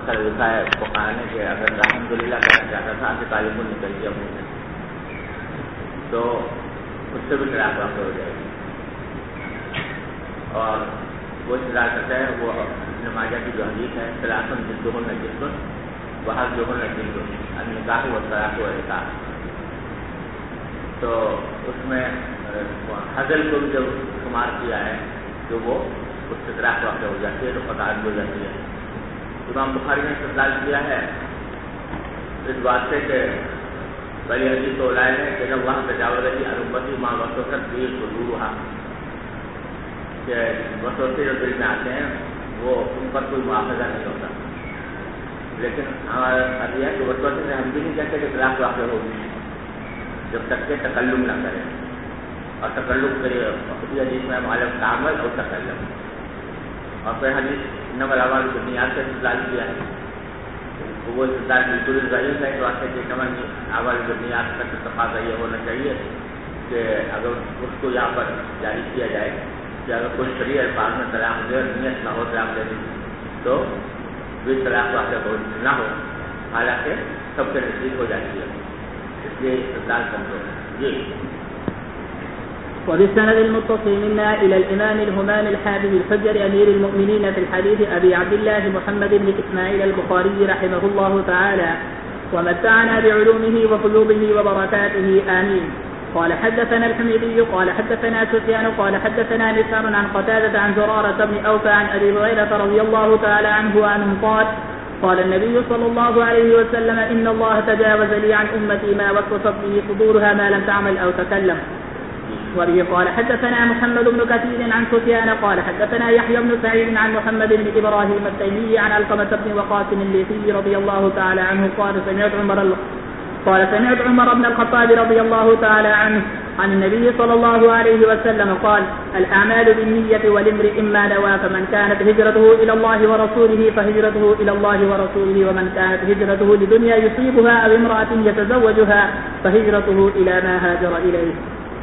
مسئلہ لکھا ہے فقہا نے کہ اگر الحمدللہ کہنا چاہتا تھا کہ طالب نکل گیا منہ سے تو اس سے بھی طلاق واقع ہو جائے گی. اور وہ اطلاع کرتا ہے وہ ابن ماجہ کی جو حدیث ہے ثلاث جلدہن جلد وحظہن جلد النکاح والطلاق والعتاق، تو اس میں حضل کو بھی جب شمار کیا ہے تو وہ اس سے طلاق واقع ہو جاتی ہے تو فساد ہو جاتی ہے. امام بخاری نے استدلال کیا ہے اس بات سے کہ بڑی حدیث تو لائے ہے کہ جب وہاں تجاوز کی انومتی ماں وسوسہ دیر کو دور ہوا کہ وسوسے جو دل میں آتے ہیں وہ ان پر کوئی مواخذہ نہیں ہوتا، لیکن ہمارا ابھی ہے کہ وسوسے سے ہم بھی نہیں کہتے کہ طلاق واقع ہوگی جب تک کہ تکلم نہ کرے، اور تکلم کرے خودی حدیث میں معلوم تعمل اور تکلم، اور پھر حدیث نمل اعمال بنیاد سے استدلال کیا ہے وہ استدلال بالکل ضعیف ہے. تو واسطے کہ نمل اعمال بنیاد کا تقاضا یہ ہونا چاہیے کہ اگر اس کو یہاں پر جاری کیا جائے کہ اگر کوئی شرعی الفاظ میں طلاق دے نیت نہ ہو طلاق دینے تو بھی طلاق واقع نہ ہو، حالانکہ سب سے نزدیک ہو جاتی ہے، اس لیے استدلال کمزور ہے. جی. وبالسند المتصل منا إلى الإمام الهمام الحافظ الحجر أمير المؤمنين في الحديث أبي عبد الله محمد بن إسماعيل البخاري رحمه الله تعالى ومتعنا بعلومه وفيوضه وبركاته آمين. قال حدثنا الحميدي قال حدثنا سفيان قال حدثنا مسعر عن قتادة عن زرارة بن أوفى عن أبي هريرة رضي الله تعالى عنه وعنه قال قال النبي صلى الله عليه وسلم إن الله تجاوز لي عن أمتي ما وسوست به صدورها ما لم تعمل أو تكلم. وبه قال حدثنا محمد بن كثير عن سفيان قال حدثنا يحيى بن سعيد عن محمد بن إبراهيم التيمي عن علقمة بن وقاص الليثي رضي الله تعالى عنه قال سمعت عمر بن الخطاب رضي الله تعالى عنه عن النبي صلى الله عليه وسلم قال الأعمال بالنية والامرئ ما نوى فمن كانت هجرته إلى الله ورسوله فهجرته إلى الله ورسوله ومن كانت هجرته لدنيا يصيبها أو امرأة يتزوجها فهجرته إلى ما هاجر إليه.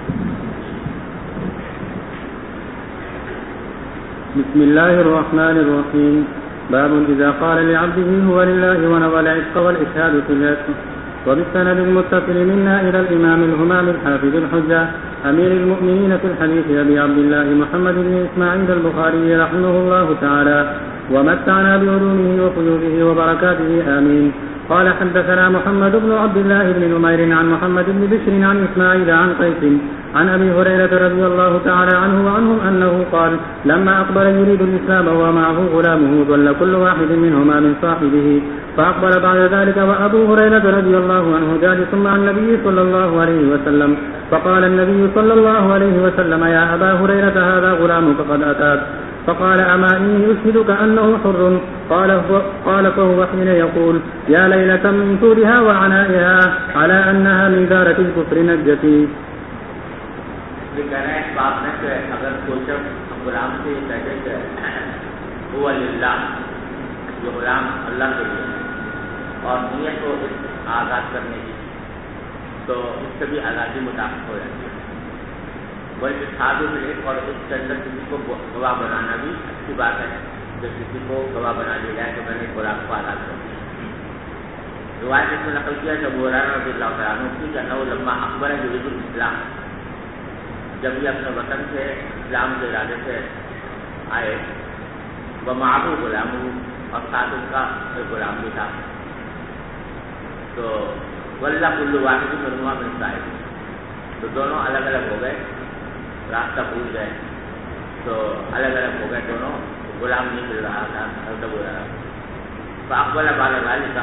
بسم الله الرحمن الرحيم. باب إذا قال لعبده هو لله ونوى العتق والإشهاد في العتق. وبالسند المتصل منا إلى الإمام الهمام الحافظ الحجة أمير المؤمنين في الحديث أبي عبد الله محمد بن إسماعيل البخاري رحمه الله تعالى ومتعنا بعلومه وفيوضه وبركاته آمين. قال حدثنا محمد بن عبد الله بن نمير عن محمد بن بشر عن إسماعيل عن قيس عن أبي هريرة رضي الله تعالى عنه وعنهم أنه قال لما أقبل يريد الإسلام ومعه غلامه ضل كل واحد منهما من صاحبه فأقبل بعد ذلك وأبو هريرة رضي الله عنه جالس مع النبي صلى الله عليه وسلم فقال النبي صلى الله عليه وسلم يا أبا هريرة هذا غلامك قد أتاك فقال أما إني أشهدك أنه حر قال فهو حين يقول يا ليلة من طولها وعنائها على أنها من دارة الكفر نجتي. کہنا ہے اس بات میں کہ اگر کوئی شخص غلام سے کہتے کہ هو للہ جو غلام اللہ کے لیے اور نیت کو آزاد کرنے کی تو اس سے بھی آزادی متعلق ہو جاتی ہے. بلکہ شادی میں اور اس کے اندر کسی کو گواہ بنانا بھی اچھی بات ہے کہ کسی کو گواہ بنا دیا جائے کہ میں نے غلام کو آزاد کر دیا. روایت اس میں نقل کیا جب مولانا رضی اللہ تعالیٰ عنہ کی کہ نو لمحہ اکبر ہے یرید الاسلام، جب یہ اپنے وطن سے اسلام کے ارادے سے آئے وہ معبو غلام اور ساتھ اس کا ایک غلام بھی تھا تو واللہ کل واحد منہما من صاحب، تو دونوں الگ الگ ہو گئے، راستہ بھول گئے تو الگ الگ ہو گئے دونوں، غلام نہیں مل رہا تھا حضرت ابو ہریرہ. تو اقبل بعد ذلک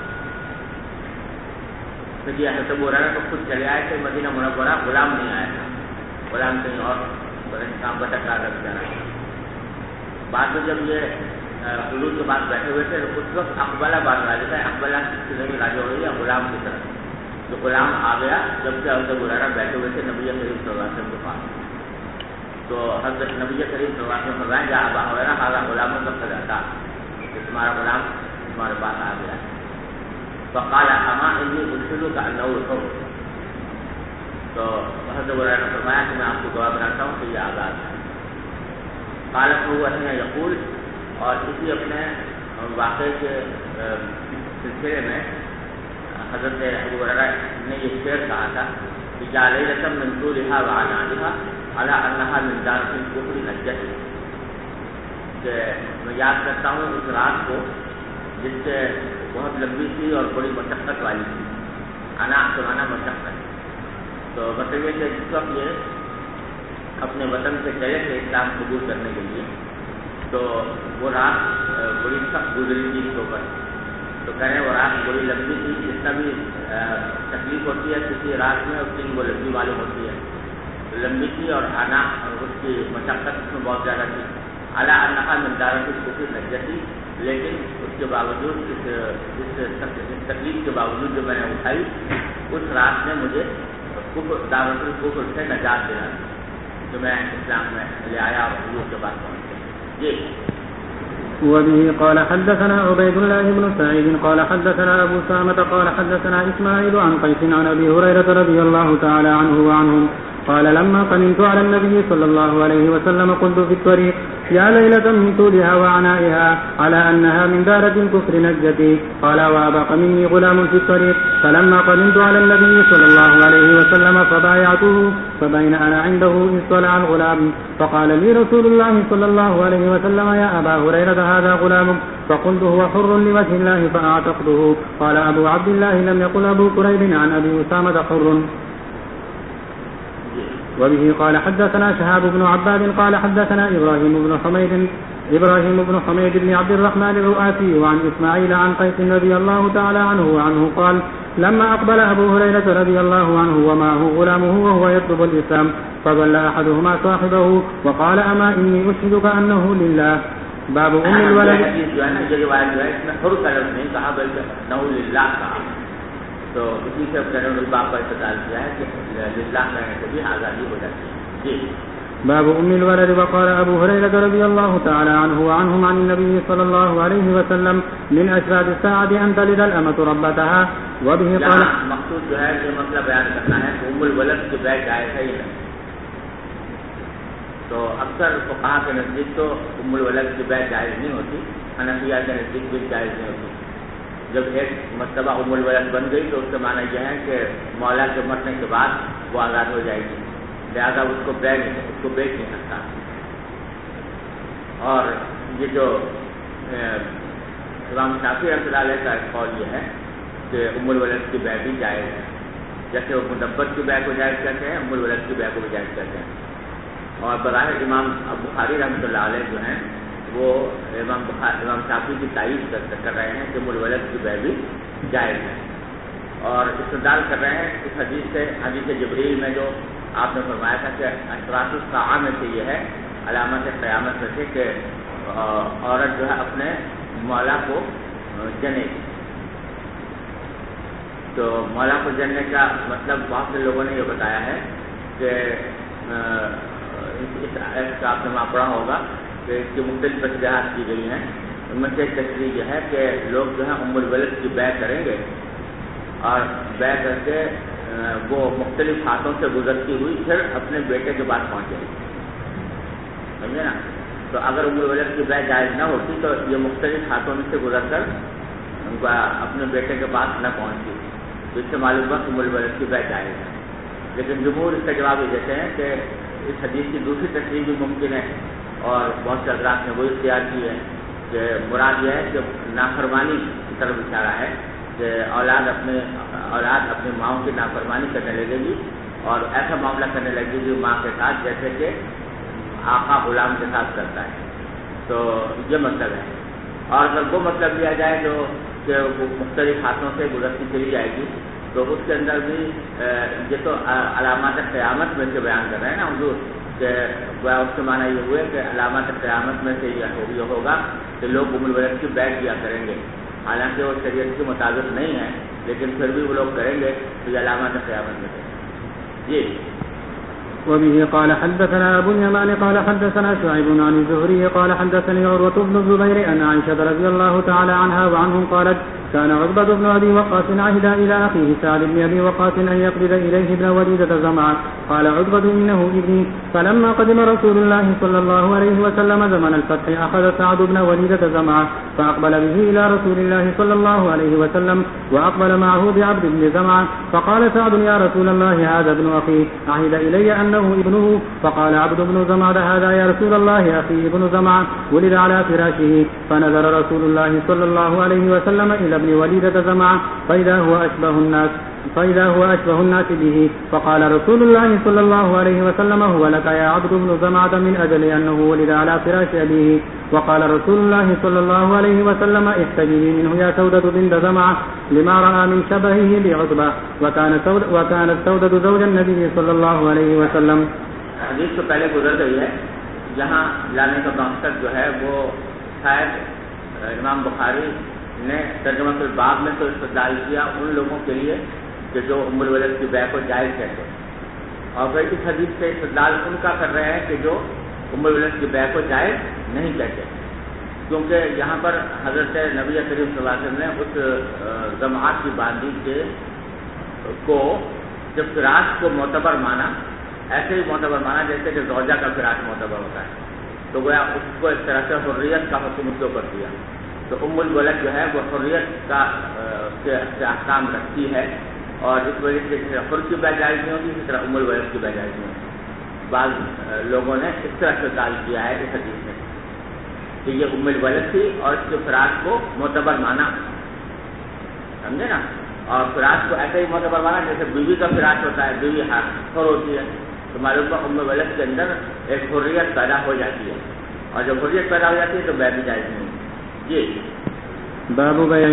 تو یہ حضرت ابو ہریرہ تو خود چلے آئے تھے مدینہ منورہ، غلام نہیں آیا تھا، غلام کہیں اور کام بٹکا رکھ جانا. بعد میں جب یہ حضور کے بعد بیٹھے ہوئے تھے اس وقت اقبالہ بات راجا تھا، اقبالہ کی نہیں راجا ہو رہی ہے غلام کی طرف، تو غلام آ گیا جب کہ حضرت ابو ہریرہ بیٹھے ہوئے تھے نبی کریم صلی اللہ علیہ وسلم کے پاس. تو حضرت نبی کریم صلی اللہ علیہ وسلم فرمایا جا ابا ہریرہ ہذا غلام کا خدا کہ تمہارا غلام تمہارے پاس آ گیا. فقال اما انی ارشدک انہ حر، تو حضرت ابو ہریرہ نے فرمایا کہ میں آپ کو گواہ بناتا ہوں کہ یہ آزاد ہے. قال فهو حين يقول، اور اسی اپنے واقعے کے سلسلے میں حضرت ابو ہریرہ نے یہ شعر کہا تھا کہ یا لیلۃ من طولها وعنانها على انها من دار الكفر نجت، کہ میں یاد کرتا ہوں اس رات کو جس سے بہت لمبی تھی اور بڑی مشقت والی تھی. انا سمانا مشقت، تو مطلب یہ کہ جس وقت یہ اپنے وطن سے چلے تھے اسلام قبول کرنے کے لیے تو وہ رات بڑی سخت گزری تھی اس کے اوپر. تو کہیں وہ رات بڑی لمبی تھی، جتنا بھی تکلیف ہوتی ہے کسی رات میں اس کی وہ لمبی معلوم ہوتی ہے، تو لمبی تھی اور آنا اس کی مشقت اس میں بہت زیادہ تھی. اعلیٰ انہا من دارت الکفر نجتی، لیکن اس کے باوجود اس تکلیف کے باوجود جو میں نے اٹھائی اس رات نے مجھے دعوت الکفر سے نجات دلا جو میں اسلام میں لے آیا اور حضور کے پاس پہنچ گیا. جی. وبه قال حدثنا عبيد الله بن سعيد قال حدثنا أبو سامة قال حدثنا إسماعيل عن قيس عن أبي هريرة رضي الله تعالى عنه وعنهم قال لما قدمت على النبي صلى الله عليه وسلم قلت في الطريق يا ليلة من طولها وعنائها على أنها من دارة الكفر نجتي. قال وأبق مني غلام في الطريق فلما قدمت على النبي صلى الله عليه وسلم فبايعته فبين أنا عنده إذ طلع الغلام فقال لي رسول الله صلى الله عليه وسلم يا أبا هريرة هذا غلامك فقلت هو حر لوجه الله فأعتقته. قال أبو عبد الله لم يقل أبو كريب عن أبي أسامة حر. وبه قال حدثنا شهاب بن عباد قال حدثنا إبراهيم بن حميد بن عبد الرحمن الرؤاسي عن إسماعيل عن قيس رضي الله تعالى عنه وعنه قال لما أقبل أبو هريرة رضي الله عنه ومعه غلامه وهو يطلب الإسلام فظل أحدهما صاحبه وقال أما إني أشهدك أنه لله. باب أم الولد تو اسی سے کرن الباب کا استدلال کیا ہے کہ للہ کہنے سے بھی آزادی ہو جاتی ہے. جی. باب أم الولد. وقال أبو هريرة رضي الله تعالى عنه وعنهم عن النبي صلى الله عليه وسلم من أشراط الساعة أن تلد الأمة ربتها. وبه قال مقصود جو ہے یہ مسئلہ بیان کرنا ہے کہ ام الولد کے بیع جائز ہے یا نہیں. تو اکثر فقہا کے نزدیک تو ام الولد کی بیع جائز نہیں ہوتی، حنفیہ کے نزدیک بھی جائز نہیں ہوتی. جب ایک مرتبہ ام الولد بن گئی تو اس کا معنی یہ ہے کہ مولا کے مرنے کے بعد وہ آزاد ہو جائے گی، لہٰذا اس کو بیچ نہیں سکتا. اور یہ جو امام شافعی رحمۃ اللہ علیہ کا قول یہ ہے کہ ام الولد کی بیع بھی جائز ہے، جیسے وہ مدبر کی بیع کو جائز کرتے ہیں ام الولد کی بیع کو بھی جائز کرتے ہیں. اور براہ امام بخاری رحمۃ اللہ علیہ جو ہیں وہ امام شافعی کی تائید کر رہے ہیں کہ ام الولد کی بیع بھی جائز ہے، اور استدلال کر رہے ہیں اس حدیث سے، حدیث جبریل میں جو آپ نے فرمایا تھا کہ اشراط الساعہ میں سے یہ ہے، علامت قیامت میں سے کہ عورت جو ہے اپنے مولا کو جنے گی. تو مولا کو جننے کا مطلب بہت سے لوگوں نے یہ بتایا ہے کہ اس آیت کا آپ نے وہاں پڑھا ہوگا کہ اس کی مختلف تشریحات کی گئی ہیں. ان میں سے ایک تشریح یہ ہے کہ لوگ جو ہے ام الولد کی بیع کریں گے اور بیع کر کے وہ مختلف ہاتھوں سے گزرتی ہوئی پھر اپنے بیٹے کے پاس پہنچے گی. سمجھے نا؟ تو اگر ام الولد کی بیع جائز نہ ہوتی تو یہ مختلف ہاتھوں میں سے گزر کر اپنے بیٹے کے پاس نہ پہنچتی، تو اس سے معلوم ہوا کہ ام الولد کی بیع جائز ہے. لیکن جمہور اس کا جواب یہ دیتے ہیں کہ اس حدیث کی دوسری تشریح بھی ممکن ہے، اور بہت سے حضرات نے وہی اختیار کی ہے کہ مراد یہ ہے کہ نافرمانی کی طرف اشارہ ہے کہ اولاد اپنی ماؤں کی نافرمانی کرنے لگے گی اور ایسا معاملہ کرنے لگے گی ماں کے ساتھ جیسے کہ آقا غلام کے ساتھ کرتا ہے. تو یہ مطلب ہے. اور اگر وہ مطلب لیا جائے جو کہ وہ مختلف ہاتھوں سے گزرتی چلی جائے گی تو اس کے اندر بھی یہ تو علامات قیامت میں سے بیان کر رہے ہیں نا حضور، کہ اس کے معنی یہ ہوئے کہ علامات قیامت میں سے یہ ہوگا کہ لوگ ام الولد کی بیع کیا کریں گے. حالانکہ وہ شریعت کے مطابق نہیں ہے لیکن پھر بھی وہ لوگ کریں گے تو یہ علامات قیامت میں سے. جی. وبه قال حدثنا أبو اليمان قال حدثنا شعيب عن الزهري قال حدثني عروة بن الزبير أن عائشة رضي الله تعالى عنها وعنهم قالت كان عقبة بن أبي وقاص عهد إلى أخيه سعد بن أبي وقاص أن يقبض إليه ابن وليدة زمعة. قال عقبة إنه ابني. فلما قدم رسول الله صلى الله عليه وسلم زمن الفتح أخذ سعد بن وليدة زمعة فأقبل به إلى رسول الله صلى الله عليه وسلم وأقبل معه بعبد بن زمعة. فقال سعد يا رسول الله هذا ابن أخي عهد إلي أنه ابنه. فقال عبد بن زمعة هذا يا رسول الله أخي ابن زمعة ولد على فراشه. فنظر رسول الله صلى الله عليه وسلم إلى ابن وليدة زمعة فإذا هو أشبه الناس به. فقال رسول الله صلى الله عليه وسلم هو لك يا عبد بن زمعة من أجل أنه ولد على فراش أبيه. وقال رسول الله صلى الله عليه وسلم احتجبي منه يا سودة بنت زمعة لما رأى من شبهه بعتبة. وكانت سودة زوج النبي صلى الله عليه وسلم. حدیث تو پہلے گزر گئی ہے. یہاں لانے کا مقصد جو ہے وہ شاید امام بخاری نے ترجمہ الباب میں تو استدلال کیا ان لوگوں کے لیے کہ جو ام الولد کی بیع کو جائز کہتے ہیں, اور پھر اس حدیث سے استدلال ان کا کر رہے ہیں کہ جو ام الولد کی بیع کو جائز نہیں کہتے, کیونکہ یہاں پر حضرت نبی کریم صلی اللہ علیہ وسلم نے اس جماعت کی باندھی کو جب فراش کو معتبر مانا, ایسے ہی معتبر مانا جیسے کہ زوجہ کا فراش معتبر ہوتا ہے, تو گویا اس کو اس طرح سے حریت کا حکم اس کے اوپر دیا. تو ام الولد جو ہے وہ حریت کا سے احکام رکھتی ہے, اور اس وجہ سے خود کی بیع جائز نہیں ہوگی, اسی طرح ام الولد کی بیع جائز نہیں ہوگی. بعض لوگوں نے اس طرح سے دال کیا ہے اس حدیث میں کہ یہ ام الولد تھی اور اس کے فراش کو معتبر مانا, سمجھے نا, اور فراش کو ایسے ہی معتبر مانا جیسے بیوی کا فراش ہوتا ہے, بیوی حر ہوتی ہے, تو معلوم ہے ام الولد کے اندر ایک حریت پیدا ہو جاتی ہے, اور جب حریت پیدا ہو جاتی ہے تو بیع بھی جائز نہیں ہوگی. جی باب بيع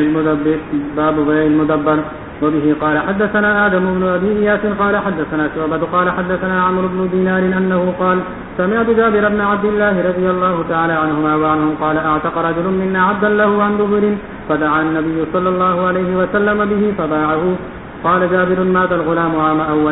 المدبر. وبه قال حدثنا آدم بن أبي إياس قال حدثنا شعبة قال حدثنا عمرو بن دينار أنه قال سمعت جابر بن عبد الله رضي الله تعالى عنهما وعنهم قال اعتق رجل منا عبدا له عن دبر فدعا النبي صلى الله عليه وسلم به فباعه. قال جابر مات الغلام عام أول.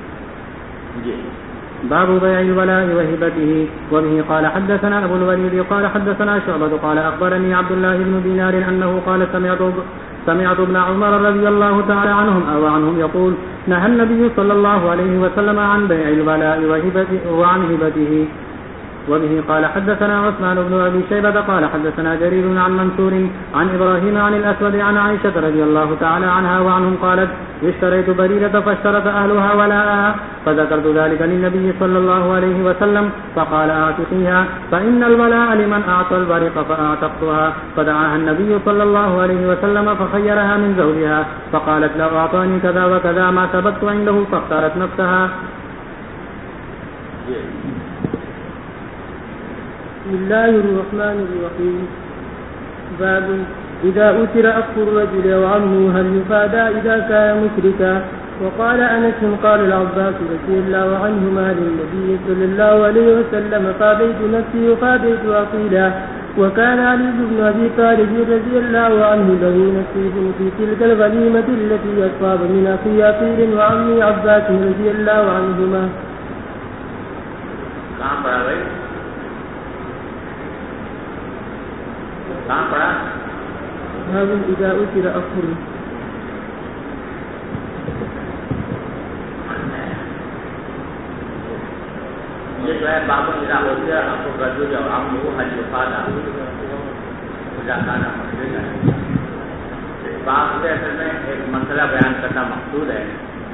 باب بيع الولاء وهبته. وبه قال حدثنا أبو الوليد قال حدثنا شعبة قال أخبرني عبد الله بن دينار أنه قال سمعت ابن عمر رضي الله تعالى عنهم يقول نهى النبي صلى الله عليه وسلم عن بيع الولاء وعن هبته. وبه قال حدثنا عثمان بن أبي شيبة قال حدثنا جرير عن منصور عن إبراهيم عن الأسود عن عائشة رضي الله تعالى عنها وعنهم قالت اشتريت بريدة فاشترت أهلها ولاءها فذكرت ذلك للنبي صلى الله عليه وسلم فقال أعتقيها فإن الولاء لمن أعطى البريق فأعتقتها. فدعاها النبي صلى الله عليه وسلم فخيرها من زوجها فقالت لو أعطاني كذا وكذا ما ثبت عنده فاختارت نفسها. بسم الله الرحمن الرحيم. باب إذا أسر أخ الرجل وعمه هل يفادى إذا كان مشركا. وقال أنس قال العباس رضي الله عنهما للنبي صلى الله عليه وسلم فاديت نفسي وفاديت عقيلا. وكان علي بن أبي طالب رضي الله عنه له نصيب في تلك الغنيمة التي أصاب من أخي عقيل وعمي عباس رضي الله عنهما. کہاں پڑا بھائی, کہاں پڑا؟ باب إذا أسر أخ. یہ جو ہے باب اذا أسر أخ الرجل وعمه هل يفادى اذا كان مشركا. اس باب سے اصل میں ایک مسئلہ بیان کرنا مقصود ہے.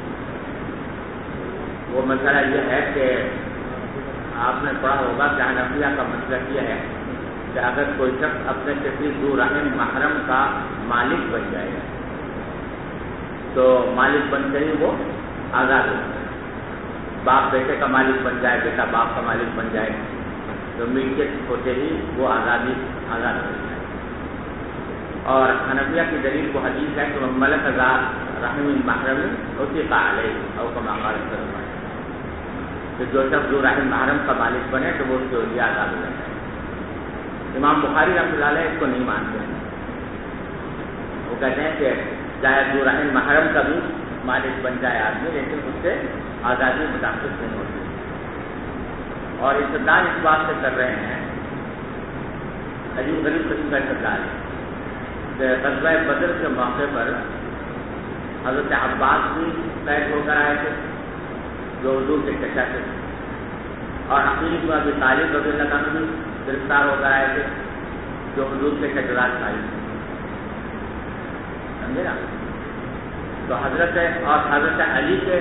وہ مسئلہ یہ ہے کہ آپ نے پڑھا ہوگا کہ حنفیہ کا مسئلہ یہ ہے کہ اگر کوئی شخص اپنے کسی ذو رحم محرم کا مالک بن جائے گا تو مالک بنتے ہی وہ آزاد ہو جائے. باپ بیٹے کا مالک بن جائے, بیٹا باپ کا مالک بن جائے, تو ملکیت ہوتے ہی وہ آزاد ہو جائے. اور حنفیہ کی دلیل کو حدیث ہے کہ ملک رحم محرم عتق علیہ او کما قال صلی اللہ علیہ وسلم, کہ جو شخص ذو رحم محرم کا مالک بنے تو وہ اس کے لیے آزاد ہو جائے. امام بخاری رحمۃ اللہ علیہ اس کو نہیں مانتے ہیں. وہ کہتے ہیں کہ چاہے ذو رحم محرم کا بھی مالک بن جائے آدمی, لیکن اس سے آزادی متاثر نہیں ہوتی. اور استدلال اس بات سے کر رہے ہیں, عجیب غریب قسم کا استدلال ہے کہ غزوہ بدر کے موقع پر حضرت عباس بھی قید ہو کر آئے تھے جو حضور کے چچا تھے، اور عقیل بن ابی طالب رضی اللہ عنہ بھی گرفتار ہو کر آئے تھے جو حضور کے چچا بھائی، سمجھے نا؟ تو حضرت علی کے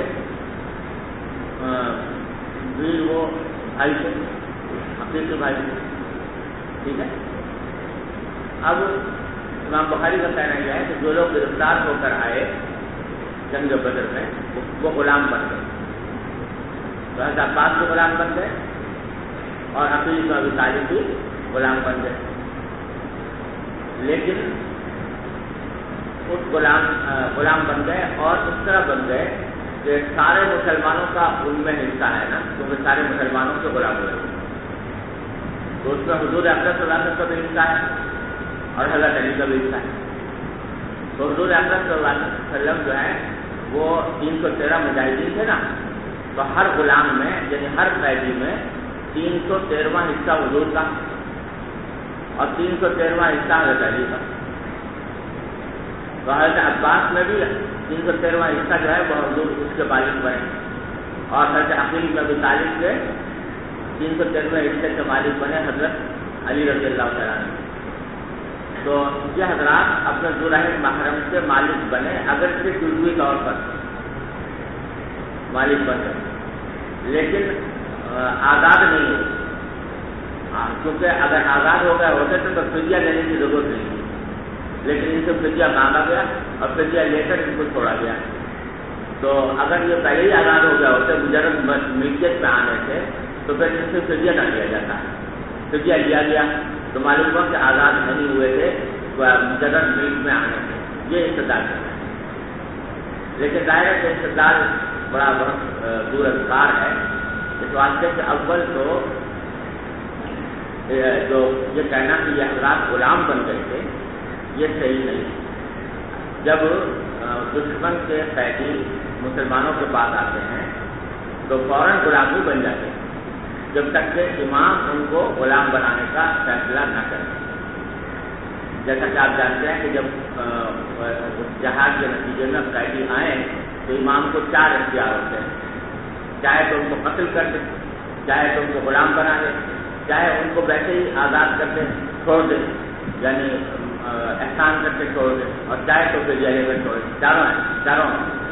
بھی وہ بھائی تھے، عقیل کے بھائی تھے، ٹھیک ہے۔ اب امام بخاری کا کہنا یہ ہے کہ جو لوگ گرفتار ہو کر آئے جنگ بدر میں وہ غلام بن گئے، تو حضرت عباس بھی غلام بن گئے اور عقیل بن ابی طالب بھی غلام بن گئے، لیکن اس غلام بن گئے اور اس طرح بن گئے کہ سارے مسلمانوں کا ان میں حصہ ہے نا، کیونکہ سارے مسلمانوں کے غلام ہوئے، تو اس میں حضور اکرم صلی اللہ علیہ وسلم کا بھی حصہ ہے اور حضرت علی کا بھی حصہ ہے۔ تو حضور اکرم صلی اللہ علیہ وسلم جو ہے وہ 313 مجاہدین تھے نا، تو ہر غلام میں یعنی ہر قیدی میں 313واں حصہ حضور کا اور 313واں حصہ حضرت علی کا۔ تو حضرت عباس میں بھی 313واں حصہ جو ہے وہ حضور اس کے مالک بنے، اور حضرت عقیل بن ابی طالب کے 313ویں حصے کے مالک بنے حضرت علی رضی اللہ تعالیٰ عنہ۔ تو یہ حضرات اپنے ذرائع محرم کے مالک بنے، اگرچہ جزوی طور پر مالک بن گئے، لیکن آزاد نہیں ہوئے، کیونکہ اگر آزاد ہو گئے ہوتے تو فدیہ لینے کی ضرورت نہیں تھی، لیکن ان سے فدیہ مانگا گیا اور فدیہ لے کر ان کو چھوڑا گیا۔ تو اگر یہ پہلے ہی آزاد ہو گیا ہوتے مجرد ملکیت میں آنے سے تو پھر ان سے فدیہ نہ لیا جاتا، فدیہ لیا گیا تو معلوم ہوا کہ آزاد نہیں ہوئے تھے مجرد ملک میں آنے سے، یہ استدلال ہے۔ لیکن ظاہر ہے کہ استدلال بڑا دور اذکار ہے، اس واسطے کہ اول تو جو یہ کہنا کہ یہ حضرات غلام بن گئے تھے یہ صحیح نہیں۔ جب دشمن کے قیدی مسلمانوں کے پاس آتے ہیں تو فوراً غلام ہی بن جاتے ہیں جب تک کہ امام ان کو غلام بنانے کا فیصلہ نہ کرے۔ جیسا کہ آپ جانتے ہیں کہ جب جہاد کے نتیجے میں قیدی آئیں تو امام کو 4 اختیار ہوتے ہیں، چاہے تو ان کو قتل کر دیں، چاہے تو ان کو غلام بنا دیں، چاہے ان کو ویسے ہی آزاد کر دیں چھوڑ دیں، یعنی احسان کر کے چھوڑ دیں، اور چاہے تو پھر جیلے میں چھوڑ دیں۔ چاروں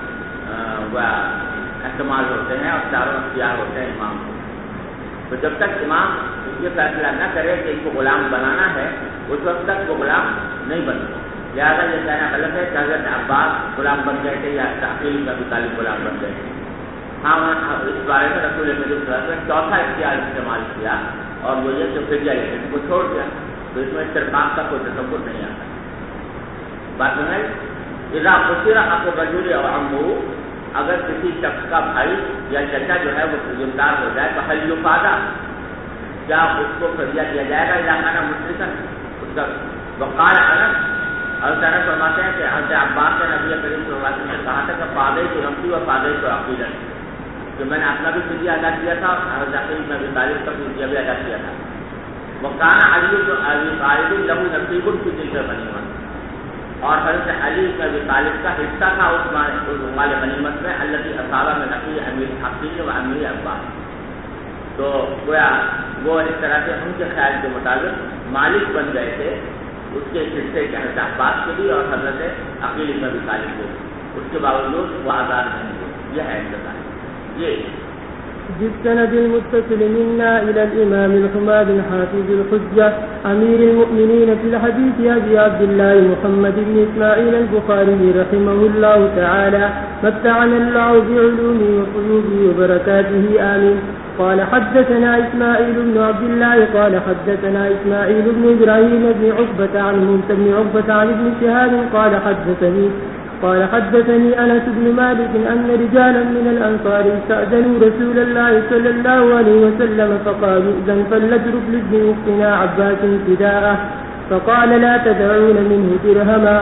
احتمال ہوتے ہیں اور چاروں اختیار ہوتے ہیں امام کو۔ تو جب تک امام یہ فیصلہ نہ کرے کہ ان کو غلام بنانا ہے اس وقت تک وہ غلام نہیں بنتا۔ لہٰذا یہ کہنا غلط ہے کہ حضرت عباس غلام بن گئے تھے یا عقیل بن ابی طالب غلام بن گئے تھے۔ ہاں اس بارے میں رسول کریم صلی اللہ علیہ وسلم نے چوتھا اختیار استعمال کیا اور وہ یہ کہ فدیہ لے کر ان کو چھوڑ دیا، تو اس میں اتفاق کا کوئی تصور نہیں آتا۔ بات سمجھ؟ اذا قتل اخو الرجل او عمه، اگر کسی شخص کا بھائی یا چچا جو ہے وہ گرفتار ہو جائے تو حل یفادا، کیا اس کو فدیہ دیا جائے گا؟ اذا کان مشرکا، اس کا وقال انس، حضرت فرماتے ہیں کہ حضرت عباس نے نبی کریم صلی اللہ علیہ وسلم نے کہا تھا کہ فادیت نفسی و فادیت عقیلا، کہ میں نے اپنا بھی فدیہ ادا کیا تھا اور حضرت عقیل بن ابی طالب کا فدیہ بھی ادا کیا تھا۔ وکان علی بن ابی طالب له نصیب فی تلک الغنیمہ، اور حضرت علی بن ابی طالب کا حصہ تھا اس مال غنیمت میں الذی اصاب من عقیل امیر عقیل و امیر عباس۔ تو گویا وہ اس طرح سے ان کے خیال کے مطابق مالک بن گئے تھے اس کے حصے کے حضرت عباس کے بھی اور حضرت عقیل بن ابی طالب کو، اس کے باوجود وہ آزاد نہیں ہوئے۔ یہ ہے انتظار یہ بالسند المتصل منا إلى الإمام الحماد الحافظ الحجة أمير المؤمنين في الحديث أبي عبد الله محمد بن إسماعيل البخاري رحمه الله تعالى متعنا الله بعلومه وقلوبه وبركاته آمين. قال حدثنا إسماعيل بن عبد الله قال حدثنا إسماعيل بن إبراهيم بن عقبة عن موسى بن عقبة عن ابن شهاب قال حدثني أنس بن مالك أن رجالا من الأنصار استأذنوا رسول الله صلى الله عليه وسلم فقالوا إذن فلنترك لابن أختنا عباس فداءه فقال لا تدعون منه درهما.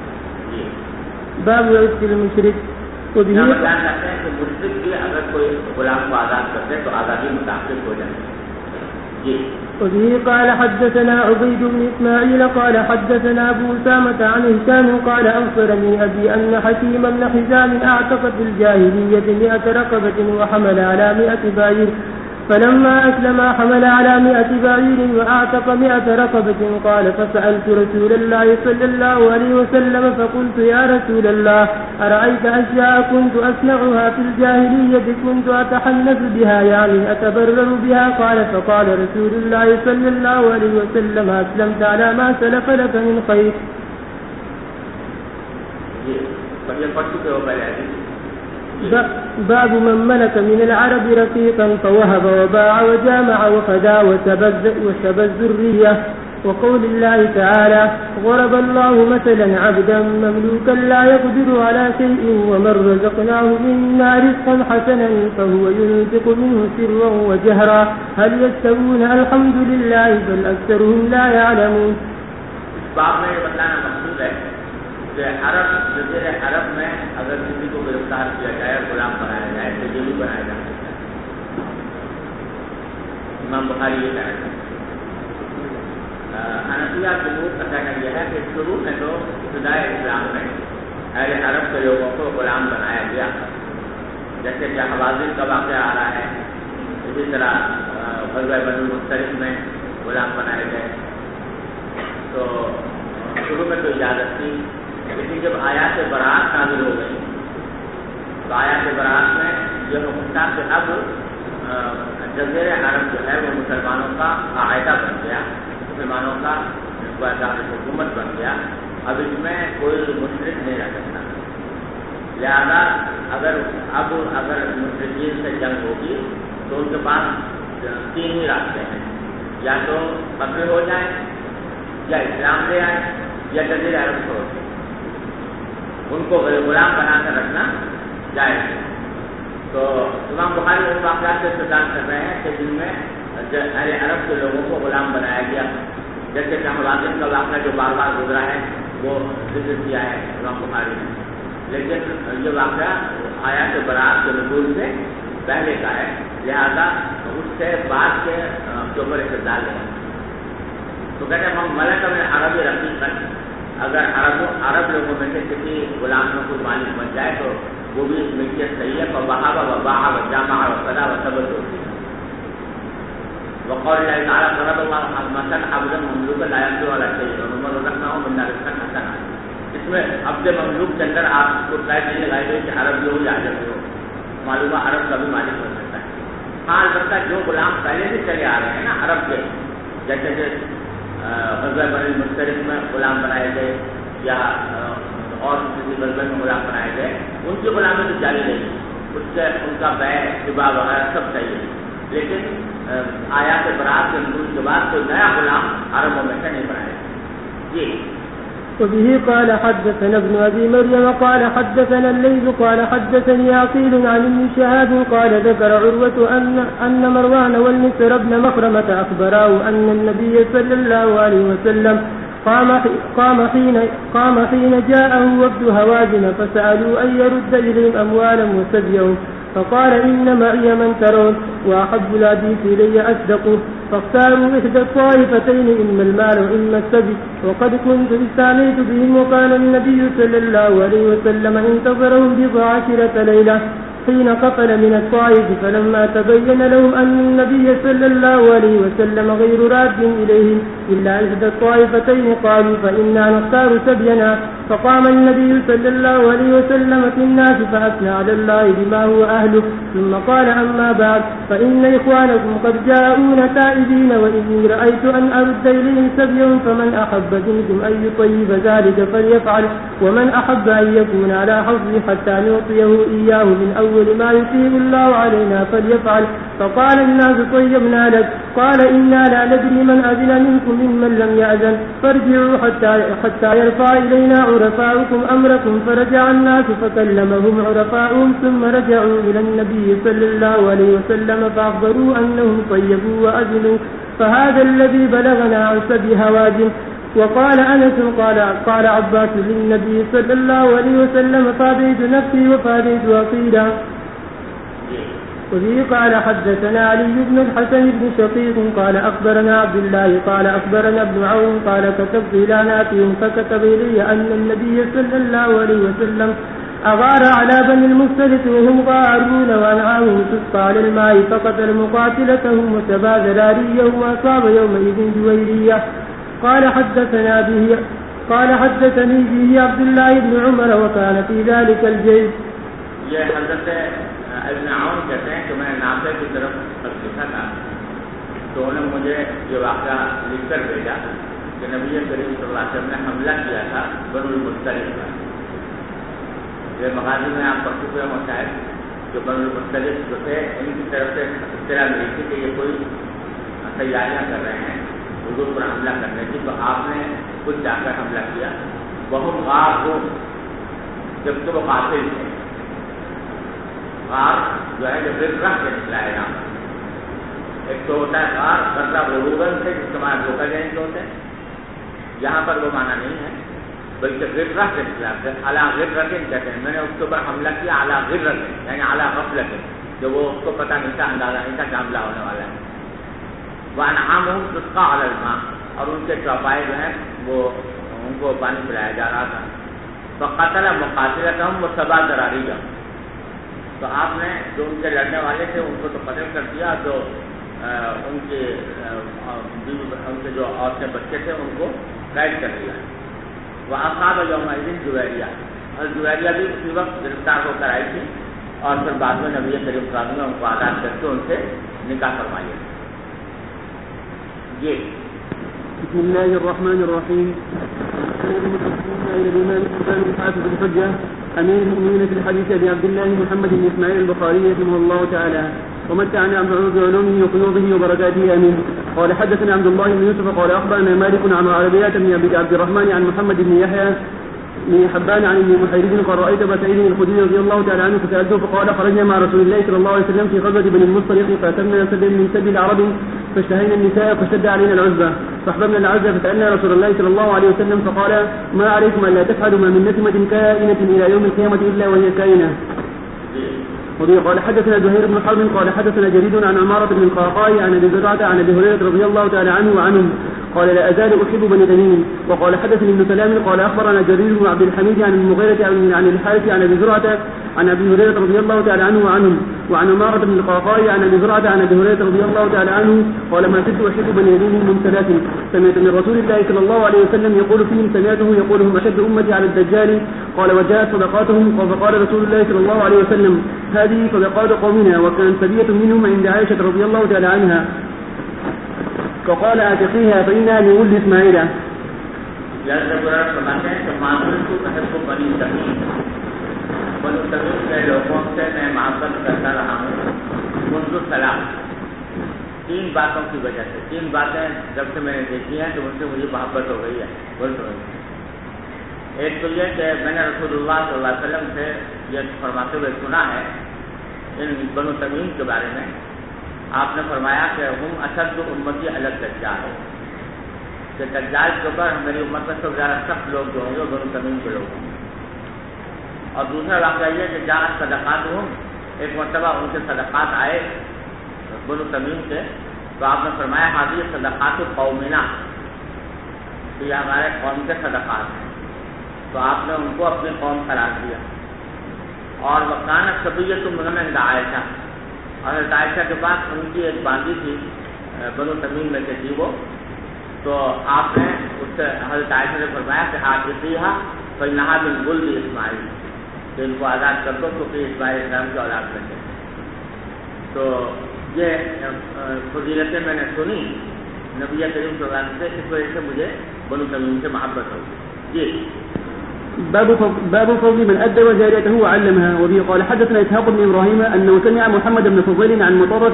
باب عتق المشرك. مشرک بھی اگر کوئی غلام کو آزاد کرتے تو آزادی متعلق ہو جائے، جی. وبه قال حدثنا عبيد بن إسماعيل قال حدثنا أبو أسامة عن هشام قال أخبرني أبي أن حكيم بن حزام أعتق في الجاهلية 100 رقبة وحمل على 100 بعير فلما أسلم حمل على 100 بعير وأعتق 100 رقبة قال فسألت رسول الله صلى الله عليه وسلم فقلت يا رسول الله أرأيت أشياء كنت أصنعها في الجاهلية كنت أتحنث بها يعني أتبرر بها قال فقال رسول الله صلى الله عليه وسلم أسلمت على ما سلف لك من خير. باب من ملك من العرب رقيقا فوهب وباع وجامع وخدا وسب الذرية. وقول الله تعالى ضرب الله مثلا عبدا مملوكا لا يقدر على شيء ومن رزقناه منا رزقا حسنا فهو ينفق منه سرا وجهرا هل يستوون الحمد لله بل أكثرهم لا يعلمون. باب میں یہ بتانا مقصود ہے کہ جزیرہ عرب میں اگر کسی کو گرفتار کیا جائے اور غلام بنایا جائے تو جیلی بنایا جا سکتا ہے. امام بخاری یہ کہہ رہے ہیں. حنفیہ جمہور کا کہنا یہ ہے کہ شروع میں تو ابتدائے اسلام میں اہل عرب کے لوگوں کو غلام بنایا گیا. جیسے کہ حوازن کا واقعہ آ رہا ہے, اسی طرح غزوہ بنو المصطلق میں غلام بنائے گئے. تو شروع میں تو اجازت تھی, لیکن جب آیات برات نازل ہو گئی تو آیات برات میں یہ حکم تھا کہ اب جزیرہ عرب جو ہے وہ مسلمانوں کا قاعدہ بن گیا, مسلمانوں کا حکومت بن گیا. اب اس میں کوئی مشرک نہیں رہ سکتا. لہذا اگر مشرکین سے جنگ ہوگی تو ان کے پاس 3 ہی راستے ہیں, یا تو قتل ہو جائیں, یا اسلام لے آئیں, یا جزیرہ عرب چھوڑ دیں. ان کو غلام بنا کر رکھنا جائز ہے. تو امام بخاری ان واقعات سے استدلال کر رہے ہیں کہ جن میں اہل عرب کے لوگوں کو غلام بنایا گیا. جیسے کہ حوازن کا واقعہ جو بار بار گزرا ہے وہ ذکر کیا ہے امام بخاری نے, لیکن یہ واقعہ آیات برات کے نزول سے پہلے کا ہے, لہذا اس سے بعد کے اوپر استدلال ہے. تو کہتے ہیں ہم ملک میں عربی رقیق اگر عرب لوگوں میں سے کسی غلام میں کوئی مالک بن جائے تو وہ بھی ملکیت صحیح ہے. وباع وجامع وخدا وسب الذرية. وقول الله تعالى ضرب الله مثلا عبدا مملوكا لا يقدر على شيء ومن رزقناه منا رزقا حسنا. اس میں عبد مملوک کے اندر آپ کو قید نہیں لگائی گئی کہ عرب جو ہو یا عجم ہو, معلوم ہے عرب کا بھی مالک ہو سکتا ہے. ہاں البتہ جو غلام پہلے سے چلے آ رہے ہیں نا عرب کے, جیسے کہ غزوہ بنو المصطلق میں غلام بنائے گئے یا اور کسی غزوہ میں غلام بنائے گئے, ان کی غلامی تو جاری رہی, اس سے ان کا بیع شبہ وغیرہ سب صحیح ہے. لیکن آیات برات کے نزول کے بعد کوئی نیا غلام عربوں میں سے نہیں بنائے. جی. وبه قال حدثنا ابن أبي مريم قال حدثنا الليث قال حدثني عقيل عن ابن شهاب قال ذكر عروة أن مروان والمسر بن مخرمة أخبراه أن النبي صلى الله عليه وسلم قام حين جاءه وفد هوازن فسألوا أن يرد إليهم أموالهم وسبيهم فقال إن معي من ترون وأحب الحديث إلي أصدقه فاختاروا إحدى الطائفتين إما المال وإما السبي وقد كنت استعنيت بهم وكان النبي صلى الله عليه وسلم انتظرهم 10 ليلة حين قفل من الطائف فلما تبين لهم أن النبي صلى الله عليه وسلم غير راد إليهم إلا إحدى الطائفتين قالوا فإنا نختار سبينا. فقام النبي صلى الله عليه وسلم في الناس فأثنى على الله بما هو أهله ثم قال أما بعد فإن إخوانكم قد جاءون تائبين وإني رأيت أن أرد إليهم سبيهم فمن أحب منكم أن يطيب ذلك فليفعل ومن أحب أن يكون على حظه حتى نعطيه إياه من أول ما يطيب الله علينا فليفعل. فقال الناس طيبنا لك. قال إنا لا ندري من أذن منكم ممن لم يأذن فارجعوا حتى يرفع إلينا عرفاؤكم أمركم. فرجع الناس فكلمهم عرفاؤهم ثم رجعوا إلى النبي صلى الله عليه وسلم فأخبروا أنهم طيبوا وأذنوا. فهذا الذي بلغنا عن سبي هوازن. وقال أنس قال عباس للنبي صلى الله عليه وسلم فاديت نفسي وفاديت عقيلا. وفيه قال حدثنا علي بن الحسن بن شقيق قال أخبرنا عبد الله قال أخبرنا ابن عون قال كتبت إلى نافع فكتب إلي أن النبي صلى الله عليه وسلم أغار على بني المختلط وهم غارون وأنعامهم تسقى على الماء فقتل مقاتلتهم وسبى ذراريهم وأصاب يومئذ جويرية. قال حدثني به عبد الله بن عمر وكان في ذلك الجيش. یہ حضرت ابن عون کہتے ہیں کہ میں نے نافع کی طرف خط لکھا تھا تو انہوں نے مجھے یہ واقعہ لکھ کر بھیجا کہ نبی کریم صلی اللہ علیہ وسلم نے حملہ کیا تھا بنو المختلف پر. یہ مغازی میں آپ پڑھ چکے ہیں شاید جو بنو المختلف جو تھے ان کی طرف سے اطلاع ملی تھی کہ یہ کوئی تیاریاں کر رہے ہیں حضور پر حملہ کرنے کی, تو آپ نے خود جا کر حملہ کیا. بہت غار ہو جب کہ وہ قاتل تھے. غار جو ہے جو رکھ کے نکلا ہے یہاں پر. ایک تو ہوتا ہے غار غرہ غروبن سے جس کا معنی دھوکہ دینے کے ہوتے ہیں, یہاں پر وہ معنی نہیں ہے بلکہ غرہ سے نکلا. اعلیٰ غرتن کہتے ہیں. میں نے اس کے اوپر حملہ کیا اعلیٰ غرتن یعنی اعلیٰ غفلت جو وہ اس کو پتہ نہیں تھا, اندازہ نہیں تھا کہ حملہ ہونے والا ہے. وانعامهم تسقى على الماء اور ان کے چوپائے جو ہیں وہ ان کو پانی پلایا جا رہا تھا. فقتل مقاتلتهم وسبى ذراريهم تو آپ نے جو ان کے لڑنے والے تھے ان کو تو قتل کر دیا, جو ان کے جو عورتیں بچے تھے ان کو قید کر دیا. وأصاب يومئذ جویریہ اور جویریہ بھی اسی وقت گرفتار ہو کر آئی تھی اور پھر بعد میں نبی کریم صلی اللہ علیہ وسلم نے ان کو آزاد کر کے ان سے نکاح فرمایا. بسم الله الرحمن الرحيم. إلى الإمام البخاري الحافظ الحجة أمير المؤمنين في الحديث أبي عبد الله محمد بن إسماعيل البخاري رحمه الله تعالى ومتعنا بعلومه وقلوبه وبركاته آمين. قال حدثنا عبد الله بن يوسف قال أخبرنا مالك عن عربية بن أبي عبد الرحمن عن محمد بن يحيى بن حبان عن ابن محيرز قال رأيت أبا سعيد الخدري رضي الله تعالى عنه فسألته فقال خرجنا مع رسول الله صلى الله عليه وسلم في غزوة بني المصطلق فأتمنا سبيل من سبيل العرب فاشتهينا النساء فاشتد علينا العزبة فأحببنا العزة فسألنا رسول الله صلى الله عليه وسلم فقال ما عليكم أن لا تفعلوا ما من نسمة كائنة إلى يوم القيامة إلا وهي كائنة. قال حدثنا زهير بن حرب قال حدثنا جريد عن عمارة بن القعقاع عن ابي زرعة عن ابي هريرة رضي الله تعالى عنه وعنهم قال لا أزال أحب بني تميم. وقال حدثني ابن سلام قال أخبرنا جرير بن عبد الحميد عن المغيرة عن الحارث عن ابي زرعة عن ابي هريرة رضي الله تعالى عنه وعنهم وعن عمارة بن القعقاع عن ابي زرعة عن ابي هريرة رضي الله تعالى عنه قال ما كنت أحب بني تميم من ثلاث سمعت من رسول الله صلى الله عليه وسلم يقول فيهم سمعته يقول هم أشد أمتي على الدجال. قال وجاءت صدقاتهم فقال رسول الله صلى الله عليه وسلم هذه صدقات قومنا وكان سبية منهم عند عائشة رضي الله تعالى عنها فقال اعتقيها فإنها من ولد إسماعيل. بنو تمیم کے لوگوں سے میں محبت کرتا رہا ہوں منذ سلام. تین باتوں کی وجہ سے, تین باتیں جب سے میں نے دیکھی ہیں تو ان سے مجھے محبت ہو گئی ہے. ایک تو یہ کہ میں نے رسول اللہ صلی اللہ علیہ وسلم سے یہ فرماتے ہوئے سنا ہے ان بنو تمیم کے بارے میں. آپ نے فرمایا کہ ہم اشد امتی الگ دجال ہے کہ دجال کے اوپر میری امت میں سب زیادہ سخت لوگ جو ہوں گے بنو تمیم کے لوگ ہوں گے. اور دوسرا واقعہ یہ کہ جہاں صدقات ہوں, ایک مرتبہ ان کے صدقات آئے بنو تمیم کے تو آپ نے فرمایا حاضر صدقات قومنا تو یہ ہمارے قوم کے صدقات ہیں. تو آپ نے ان کو اپنی قوم قرار دیا. اور وکانت سبیۃ من عائشہ اور عائشہ کے پاس ان کی ایک باندھی تھی بنو تمیم میں سے تھی وہ, تو آپ نے اس سے حضرت عائشہ نے فرمایا کہ عاطفیہ فإنہا من ولد اسماعیل کہ ان کو آزاد کر دو کیونکہ اسماعیل اسلام کی اولاد میں تھے. تو یہ فضیلتیں میں نے سنی نبی کریم صلی اللہ علیہ وسلم سے, اس وجہ سے مجھے بنو تمیم سے محبت ہوگی. جی باب فضل من أدى وجاريته وعلمها. وبه قال حدثنا إسحاق بن إبراهيم أنه سمع محمد بن فضيل عن مطرف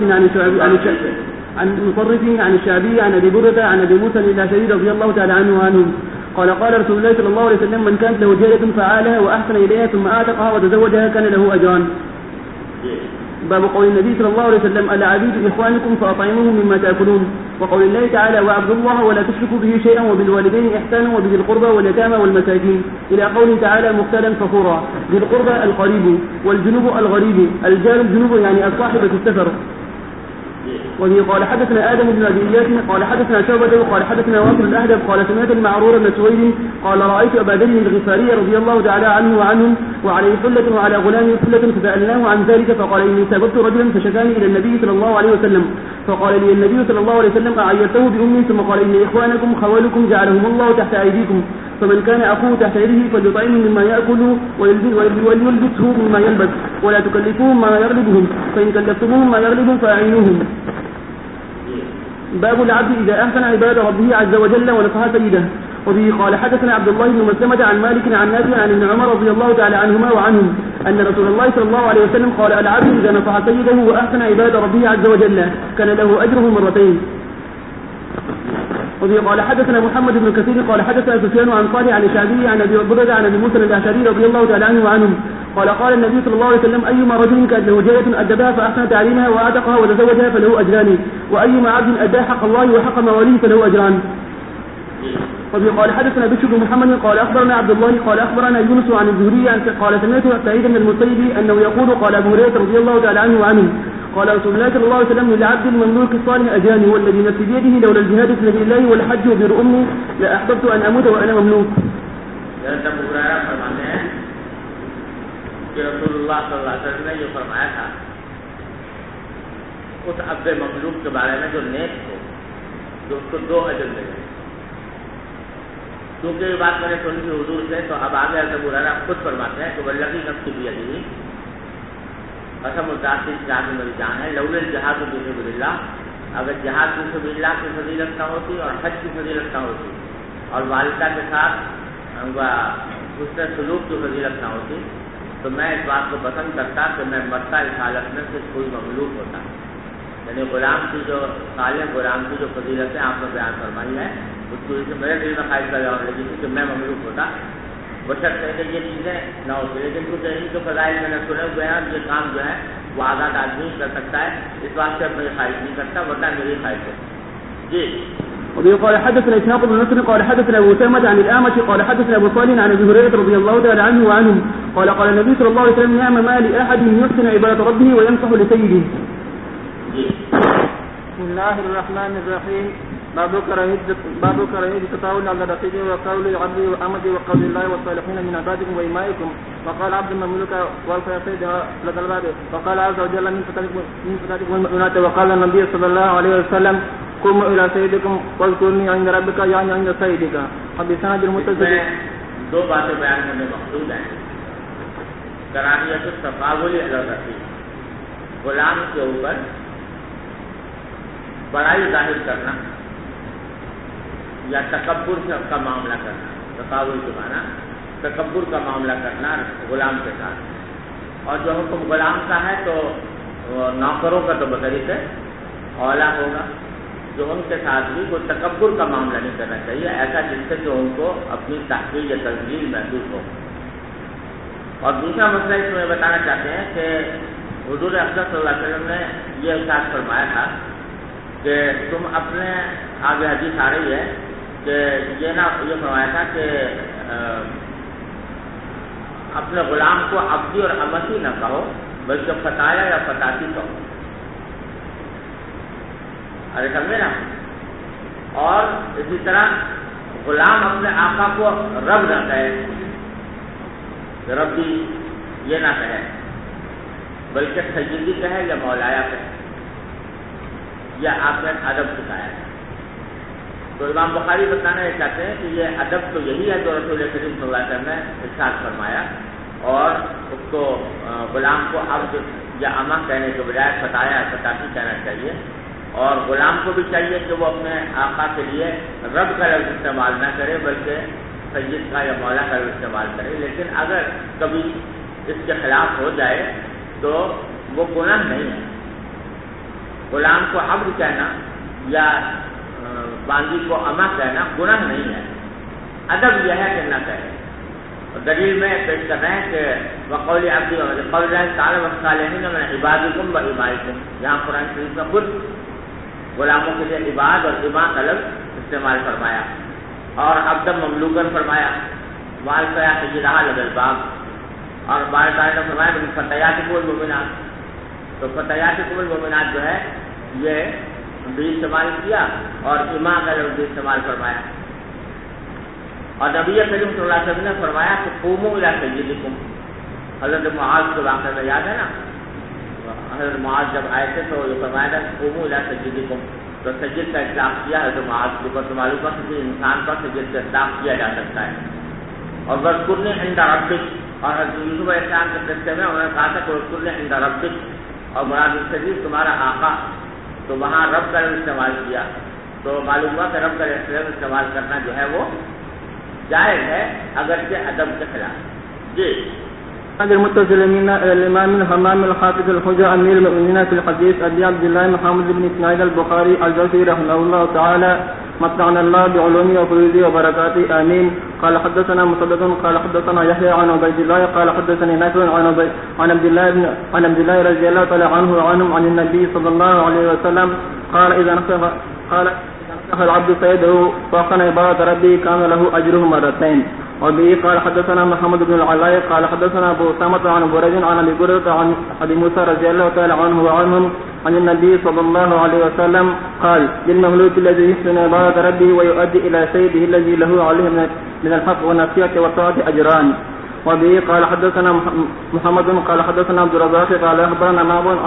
عن الشعبي عن أبي بردة عن أبي موسى الأشعري رضي الله تعالى عنه وعنهم قال قال رسول الله صلى الله عليه وسلم من كانت له جارية فعالها وأحسن إليها ثم أعتقها وتزوجها كان له أجران. باب قول النبي صلى الله عليه وسلم العبيد إخوانكم فأطعموهم مما تأكلون وقول الله تعالى واعبدوا الله ولا تشركوا به شيئا وبالوالدين إحسانا وبذي القربى واليتامى والمساكين إلى قوله تعالى مختالا فخورا. ذي القربى القريب والجنوب الغريب الجار الجنوب يعني الصاحب في السفر. وبه قال حدثنا آدم بن أبي إياس قال حدثنا شعبة قال حدثنا واصل الأهدب قال سمعت المعرور بن سويد قال رأيت أبا ذر الغفاري رضي الله تعالى عنه وعنهم وعليه حلة وعلى غلامه حلة فسألناه عن ذلك فقال إني سببت رجلا فشكاني إلى النبي صلى الله عليه وسلم فقال لي النبي صلى الله عليه وسلم أعيرته بأمي ثم قال إن إخوانكم خوالكم جعلهم الله تحت أيديكم فمن كان أخوه تحت يده فليطعمه مما يأكل وليلبسه مما يلبس ولا تكلفوهم ما يغلبهم فإن كلفتموهم ما يغلبهم فأعينوهم. باب العبد إذا أحسن عباد ربه عز وجل ونصح سيده. وبه قال حدثنا عبد الله بن مسلمة عن مالك عن نافع عن ابن عمر رضي الله تعالى عنهما وعنهم أن رسول الله صلى الله عليه وسلم قال العبد إذا نصح سيده وأحسن عباد ربه عز وجل كان له أجره مرتين. وبه قال حدثنا محمد بن كثير قال حدثنا سفيان عن صالح عن الشعبي عن ابي برده عن ابي موسى الاشعري رضي الله تعالى عنه وعنهم قال النبي صلى الله عليه وسلم ايما رجل كانت له جاريه ادبها فاحسن تعليمها واعتقها وتزوجها فله اجران وايما عبد ادى حق الله وحق مواليه فله اجران. وبه قال حدثنا بشر بن محمد قال اخبرنا عبد الله قال اخبرنا يونس عن الزهري قال سمعت سعيد بن المسيب انه يقول قال ابو هريره رضي الله تعالى عنه وعنه قال رسول الله صلى الله عليه وسلم للعبد المملوك الصالح أجاني والذي نفسي بيده لولا الجهاد في سبيل الله والحج وبر أمي لأحببت أن أموت وأنا مملوك. فرماتے ہیں کہ رسول اللہ صلی اللہ علیہ وسلم نے یہ فرمایا تھا اس عبد مملوک کے بارے میں جو نیک ہو جو اس کو 2 اجر ملے. کیونکہ یہ بات میں نے سنی تھی حضور سے تو اب آگے ابو ہریرہ خود فرماتے ہیں کہ والذی نفسی بیدہ قسم الذات جہاد میری جان ہے لولا الجہاد فی سبیل اللہ اگر جہاد فی سبیل اللہ کی فضیلت نہ ہوتی اور حج کی فضیلت نہ ہوتی اور والدہ کے ساتھ حسن سلوک کی فضیلت نہ ہوتی تو میں اس بات کو پسند کرتا کہ میں مرتا اس حالت میں سے کوئی مملوک ہوتا. یعنی غلام کی جو صالح غلام کی جو فضیلتیں آپ نے بیان فرمائی ہے اس کو میرے دل میں خواہش پیدا ہونے لگی تھی کہ میں مملوک ہوتا بشرط ہے کہ یہ چیزیں نہ ہوتی. لیکن کچھ ان کے فضائل میں نے سنے ہوئے ہیں یہ کام جو ہے وہ آزاد آدمی کر سکتا ہے اس بات سے میری خواہش نہیں کرتا ورنہ میری خواہش ہے. جی. وبه قال حدثنا إسحاق بن نصر قال حدثنا أبو أسامة عن الأعمش قال حدثنا أبو صالح عن أبي هريرة رضي الله تعالى عنه وعنهم قال النبي صلى الله عليه وسلم نعم ما لأحد يحسن عبادة ربه وينصح لسيده. بسم الله الرحمن الرحيم. باب كراهية التطاول على رقيبه وقول العبد وأمته وقول الله والصالحين من عبادكم وإمائكم وقال عبد المملوك والفيصيد لدى الباب وقال عز وجل من فتاتكم المؤمنات وقال النبي صلى الله عليه وسلم قوموا إلى سيدكم واذكرني عند ربك يعني عند سيدك. وبسند المتصل 2 باتیں بیان کرنے مقصود ہیں. کراہیت التطاول علی الرقیب غلام کے اوپر بڑائی ظاہر کرنا یا تکبر کا معاملہ کرنا. تطاول کے معنی تکبر کا معاملہ کرنا غلام کے ساتھ. اور جو حکم غلام کا ہے تو نوکروں کا تو بطریق اولا ہوگا جو ان کے ساتھ بھی کوئی تکبر کا معاملہ نہیں کرنا چاہیے ایسا جس سے کہ ان کو اپنی تحقیر یا تنزیل محسوس ہو. اور دوسرا مسئلہ اس میں بتانا چاہتے ہیں کہ حضور اکرم صلی اللہ علیہ وسلم نے یہ ارشاد فرمایا تھا کہ تم اپنے آگے حدیث آ رہی ہے کہ یہ فرمایا تھا کہ اپنے غلام کو عبدی اور امتی نہ کہو بلکہ فتایا یا فتاتی کہو. ارے سمجھے نا. اور اسی طرح غلام اپنے آقا کو رب نہ کہے ربی یہ نہ کہے بلکہ سیدی کہے یا مولایا کہے. یہ آپ نے ادب سکھایا ہے. تو امام بخاری بتانا یہ چاہتے ہیں کہ یہ ادب تو یہی ہے جو رسول کریم صلی اللہ علیہ وسلم نے ارشاد فرمایا اور اس کو غلام کو عبد یا اماں کہنے کے بجائے فتایا فتاتی کہنا چاہیے. اور غلام کو بھی چاہیے کہ وہ اپنے آقا کے لیے رب کا لفظ استعمال نہ کرے بلکہ سید کا یا مولا کا لفظ استعمال کرے. لیکن اگر کبھی اس کے خلاف ہو جائے تو وہ گناہ نہیں ہے. غلام کو عبد کہنا یا باندی کو اماں کہنا گناہ نہیں ہے. ادب یہ ہے کہ نہ کہے. دلیل میں پیش کر رہے ہیں کہ وقول عبدی قول اللہ تعالی والصالحین من عبادکم و امائکم، یہاں قرآن شریف میں خود غلاموں کے لیے عباد اور اماء کا لفظ استعمال فرمایا اور عبد مملوکن فرمایا، وال فیات جرحا للباب، اور بار بار نے فرمایا کہ فتیاتکم المؤمنات، تو فتیاتکم المؤمنات جو ہے یہ بھی استعمال کیا اور اماء کا لفظ بھی استعمال فرمایا۔ اور نبی کریم صلی اللہ علیہ وسلم نے فرمایا کہ قوموا الی سیدکم، حضرت معاذ کے واقعہ میں یاد ہے نا، حضرت معاذ جب آئے تھے تو یہ فرمایا تھا قوموا الی سیدکم، تو سید کا اطلاق کیا حضرت معاذ کے اوپر، تو معلوم ہوا کسی انسان پر سید کا اطلاق کیا جا سکتا ہے۔ اور وذکرنی عند ربک، اور حضرت یوسف علیہ السلام کے قصے میں انہوں نے کہا تھا کہ وذکرنی عند ربک، اور مراد سید تمہارا آقا، تو وہاں رب کا لفظ استعمال کیا، تو معلوم ہوا کہ رب کا لفظ استعمال کرنا جو ہے وہ جائز ہے اگرچہ ادب کے خلاف۔ جی المتصل منا الامام الحمام الحافظ الحجة امير المؤمنين في الحديث ابي عبد الله محمد بن اسماعيل البخاري الجوزي رحمه الله تعالى، متعنا الله بعلومه وفضله وبركاته امين. قال حدثنا مسدد قال حدثنا يحيى عن عبيد الله قال حدثني نافع عن عبد الله رضي الله تعالى عنه وعنهم عن النبي صلى الله عليه وسلم قال اذا نصح العبد سيده فاقن عبادة ربه كان له اجره مرتين. وبه قال حدثنا محمد بن العلاء قال حدثنا ابو اسامة عن بريد عن ابي هريرة عن ابي موسى رضي الله تعالى عنه وعنهم عن النبي صلى الله عليه وسلم قال للمملوك الذي يحسن عبادة ربه ويؤدي الى سيده الذي له عليه من الحق والنصيحة والطاعة اجران. وبه قال حدثنا محمد قال حدثنا عبد الرزاق قال اخبرنا معبد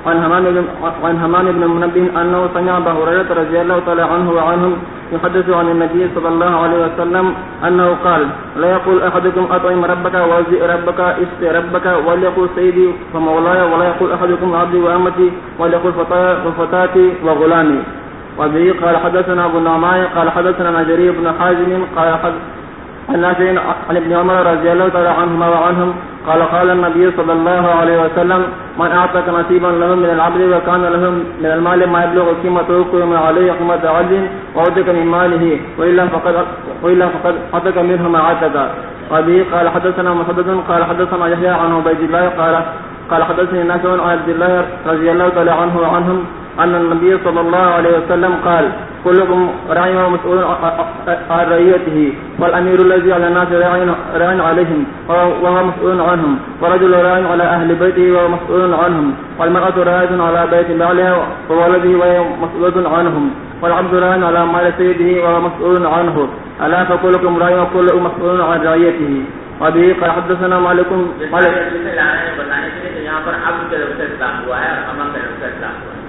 عن همام بن منبه انه سمع ابا هريرة رضي الله تعالى عنه وعنهم يحدث عن النبي صلى الله عليه وسلم انه قال لا يقول احدكم اطعم ربك وازئ ربك اسق ربك وليقول سيدي فمولاي، ولا يقول احدكم عبدي وامتي وليقول فتاتي وغلامي. وبه قال حدثنا ابو النعمان قال حدثنا نجري بن حازم قال عن نافع عن ابن عمر رضي الله تعالى عنهما وعنهم قال قال النبي صلى الله عليه وسلم من اعطاك نصيبا له من العبد وكان له من المال ما يبلغ قيمته قيم عليه قيمة عبد وعدك من ماله وإلا فقد عتك منه ما عتك. وبه قال حدثنا مسدد قال حدثنا يحيى عن عبيد الله قال حدثني نافع عن عبد الله رضي الله تعالى عنه وعنهم أن النبي صلى الله عليه وسلم قال كلكم راع ومسؤول عن رعيته، والأمير الذي على الناس راع عليهم وهو مسؤول عنهم، ورجل راع على أهل بيته وهو مسؤول عنهم، والمرأة راعية على بيت بعلها وولده وهو مسؤول عنهم، والعبد راع على مال سيده وهو مسؤول عنه، ألا فكلكم راع وكل مسؤول عن رعيته. وبه قال حدثنا مالك یہاں پر عبد کے لفظ سے ہوا ہے اور امام کے لفظ سے ہوا ہے.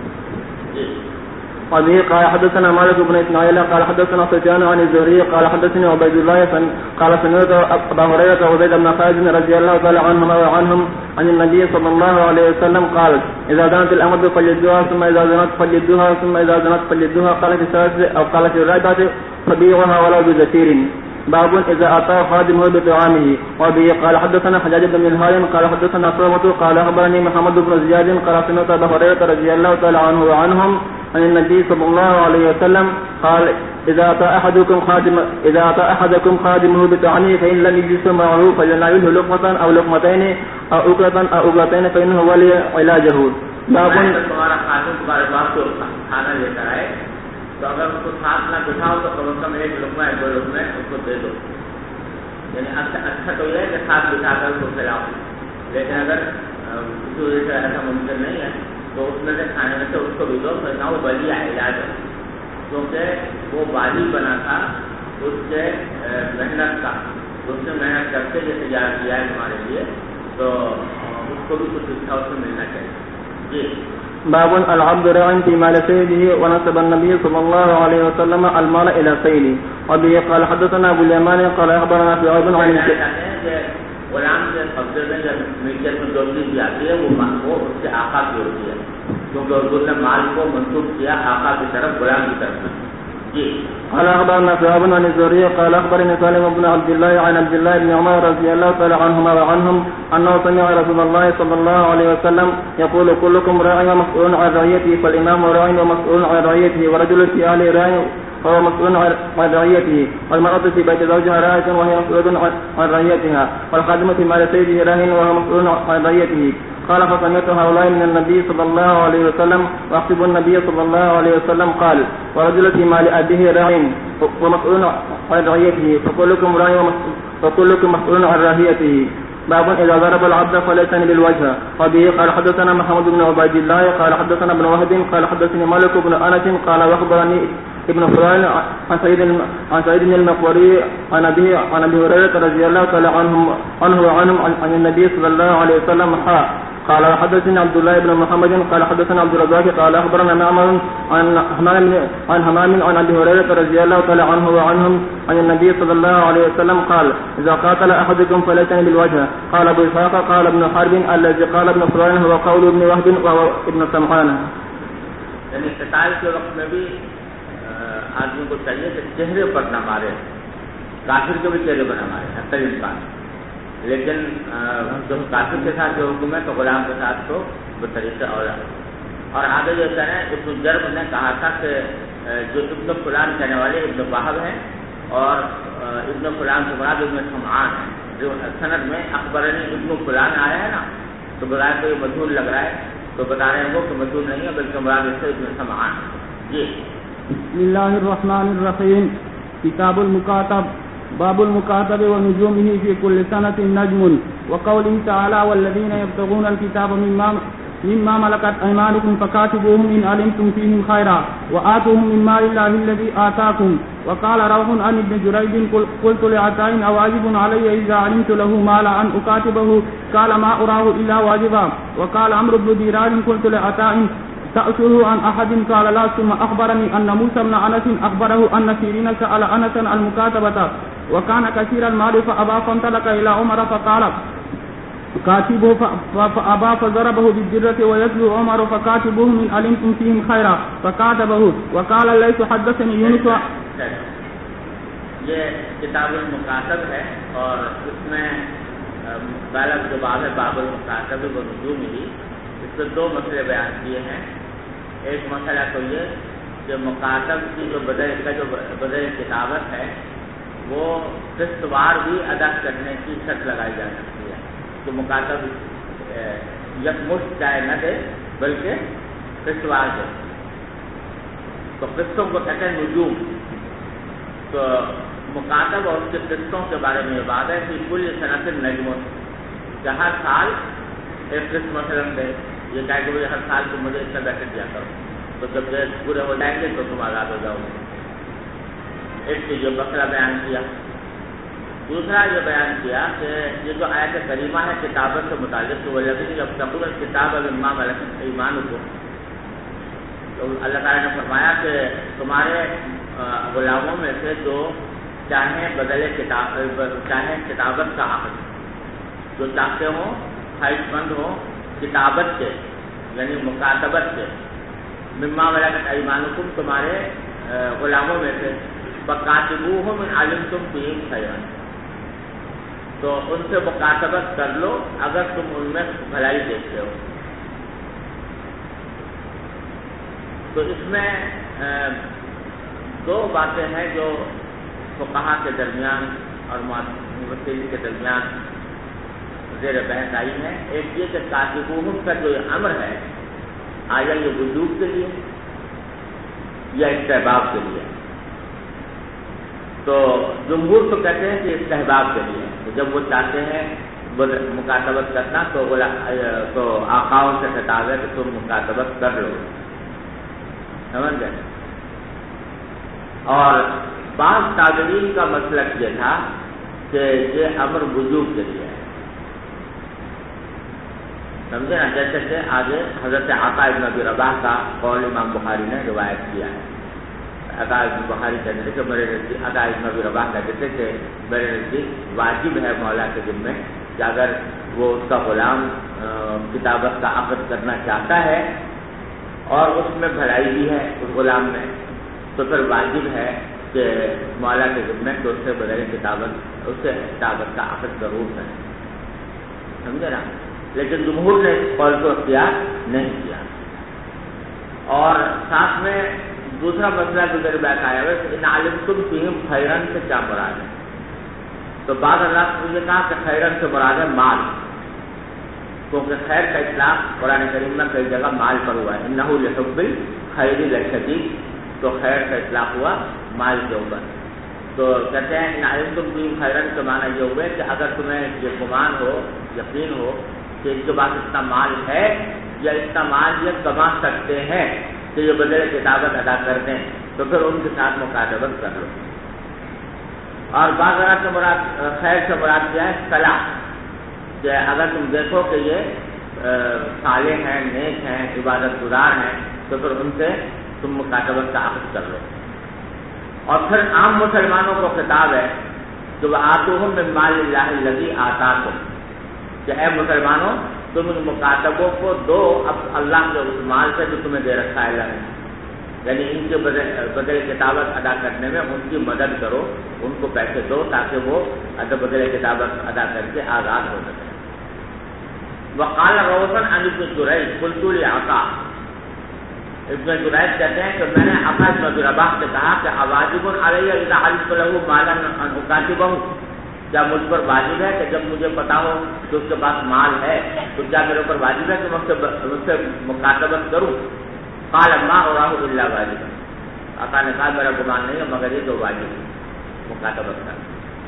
وبه قال حدثنا مالك بن اسماعيل قال حدثنا سفيان عن الزهري قال حدثني عبيد الله قال سمعت ابا هريره وزيد بن خالد رضي الله تعالى عنهما وعنهم عن النبي صلى الله عليه وسلم قال اذا زنت الامه فليدوها ثم اذا زنت فليدوها ثم اذا زنت فليدوها قال في الثالثه او قال في الرابعه فبيعها ولو بزكير. باب اذا اتى خادمه بطعامه. وبه قال حدثنا حجاج بن منهار قال حدثنا صومة قال اخبرني محمد بن زياد قال سمعت ابا هريره رضي الله تعالى عنه وعنهم عن النبي صلى الله عليه وسلم قال اذا اتى احدكم خادمه بطعامه فان لم يجلس معه فليناوله لقمة او لقمتين او اكلتين فانه ولي علاجه. باب تمہارا خادم تمہارے پاس کو کھانا لے کر آئے تو اگر اس کو ساتھ نہ بٹھاؤ تو کم از کم ایک لقمہ ہے 2 لقمے اس کو دے دو، یعنی اچھا تو یہ ہے کہ ساتھ بٹھا کر اس کو کھلاؤ، لیکن اگر کسی وجہ سے ایسا ممکن نہیں ہے تو اس میں سے کھانے میں سے اس کو بھی دو، نہ وہ بلی علاج ہے، کیونکہ وہ بالی بنا تھا اس سے محنت کا، اس سے محنت کر کے یہ تیار کیا ہے ہمارے لیے، تو اس کو بھی کچھ اچھا اس سے ملنا چاہیے. جی باب العبد راع في مال سيده ونسب النبي صلى الله عليه وسلم المال الى سيده. وبه قال حدثنا ابو اليمان قال اخبرنا في عبد عن غلام سے قبضے میں جب ملکیت میں جو چیز آتی ہے وہ اس سے آقا کی ہوتی ہے، کیونکہ حضور نے مال کو منسوخ کیا آقا کی طرف غلام کی طرف. جی قال اخبرنا شعب عن الزهري قال اخبرني سالم بن عبد الله عن عبد الله بن عمر رضي الله تعالى عنهما وعنهم انه سمع رسول الله صلى الله عليه وسلم يقول كلكم راع ومسؤول عن رعيته، فالامام راع ومسؤول عن رعيته، ورجل في اهله راع فهو مسؤول عن رعيته، والمرأة في بيت زوجها راعية وهي مسؤولة عن رعيتها، والخادمة في مال سيده راهن وهو مسؤول عن رعيته. قال فسمعت هؤلاء من النبي صلى الله عليه وسلم، واحسب النبي صلى الله عليه وسلم قال: ورجل في مال أبيه راع ومسؤول عن رعيته، فكلكم راع وكلكم مسؤول عن رعيته. باب إذا ضرب العبد فليسن بالوجه. وبه قال حدثنا محمد بن عبيد الله قال حدثنا ابن وهب قال حدثني مالك بن أنس قال واخبرني ابن فلان عن سعيد المقبري عن أبي هريرة رضي الله تعالى عنه وعنهم عن النبي صلى الله عليه وسلم قال حدثني عبد الله بن محمد قال حدثنا عبد الرزاق قال أخبرنا معمر عن همام عن أبي هريرة رضي الله تعالى عنه وعنهم عن النبي صلى الله عليه وسلم قال: إذا قاتل أحدكم فليسن بالوجه. قال أبو إسحاق قال ابن حرب الذي قال ابن فلان هو قول ابن وهب وهو ابن سمعان. یعنی قتال کے وقت میں بھی آدمی کو چاہیے کہ چہرے پر نہ مارے، کافر کے بھی چہرے پر نہ مارے حتی امکان، لیکن جو کافر کے ساتھ جو حکم ہے تو غلام کے ساتھ تو بطریقے اور آگے جو کہہ رہے ہیں ابن جرب نے کہا تھا کہ جو ابن فلان کہنے والے ابن وہب ہیں اور ابن فلان سے مراد ابن سمعان ہے. جو سند میں اخبرنی ابن فلان آیا ہے نا تو بظاہر کو یہ مجہول لگ رہا ہے، تو بتا رہے ہیں وہ کہ مجہول نہیں ہے بلکہ مراد اس سے ابن سمعان ہے. جی بسم اللہ الرحمن الرحیم. کتاب المکاتب. باب المكاتب ونجومه في كل سنة نجم. وقوله تعالى: والذين يبتغون الكتاب مما ملكت أيمانكم فكاتبوهم إن علمتم فيهم خيرا وآتوهم من مال الله الذي آتاكم. وقال روح عن ابن جريج: قلت لعطاء: أواجب علي إذا علمت له مالا أن أكاتبه؟ قال: ما أراه إلا واجبا. وقال عمرو بن دينار: قلت لعطاء: سألته عن أحد؟ قال: لا. ثم أخبرني أن موسى بن أنس أخبره أن سيرين سأل أنسا المكاتبة وكان كثير المال فأبى، فانطلق إلى عمر فقال: كاتبه، فأبى فضربه بالدرة ويتلو عمر: فكاتبوه من علمتم فيهم خيرا. فكاتبه. وقال الليث: حدثني يونس. یہ کتاب المکاتب ہے اور اس میں پہلا جو باب ہے باب المکاتب و نجومه، اس میں دو مسئلے بیان کیے ہیں. ایک مسئلہ تو یہ کہ مکاتب کی جو بدل کتابت ہے وہ قسط وار بھی ادا کرنے کی شرط لگائی جا سکتی ہے. تو مکاتب یکمشت چاہے نہ دے بلکہ قسط وار دے. تو قسطوں کو کہتے ہیں نجوم. تو مکاتب اور اس کے قسطوں کے بارے میں یہ بات ہے کہ کل صنعت نجم، کہ ہر سال ایک قسط مثلاً دے، یہ کہہ کہ ہر سال تم مجھے اتنا بیٹھ دیا کرو، تو جب پورے ہو جائیں گے تو تم آزاد ہو جاؤ گے. ایک تو یہ مسئلہ بیان کیا. دوسرا یہ بیان کیا کہ یہ جو آیت کریمہ ہے کتابت سے متعلق، تو وہ لگی جب تقور کتاب مما ملکت ایمانکم، تو اللہ تعالیٰ نے فرمایا کہ تمہارے غلاموں میں سے جو چاہیں کتابت کا عقد، جو چاہتے ہوں خواہش مند ہوں کتابت کے یعنی مکاتبت کے، مما ملکت ایمانکم تمہارے غلاموں میں سے، فکاتبوہم ان علمتم فیہم خیرا، تو ان سے مکاتبت کر لو اگر تم ان میں بھلائی دیکھتے ہو. تو اس میں دو باتیں ہیں جو فقہا کے درمیان اور مفسرین کے درمیان زیر بحث آئی ہیں. ایک یہ کہ کاتبوہم کا جو امر ہے آیا یہ وجوب کے لیے یا استحباب کے لیے؟ تو جمہور تو کہتے ہیں کہ استحباب کے لیے، جب وہ چاہتے ہیں مکاتبت کرنا تو آقاؤں سے خطاب ہے کہ تم مکاتبت کر لو، سمجھ گئے. اور بعض تابعین کا مسلک یہ تھا کہ یہ امر وجوب کے لیے ہے، سمجھے نا. جیسے کہ آگے حضرت عطا ابن ابی رباح کا قول امام بخاری نے روایت کیا ہے. عطا ابن بخاری کہتے تھے کہ میرے نزدیک عطا ابن ابی رباح کہتے تھے کہ میرے نزدیک واجب ہے مولا کے ذمے کہ اگر وہ اس کا غلام کتابت کا عقد کرنا چاہتا ہے اور اس میں بھلائی بھی ہے اس غلام میں، تو پھر واجب ہے کہ مولا کے ذمے تو اس سے بغیر کتابت کا عقد ضرور کرے، سمجھے نا. لیکن جمہور نے اس قول کو اختیار نہیں کیا. اور ساتھ میں دوسرا مسئلہ گزر بیٹھا ہے ان علمتم فیہم خیرن سے کیا مراد ہے؟ تو بعض اللہ نے کہا کہ خیرن سے مراد ہے مال، کیونکہ خیر کا اطلاق قرآن کریم میں کئی جگہ مال پر ہوا ہے، انہ لحب الخیر لشدید، تو خیر کا اطلاق ہوا مال کے اوپر۔ تو کہتے ہیں ان علمتم فیہم خیرن کے معنی یہ ہوئے کہ اگر تمہیں یہ گمان ہو، یقین ہو کہ ان کے پاس اتنا مال ہے یا اتنا مال یہ کما سکتے ہیں کہ یہ بدلے کتابت ادا کر دیں، تو پھر ان کے ساتھ مکاتبت کر لو۔ اور بعض سے مراد خیر سے مراد کیا ہے؟ صلاح، کہ اگر تم دیکھو کہ یہ صالح ہیں، نیک ہیں، عبادت گزار ہیں، تو پھر ان سے تم مکاتبت کا عقد کر لو۔ اور پھر عام مسلمانوں کو خطاب ہے کہ وآتوہم من مال اللہ الذی آتاکم، کہ اے مسلمانوں تم ان مکاتبوں کو دو اب اللہ کے اس مال سے جو تمہیں دے رکھا ہے اللہ نے، یعنی ان کے بدل کتابت ادا کرنے میں ان کی مدد کرو، ان کو پیسے دو تاکہ وہ بدل کتابت ادا کر کے آزاد ہو سکے۔ وقال روشن عن ابن جریج قلت لعطاء، ابن جریج کہتے ہیں کہ میں نے عطاء بن ابی رباح سے کہا کہ اواجب علی اذا علمت له مالا ان اکاتبہ، کیا مجھ پر واجب ہے کہ جب مجھے پتا ہو کہ اس کے پاس مال ہے تو کیا میرے اوپر واجب ہے کہ میں اس سے مکاتبت کروں؟ قال ما اراه الا واجب، عطاء نے کہا میرا گمان نہیں ہے مگر یہ تو واجب ہے مکاتبت کرنا۔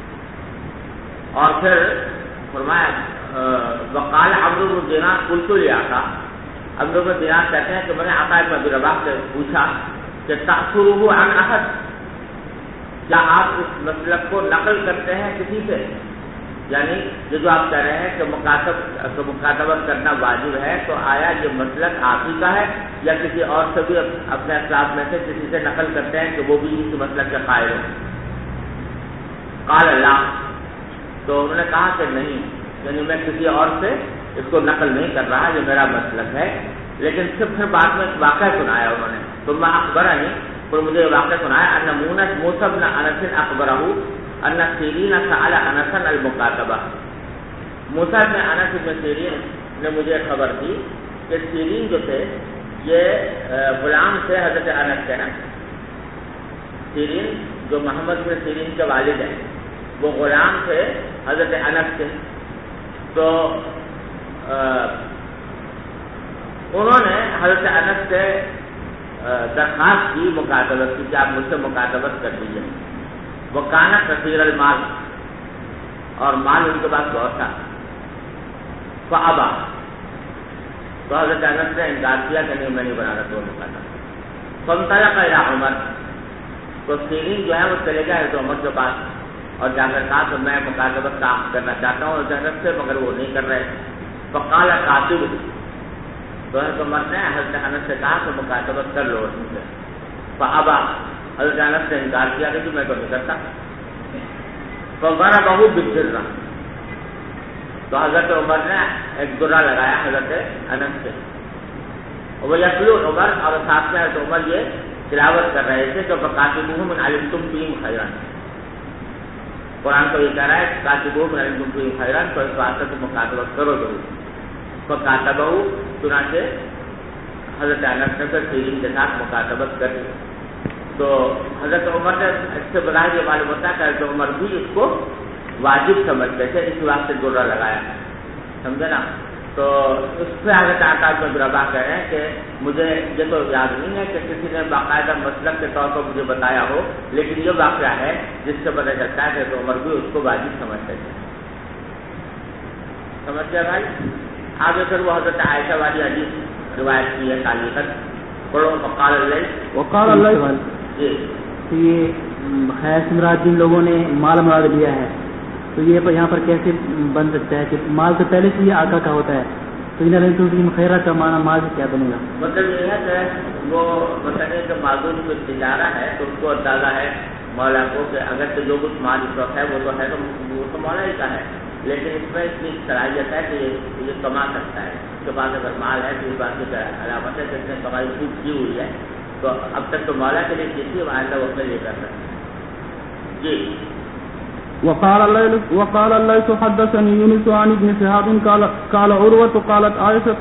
اور پھر فرمایا وقال عمرو بن دینار قلت لعطاء، عمرو بن دینار کہتے ہیں کہ میں نے عطاء بن ابی رباح سے پوچھا کہ تأخذه عن احد، کیا آپ اس مسلک کو نقل کرتے ہیں کسی سے؟ یعنی یہ جو آپ کہہ رہے ہیں کہ مکاتبت کرنا واجب ہے، تو آیا یہ مسلک آپ ہی کا ہے یا کسی اور سے بھی اپنے اسلاف میں سے کسی سے نقل کرتے ہیں کہ وہ بھی اس مسلک کے قائل ہو؟ قال لا، تو انہوں نے کہا کہ نہیں، یعنی میں کسی اور سے اس کو نقل نہیں کر رہا، یہ میرا مسلک ہے۔ لیکن پھر بعد میں واقعہ سنایا انہوں نے، ثم اخبرنی، اور مجھے واقعہ سنایا ان موسیٰ بن انس اخبرہ ان سیرین سأل انس المکاتبہ، موسیٰ بن انس بن سیرین نے مجھے خبر دی کہ سیرین جو تھے یہ غلام تھے حضرت انس کے، نا سیرین جو محمد بن سیرین کے والد ہیں وہ غلام تھے حضرت انس کے، تو انہوں نے حضرت انس سے درخواست کی مکاتبت کی کہ آپ مجھ سے مکاتبت کر دیجیے۔ وہ کانا کثیر المال، اور مال ان کے پاس بہت تھا، فابا، تو حضرت انس نے انکار کیا کہ نہیں میں نہیں بنا رہا تو مکاتبت۔ فانطلق الی عمر، تو سیرین جو ہے وہ چلے گئے حضرت عمر کے پاس اور جا کر کہا کہ میں مکاتبت کا عقد کرنا چاہتا ہوں حضرت انس سے، مگر وہ نہیں کر رہے۔ فقال کاتب، تو حضرت عمر نے حضرت انس سے کہا کہ مکاتبت کر لو ان سے۔ فابا، حضرت انس نے انکار کیا کہ میں تو نہیں کرتا۔ فضربہ بالدرہ، تو حضرت عمر نے ایک درہ لگایا حضرت انس سے، وہ یتلو عمر، اور ساتھ میں حضرت عمر یہ تلاوت کر رہے تھے کہ فقاتبوہم ان علمتم فیہم خیرا، قرآن کو یہ کہہ رہا ہے کاتبوہم ان علمتم فیہم خیرا، تو اس واسطے تم مکاتبت کرو ضرور۔ فکاتبہ، چنانچہ حضرت انس نے پھر سیرین کے ساتھ مکاتبت کر دی۔ تو حضرت عمر نے اس سے بظاہر یہ معلوم ہوتا ہے کہ حضرت عمر بھی اس کو واجب سمجھتے تھے، اس واسطے درہ لگایا، سمجھے نا۔ تو اس پہ حضرت عطاء بن رباح کہہ رہے ہیں کہ مجھے یہ تو یاد نہیں ہے کہ کسی نے باقاعدہ مسلک کے طور پر مجھے بتایا ہو، لیکن یہ واقعہ ہے جس سے پتہ چلتا ہے کہ عمر بھی اس کو واجب سمجھتے تھے۔ سمجھ گیا بھائی؟ آگے پھر وہ حضرت عائشہ والی حدیث روایت کی ہے تعلیقاً، پڑھو وقال اللہ، جی تو یہ خیر سے مراد جن لوگوں نے مال مراد لیا ہے تو یہ یہاں پر کیسے بن سکتا ہے کہ مال سے پہلے سے یہ آقا کا ہوتا ہے، تو ان خیرہ کا معنی مال سے کیا بنے گا؟ مطلب یہ ہے کہ وہ مثلا کہ معذور کو تجارہ ہے تو اس کو اندازہ ہے مولا کو کہ اگر جو کچھ مال اس وقت ہے وہ تو مولا ہی کا ہے، لیکن اس میں اتنی صلاحیت ہے کہ یہ کما سکتا ہے، اس کے پاس اگر مال ہے تو اس بات کی علامت ہے کہ اس نے کمائی خوب کی ہوئی ہے، تو اب تک تو مولا کے لیے کی تھی، آئندہ وہ اپنے لیے کر سکتے ہیں۔ جی وقال الليث حدثني يونس عن ابن شهاب قال عروة قالت عائشة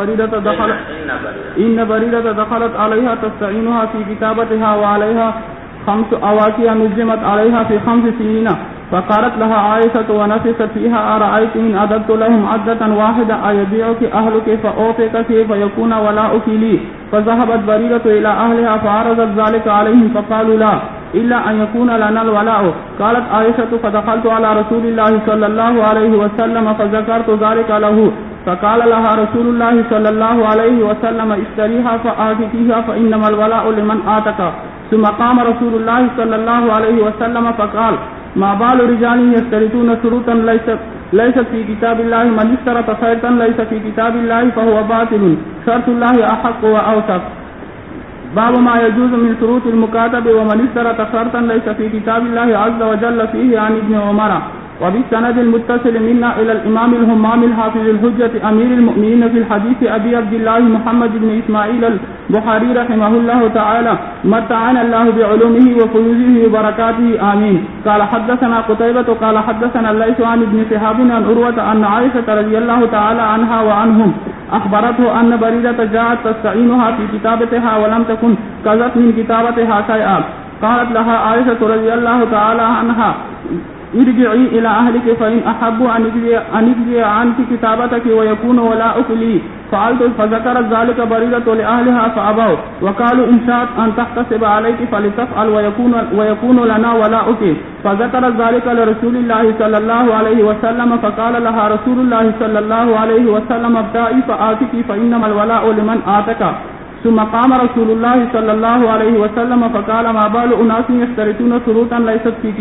إن بريدة دخلت عليها تستعينها في كتابتها وعليها 5 أواكي نجمت عليها في 5 سنين فقالت لها عائشة ونفست فيها أرأيت إن أدبت لهم عدة واحدة أيبيعك أهلك فأوفك كيف يكون ولاؤك لي فذهبت بريدة إلى أهلها فعرضت ذلك عليهم فقالوا لا إلا أن يكون لنا الولاء. قالت عائشة فدخلت على رسول الله صلى الله عليه وسلم فذكرت ذلك له فقال لها رسول الله صلى الله عليه وسلم اشتريها فآتكيها فإنما الولاء لمن آتك. ثم قام رسول الله صلى الله عليه وسلم فقال ما بال رجال يشترطون شروطا ليست في كتاب الله من اشترط شرطا ليس في كتاب الله فهو باطل شرط الله أحق وأوثق. باب ما يجوز من شروط المكاتب ومن اشترط شرطا ليس في كتاب الله عز وجل فيه عن ابن عمر. وبالسند المتصل منا إلى الإمام الهمام الحافظ الحجة أمير المؤمنين في الحديث أبي عبد الله محمد بن إسماعيل البخاري رحمه الله تعالى متعنا الله بعلومه وفيوزه وبركاته آمين. قال حدثنا قتيبة قال حدثنا الليث عن ابن شهاب عن عروة أن عائشة رضي الله تعالى عنها وعنهم أخبرته أن بريدة جاءت تستعينها في كتابتها ولم تكن كذت من كتابتها شيئا. قالت لها عائشة رضي الله تعالى عنها ارجعي إلى أهلك فإن أحبوا أن يجزي عنك كتابتك ويكون ولاؤك لي. فعلت فذكرت ذلك بريدة لأهلها فأبوا وقالوا إن شاءت أن تحتسب عليك فلتفعل ويكون لنا ولاؤك. فذكرت ذلك لرسول الله صلى الله عليه وسلم فقال لها رسول الله صلى الله عليه وسلم ابتعي فآتك فإنما الولاء لمن آتك. ثم قام رسول الله صلى الله عليه وسلم فقال ما بال أناس يشترطون شروطا ليست في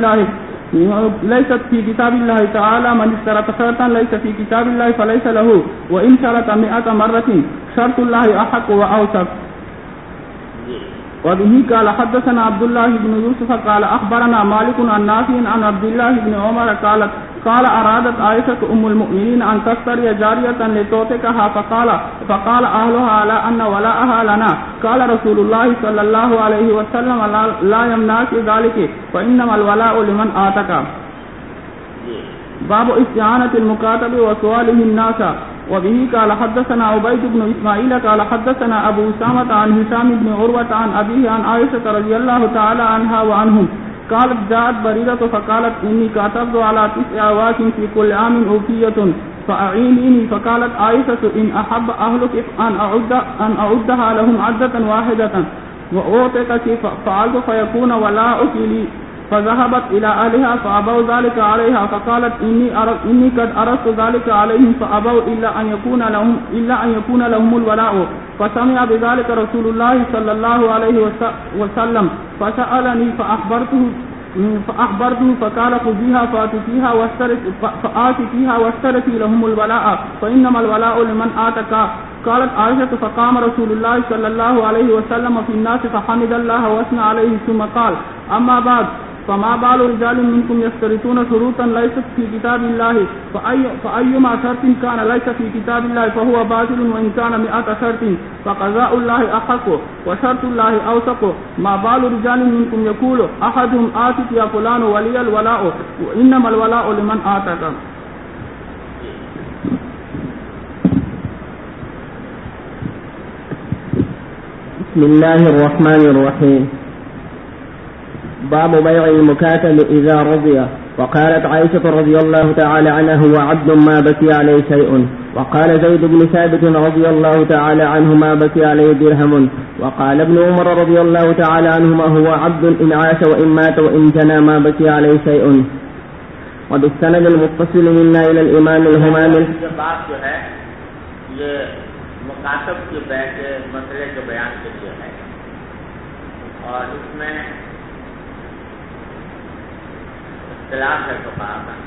كتاب الله تعالى من اشترط شرطا ليس في كتاب الله فليس له وإن شرط 100 مرة شرط الله أحق وأوثق. وبه قال حدثنا عبد الله بن يوسف قال أخبرنا مالك عن نافع عن عبد الله بن عمر قال أرادت عائشة أم المؤمنين أن تشتري جارية لتعتقها فقال أهلها على أن ولاءها لنا. قال رسول الله صلى الله عليه وسلم لا يمنعك ذلك فإنما الولاء لمن آتك. باب استعانة المكاتب وسؤاله الناس. وبه قال حدثنا عبيد بن إسماعيل قال حدثنا أبو أسامة عن هشام بن عروة عن أبيه عن عائشة رضي الله تعالى عنها وعنهم قالت جاءت بريدة فقالت إني كاتبت على 9 أواك في كل عام أوفية فأعينيني. فقالت عائشة إن أحب أهلك أن أعدها لهم عدة واحدة وأعطيك فعلت فيكون ولاؤك لي. فذهبت إلى أهلها فأبوا ذلك عليها فقالت إني قد أردت ذلك عليهم فأبوا إلا أن يكون لهم الولاء. فسمع بذلك رسول الله صلى الله عليه وسلم فسألني فأخبرته فقال خذيها فآتكيها واشتركي لهم الولاء فإنما الولاء لمن آتك. قالت عائشة فقام رسول الله صلى الله عليه وسلم في الناس فحمد الله واثنى عليه ثم قال أما بعد فما بال رجال منكم يشترطون شروطا ليست في كتاب الله فأيما شرط كان ليس في كتاب الله فهو باطل وإن كان 100 شرط فقضاء الله أحق وشرط الله أوثق. ما بال رجال منكم يقول أحدهم آتك يا فلان ولي الولاء وإنما الولاء لمن آتك. بسم الله الرحمن الرحيم. باب بيع المكاتب إذا رضي. وقالت عائشة رضي الله تعالى عنها هو عبد ما بكي عليه شيء. وقال زيد بن ثابت رضي الله تعالى عنه ما بكي عليه درهم. وقال ابن عمر رضي الله تعالى عنهما هو عبد إن عاش وإن مات وإن جنى ما بكي عليه شيء. وبالسند المتصل منا إلى الإمام الهمام. مکاتب کے بیع کے مسئلے کے بیان کے لیے ہے اور اس میں اختلاف ہے فقہاء کا.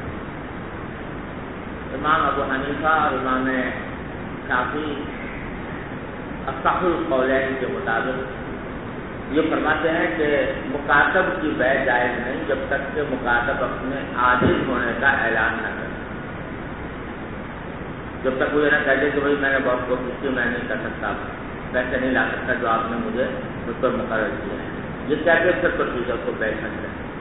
امام ابو حنیفہ اور امام شافعی اصح القولین کے مطابق یہ فرماتے ہیں کہ مکاتب کی بیع جائز نہیں جب تک کہ مکاتب اپنے عاجز ہونے کا اعلان نہ کرے. جب تک وہ یہ نہ کہہ دے کہ بھائی میں نے بہت کوشش کی میں نہیں کر سکتا پیسے نہیں لا سکتا جو آپ نے مجھے اس پر مقرر کیا ہے یہ کہتے پھر تو ٹھیک ہے اس کو بیچ سکتے ہیں.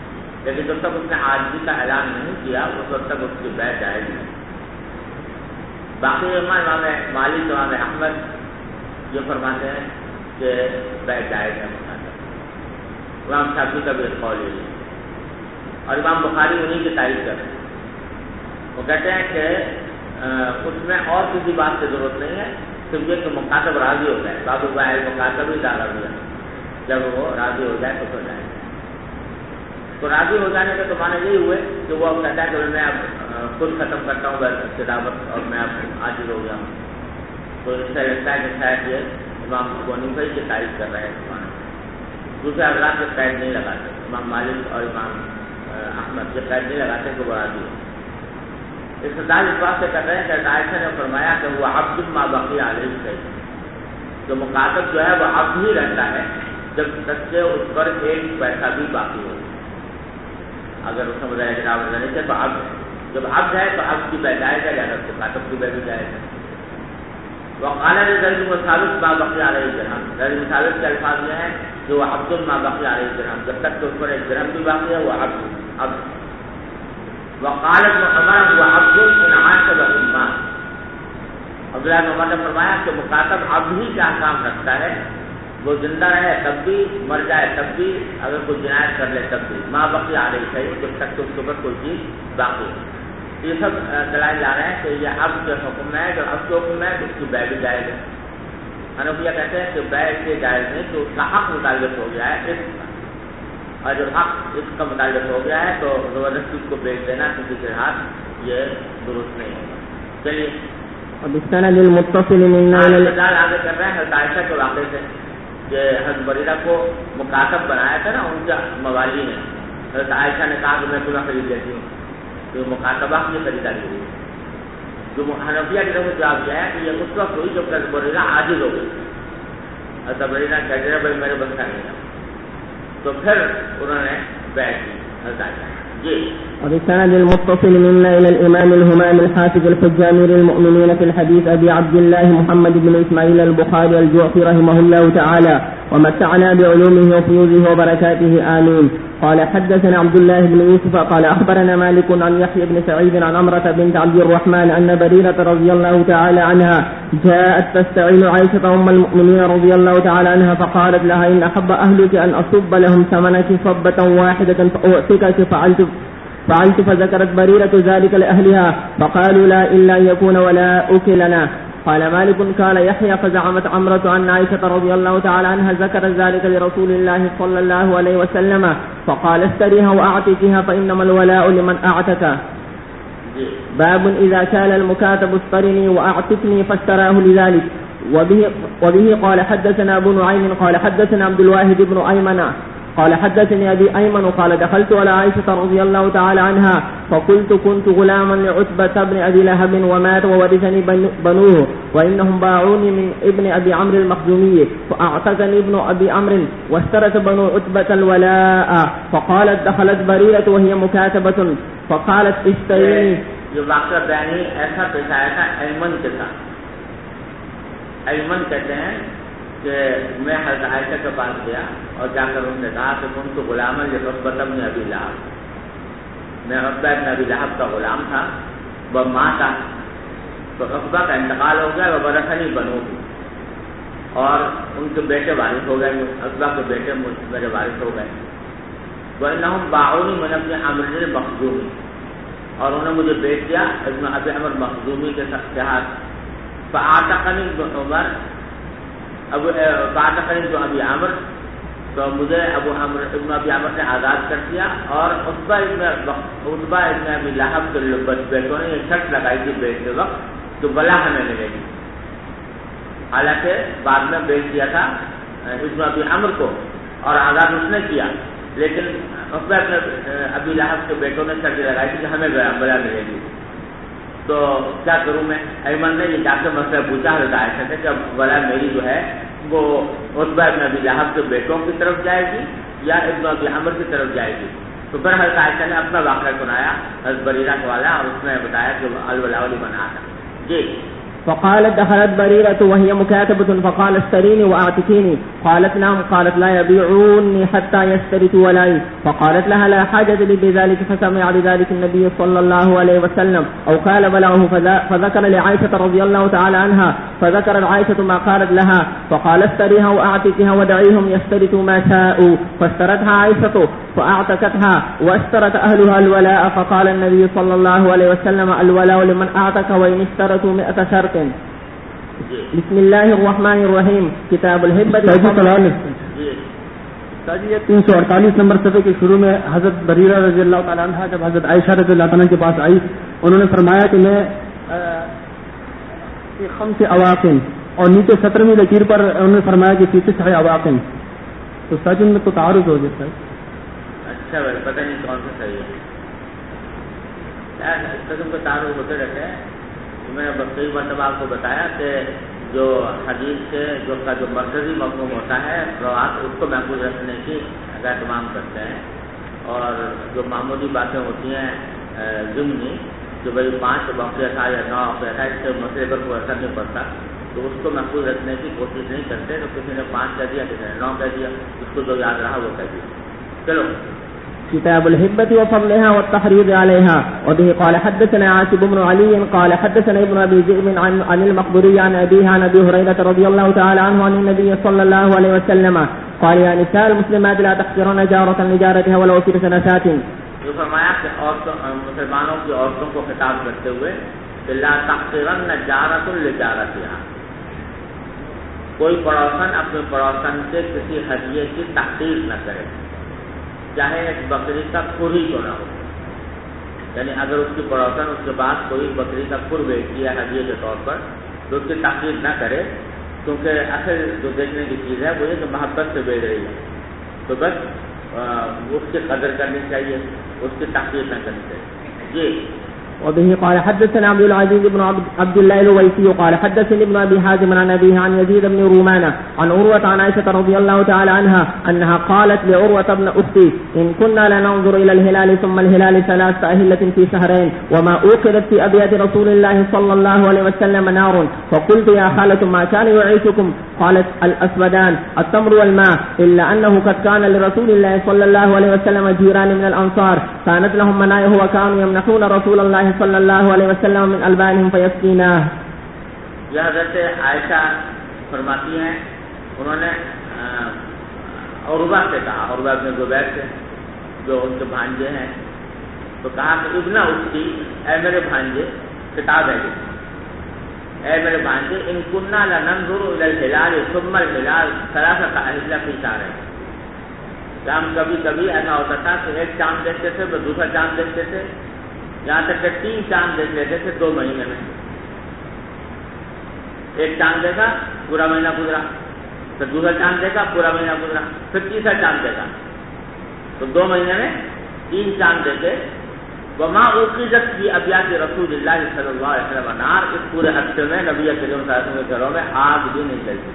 لیکن جب تک اس نے عاجزی کا اعلان نہیں کیا اس وقت تک اس کی بیعت جائز نہیں. باقی امام مالک امام احمد یہ فرماتے ہیں کہ بیعت جائز ہے. امام شافعی کا بھی ایک قول ہے اور امام بخاری انہیں کی تعریف کر رہے ہیں. وہ کہتے ہیں کہ اس میں اور کسی بات کی ضرورت نہیں ہے, صرف یہ کہ مخاطب راضی ہو جائے. باب مخاطب ہی ڈالا دیا, جب وہ راضی ہو جائے تو ہو جائے. تو راضی ہو جانے کے تو معنی یہی ہوئے کہ وہ اب کہتا ہے کہ میں اب خود ختم کرتا ہوں کتابت اور میں اب عاجز ہو گیا ہوں. تو اس سے لگتا ہے کہ شاید یہ امام ابو حنیفہ کی تعریف کر رہے ہیں. دوسرے حضرات یہ قید نہیں لگاتے, امام مالک اور امام احمد یہ قید نہیں لگاتے کہ وہ راضی ہو. استدلال اس بات سے کر رہے ہیں کہ عائشہ نے فرمایا کہ وہ عبد ما بقی علیہ صحیح, جو مخاطب جو ہے وہ عبد ہی رہتا ہے جب تک کہ اس پر ایک پیسہ بھی باقی ہو. اگر اس نے بتایا جناب نہیں تھے تو عبد ہے, جب عبد ہے تو عبد کی بیعت جائز ہے, اگر مخاطب کی بیعت بھی جائز ہے. وقال زید بن ثابت ما بقی علیہ درہم, زید بن ثابت کے الفاظ یہ ہیں کہ وہ عبد ما بقی علیہ درہم, جب تک کہ اس پر ایک درہم بھی باقی ہے وہ عبد. وقال ابن عمر هو عبد ان عاشب المان, عبداللہ بن عمر نے فرمایا کہ مخاطب عبد ہی کا احکام رکھتا ہے, وہ زندہ رہے تب بھی, مر جائے تب بھی, اگر کوئی جنایت کر لے تب بھی. ما بقی علیہ صحیح, جب تک کہ اس کے اوپر کوئی چیز باقی ہے. یہ سب دلائل لا رہے ہیں کہ یہ عبد کے حکم ہے, جو عبد کے حکم ہے اس کی بیعت بھی جائز ہے. حنفیہ کہتے ہیں کہ بیعت سے جائز نہیں, تو اس کا حق متعلق ہو گیا ہے, اور جب حق اس کا متعلق ہو گیا ہے تو زبردستی کو بیچ دینا کسی کے ہاتھ یہ درست نہیں ہوگا. چلیے آگے کر رہے ہیں حضرت عائشہ کے واقعے سے کہ حضرت بریرہ کو مکاتب بنایا تھا نا ان کے موالی نے. حضرت عائشہ نے کہا کہ میں تمہیں خرید لیتی ہوں, تو مکاتبہ کی خریداری ہوئی. جو حنفیہ کی طرف جواب دیا ہے کہ یہ اس وقت ہوئی جب حضرت بریرہ عاجز ہو گئی. حضرت بریرہ کہتے ہیں بھائی میرے بس کا نہیں تھا, تو پھر انہوں نے بیعت کی. حضرت عائشہ وبسند المتصل منا إلى الإمام الهمام الحافظ الحجة أمير المؤمنين في الحديث أبي عبد الله محمد بن إسماعيل البخاري الجعفي رحمه الله تعالى ومتعنا بعلومه وفيوزه وبركاته آمين. قال حدثنا عبد الله بن يوسف قال أخبرنا مالك عن يحيى بن سعيد عن عمرة بنت عبد الرحمن أن بريرة رضي الله تعالى عنها جاءت تستعين عائشة أم المؤمنين رضي الله تعالى عنها فقالت لها إن أحب أهلك أن أصب لهم ثمنك صبة واحدة فأعطيك فعلت فذكرت بريرة ذلك لأهلها فقالوا لا إلا أن يكون ولا أكلنا. قال مالك قال يحيى فزعمت عمرة أن عائشة رضي الله تعالى عنها ذكرت ذلك لرسول الله صلى الله عليه وسلم فقال اشتريها وأعطيكها فإنما الولاء لمن أعتك. باب إذا كان المكاتب اشترني وأعتقني فاشتراه لذلك. وبه قال حدثنا أبو نعيم قال حدثنا عبد الواحد بن أيمن قال حدثني أبي أيمن قال دخلت على عائشة رضي الله تعالى عنها فقلت كنت غلاما لعتبة بن أبي لهب ومات وورثني بنوه وإنهم باعوني من ابن أبي عمرو المخزومي فأعتقني ابن أبي عمرو واشترت بنو عتبة الولاء. فقالت دخلت بريرة وهي مكاتبة فقالت اشتريني. جو واقعہ بیانی ایسا پیش آیا تھا ایمن کے ساتھ. ایمن کہتے ہیں کہ میں حضرت عائشہ کے پاس گیا اور جا کر انہوں نے کہا کہ تم تو غلام ہے عتبہ بن ابی لہب, میں عتبہ بن ابی لہب کا غلام تھا, وہ ماں تھا, تو عتبہ کا انتقال ہو گیا, وہ ورثنی بنو, اور ان کے بیٹے وارث ہو گئے, عتبہ کے بیٹے میرے وارث ہو گئے. وإنهم باعوني من ابن عمرو المخزومی, اور انہوں نے مجھے بیچ دیا ابن ابی عمرو المخزومی کے ہاتھ. فاعتقني ابن عمر فاعتقني ابن ابی عمرو, تو مجھے ابن ابی عمرو نے آزاد کر دیا. اور عتبہ ابن ابی لہب کے بیٹوں نے یہ شرط لگائی تھی بیچتے وقت تو بلا ہمیں ملے گی. حالانکہ بعد میں بیچ دیا تھا ابن ابی عمرو کو اور آزاد اس نے کیا, لیکن عتبہ ابی لہب کے بیٹوں نے شرط لگائی تھی کہ ہمیں بلا ملے گی. تو کیا کروں میں؟ ایمن نے یہ جا کے مسئلہ پوچھا حضرت عائشہ سے کہ بلا میری جو ہے وہ عتبہ ابن ابی لہب کے بیٹوں کی طرف جائے گی یا ابن ابی عمرو کی طرف جائے گی. تو پھر حضرت عائشہ نے اپنا واقعہ سنایا حضرت بریرہ والا, اور اس نے بتایا کہ الولاء لمن اعتق. جی فقالت دخلت بريرة وهي مكاتبة فقال اشتريني وأعتكيني. قالت نعم. قالت لا يبيعوني حتى يشترطوا ولاي. فقالت لها لا حاجة لي بذلك. فسمع بذلك النبي صلى الله عليه وسلم أو قال بلغه فذكر لعائشة رضي الله تعالى عنها فذكرت عائشة ما قالت لها فقال اشتريها وأعتكها ودعيهم يشترطوا ما شاءوا. فاشترتها عائشة فأعتكتها واشترت أهلها الولاء. فقال النبي صلى الله عليه وسلم الولاء لمن أعتك وإن اشترطوا 100 شرط. بسم الله الرحمن الرحیم. کتاب الحبۃ. 348 نمبر صفحے کے شروع میں حضرت بریرہ رضی اللہ تعالیٰ عنہ جب حضرت عائشہ رضی اللہ عنہ کے پاس آئی انہوں نے فرمایا کہ میں خمس اواقن اور نیچے 17ویں لکیر پر انہوں نے فرمایا کہ 9 اواقن. تو سجن میں تو تعارض ہو گیا سر. اچھا بھائی پتہ نہیں کون سا صحیح ہے. سجن کو تعارض ہوتے رہتے ہیں. میں نے کئی مرتبہ آپ کو بتایا کہ جو حدیث سے جو مرکزی مفہوم ہوتا ہے روایت اس کو محفوظ رکھنے کی اہتمام کرتے ہیں اور جو معمولی باتیں ہوتی ہیں ضمنی جو بھائی 5 واقعہ تھا یا 9 واقعہ تھا اس سے مسئلے پر کوئی اثر نہیں پڑتا تو اس کو محفوظ رکھنے کی کوشش نہیں کرتے. تو کسی نے 5 کہہ دیا کسی نے 9 کہہ دیا اس کو جو یاد رہا وہ کہہ دیا. چلو. كتاب الحبة وفضلها والتحريض عليها. وبه قال حدثنا عاصم بن علي قال حدثنا ابن أبي ذئب عن المقبري عن أبيه عن أبي هريرة رضي الله تعالى عنه عن النبي صلى الله عليه وسلم قال يا نساء المسلمات لا تحقرن جارة لجارتها ولو في سنسات. جو فرمایا کہ مسلمانوں کی عورتوں کو خطاب کرتے ہوئے لا تحقرن جارة لجارتها کوئی پڑوسن اپنے پڑوسن سے کسی ہدیے کی تحقیر نہ کرے چاہے ایک بکری کا کھر ہی تو نہ ہو. یعنی اگر اس کی پڑوسن اس کے بعد کوئی بکری کا کھر بیچتی ہے ہدیے کے طور پر تو اس کی تحقیر نہ کرے کیونکہ اصل جو دیکھنے کی چیز ہے وہ یہ کہ محبت سے بیچ رہی ہے تو بس اس کی قدر کرنی چاہیے اس کی تحقیر نہ کرنی چاہیے. جی. وبه قال حدثنا عبد العزيز بن عبد الله الويسي قال حدثني ابن ابي حازم عن ابيه عن يزيد بن رومان عن عروة عن عائشة رضي الله تعالى عنها انها قالت لعروة ابن اختي ان كنا لننظر الى الهلال ثم الهلال 3 أهلة في شهرين وما اوقدت في ابيات رسول الله صلى الله عليه وسلم نار فقلت يا خالة ما كان يعيشكم قالت الاسودان التمر والماء الا انه قد كان لرسول الله صلى الله عليه وسلم جيران من الانصار كانت لهم منائه وكانوا يمنحون رسول الله صلی اللہ علیہ وسلم من البانهم فیسقینا. یہ حضرت عائشہ فرماتی ہیں انہوں نے عروہ سے کہا عروہ بن زبیر سے جو ان کے بھانجے ہیں تو کہا کہ ابن اختی اے میرے بھانجے کتاب ہے اے میرے بھانجے ان كنا لننظر الى الهلال ثم الهلال 3 أهلة في شهرين. ہم کبھی کبھی ایسا ہوتا تھا کہ ایک چاند دیکھتے تھے پھر دوسرا چاند دیکھتے تھے یہاں تک کہ 3 چاند دیکھ لیتے تھے 2 مہینے میں. ایک چاند دیکھا پورا مہینہ گزرا پھر دوسرا چاند دیکھا پورا مہینہ گزرا پھر تیسرا چاند دیکھا تو 2 مہینے میں 3 چاند دیکھے. وما اوقدت فی ابیات رسول اللہ صلی اللہ علیہ وسلم نار اس پورے ہفتے میں نبی کریم صلی اللہ علیہ وسلم کے گھروں میں آگ بھی نہیں جلتی.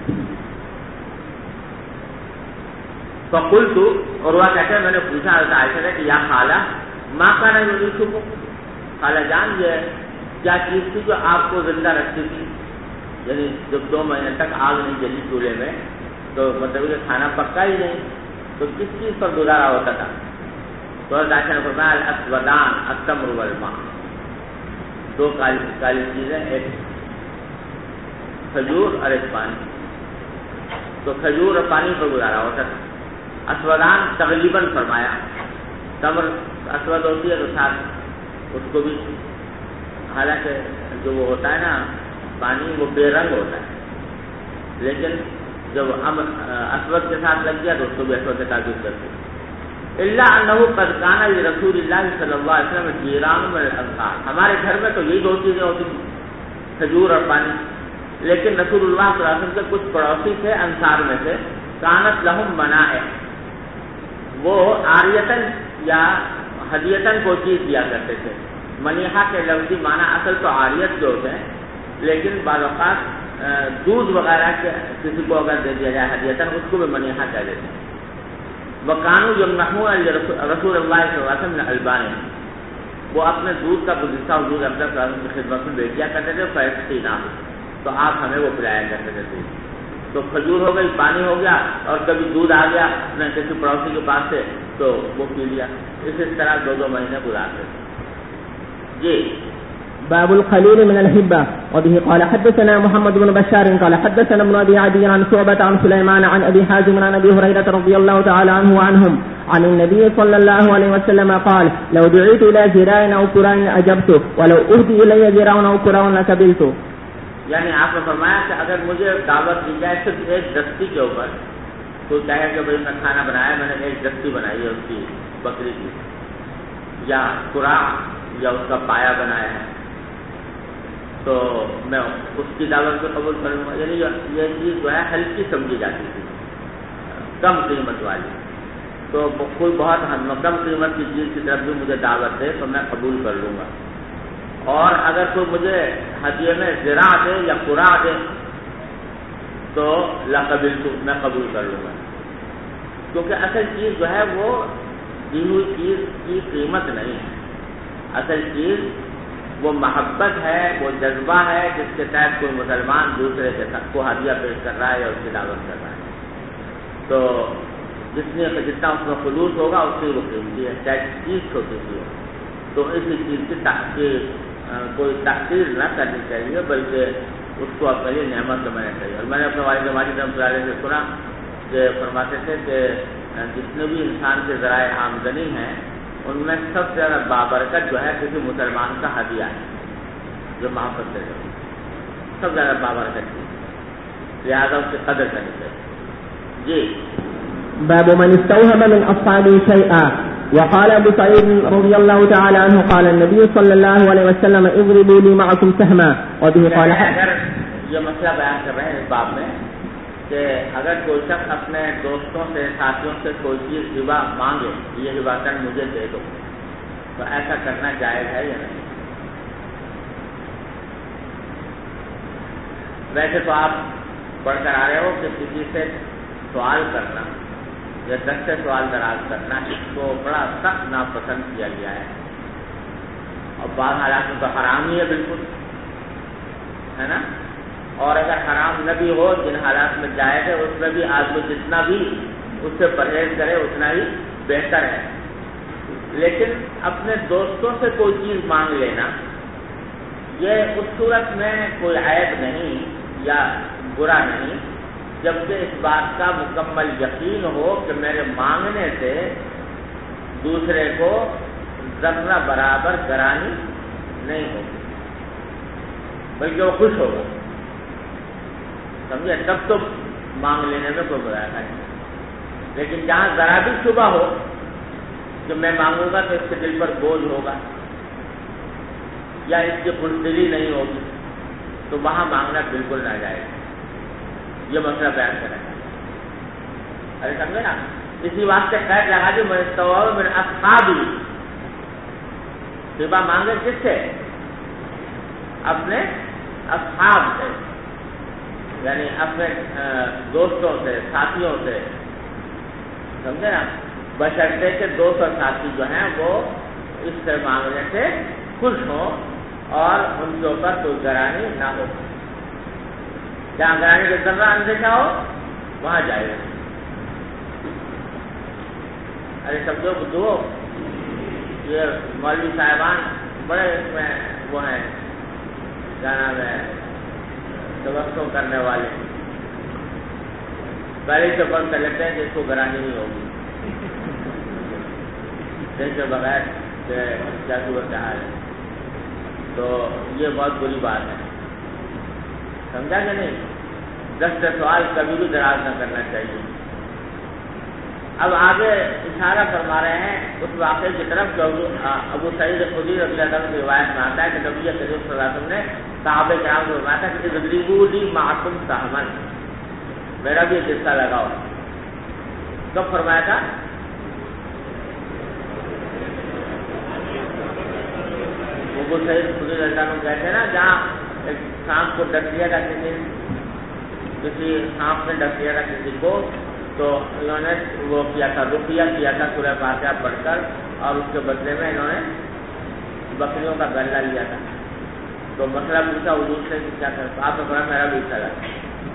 فقلت عروہ کہتے ہیں میں نے پوچھا حضرت عائشہ سے کہ یا خالہ ما کان یعیشکم خالہ جان یہ کیا چیز تھی جو آپ کو زندہ رکھتی تھی یعنی جب 2 مہینے تک آگ نہیں جلی چولہے میں تو مطلب کہ کھانا پکا ہی نہیں تو کس چیز پر گزارا ہوتا تھا. تو عائشہ نے فرمایا الاسودان التمر والماء 2 کالی چیزیں ایک کھجور اور ایک پانی. تو کھجور اور پانی پر گزارا ہوتا تھا. اسودان تغلیباً فرمایا تمر اسود ہوتی ہے تو ساتھ اس کو بھی حالانکہ جو وہ ہوتا ہے نا پانی وہ بے رنگ ہوتا ہے لیکن جب ہم اسود کے ساتھ لگ گیا تو اس کو بھی اسود سے تعبیر کرتے ہیں. اللہ انہ قد کان لرسول اللہ صلی اللہ علیہ وسلم جیران من الانصار ہمارے گھر میں تو یہی 2 چیزیں ہوتی تھیں کھجور اور پانی لیکن رسول اللہ صلی اللہ علیہ وسلم کے کچھ پڑوسی تھے انصار میں سے کانت لہم منائع وہ عاریتاً یا ہدیتاً کوئی چیز دیا کرتے تھے. منیحہ کے لفظی معنی اصل تو عاریت کے ہوتے ہیں لیکن بعض اوقات دودھ وغیرہ کے کسی کو اگر دے دیا جائے ہدیتاً اس کو بھی منیحہ کہہ دیتے ہیں. وکانوا یمنحون رسول اللہ صلی اللہ علیہ وسلم من البانهم وہ اپنے دودھ کا گزشتہ حضور اکرم صلی اللہ علیہ وسلم کی خدمت میں بیچ دیا کرتے تھے فیسقینا تو آپ ہمیں وہ پلایا کرتے تھے دودھ. تو کھجور ہو گئی، پانی ہو گیا، اور کبھی دودھ آ گیا نہ کسی پڑوسی کے پاس سے تو وہ پی لیا. اس طرح 2 مہینے گزارتے تھے. جی باب القليل من الهبة. وبه قال حدثنا محمد بن بشار قال حدثنا ابن أبي عدي عن شعبة عن سليمان عن أبي حازم عن أبي هريرة رضي الله تعالى عنه وعنهم عن النبي صلى الله عليه وسلم قال لو دعيت إلى ذراع أو قراء أجبت ولو أهدي إلي ذراع أو قراء لقبلت. یعنی آپ نے فرمایا کہ اگر مجھے دعوت دی جائے صرف ایک دستی کے اوپر، تو کہے کہ بھائی میں کھانا بنایا، میں نے ایک دستی بنائی ہے اس کی بکری کی، یا قراء یا اس کا پایا بنایا ہے، تو میں اس کی دعوت کو قبول کروں گا. یعنی یہ چیز جو ہے ہلکی سمجھی جاتی تھی، کم قیمت والی. تو کوئی بہت کم قیمت کی چیز کی طرف بھی مجھے دعوت دے تو میں قبول کر لوں گا. اور اگر کوئی مجھے ہدیے میں ذرا دے یا قراء دے تو لقبلت، میں قبول کر لوں گا. کیونکہ اصل چیز جو ہے وہ دی ہوئی چیز کی قیمت نہیں ہے. اصل چیز وہ محبت ہے، وہ جذبہ ہے جس کے تحت کوئی مسلمان دوسرے کے ساتھ کو ہدیہ پیش کر رہا ہے یا اس کی دعوت کر رہا ہے. تو جتنا اس میں خلوص ہوگا اس کی وہ قیمتی ہے، چاہے چیز چھوٹی سی ہو. تو اسی چیز کی کوئی تحقیر نہ کرنی چاہیے، بلکہ اس کو اپنے لیے نعمت سمجھنا چاہیے. اور میں نے اپنے والد ماجد رحمۃ اللہ علیہ سے سنا کہ فرماتے تھے کہ جتنے بھی انسان کے ذرائع آمدنی ہیں ان میں سب سے زیادہ بابرکت جو ہے کسی مسلمان کا ہدیہ ہے جو محبت سے ہے، سب سے زیادہ بابرکت کی، لہٰذا اس کی قدر کرنی چاہیے. جی باب من استوهب من أصحابه شيئا. وقال أبو سعيد رضي الله تعالى عنه قال النبي صلى الله عليه وسلم اضربوا لي معكم سهما. وبه قال اگر یہ مسئلہ بیان کر رہے ہیں اس باب میں کہ اگر کوئی شخص اپنے دوستوں سے، ساتھیوں سے کوئی چیز ہبہ مانگے، یہ ہبہ کر مجھے دے دو، تو ایسا کرنا جائز ہے یا نہیں؟ ویسے تو آپ پڑھ کر آ رہے ہو کہ کسی سے سوال کرنا یا دست سے سوال دراز کرنا اس کو بڑا سخت ناپسند کیا گیا ہے، اور بعض حالات میں تو حرام ہی ہے بالکل، ہے نا. اور اگر حرام نہ بھی ہو، جن حالات میں جائز ہے اس میں بھی آدمی جتنا بھی اس سے پرہیز کرے اتنا ہی بہتر ہے. لیکن اپنے دوستوں سے کوئی چیز مانگ لینا یہ اس صورت میں کوئی عیب نہیں یا برا نہیں جبکہ اس بات کا مکمل یقین ہو کہ میرے مانگنے سے دوسرے کو ذرہ برابر گرانی نہیں ہوگی بلکہ وہ خوش ہوگا. سمجھے؟ تب تو مانگ لینے میں کوئی برائی نہیں. لیکن جہاں ذرا بھی شبہ ہو کہ میں مانگوں گا تو اس کے دل پر بوجھ ہوگا یا اس کی خوشدلی نہیں ہوگی تو وہاں مانگنا بالکل نہ جائے. یہ مسئلہ بیان کرنا ہے. ارے سمجھے نا؟ اسی واسطے قید لگا دی میں اصحابی ہبہ مانگے کس سے؟ اپنے اصحاب سے، یعنی اپنے دوستوں سے، ساتھیوں سے. سمجھے نا؟ بشرطے کے دوست اور ساتھی جو ہیں وہ اس سے مانگنے سے خوش ہوں اور ان کے اوپر کوئی گرانی نہ ہو. جہاں گرانی کا ذرہ اندیشہ ہو وہاں جائے گا. ارے سمجھو بدھو، یہ مولوی صاحبان بڑے اس میں وہ ہیں، کیا نام ہے، توقع کرنے والے. پہلے سے بند کر لیتے ہیں کہ اس کو گرانی نہیں ہوگی، کے بغیر کیا صورت حال ہے. تو یہ بہت بری بات ہے. سمجھا کہ نہیں؟ دست سوال کبھی بھی دراز نہ کرنا چاہیے. اب آگے اشارہ فرما رہے ہیں اس واقعے کی طرف جو ابو سعید خدری رضی اللہ عنہ کی روایت میں آتا ہے کہ نبی کریم صلی اللہ علیہ وسلم نے صحابہ کرام کو فرمایا تھا کہ اضربوا لی معکم سہما، میرا بھی ایک حصہ لگاؤ. کب فرمایا تھا؟ ابو سعید خدری رضی اللہ عنہ کہتے ہیں نا جہاں ایک سانپ کو ڈس دیا تھا، کسی سانپ نے ڈس دیا تھا کسی کو، تو انہوں نے وہ کیا تھا، رقیہ کیا تھا سورہ فاتحہ پڑھ کر، اور اس کے بدلے میں انہوں نے بکریوں کا گلہ لیا تھا. تو مسئلہ پوچھا حضور سے کیا کر، تو آپ نے فرمایا میرا بھی حصہ لگا.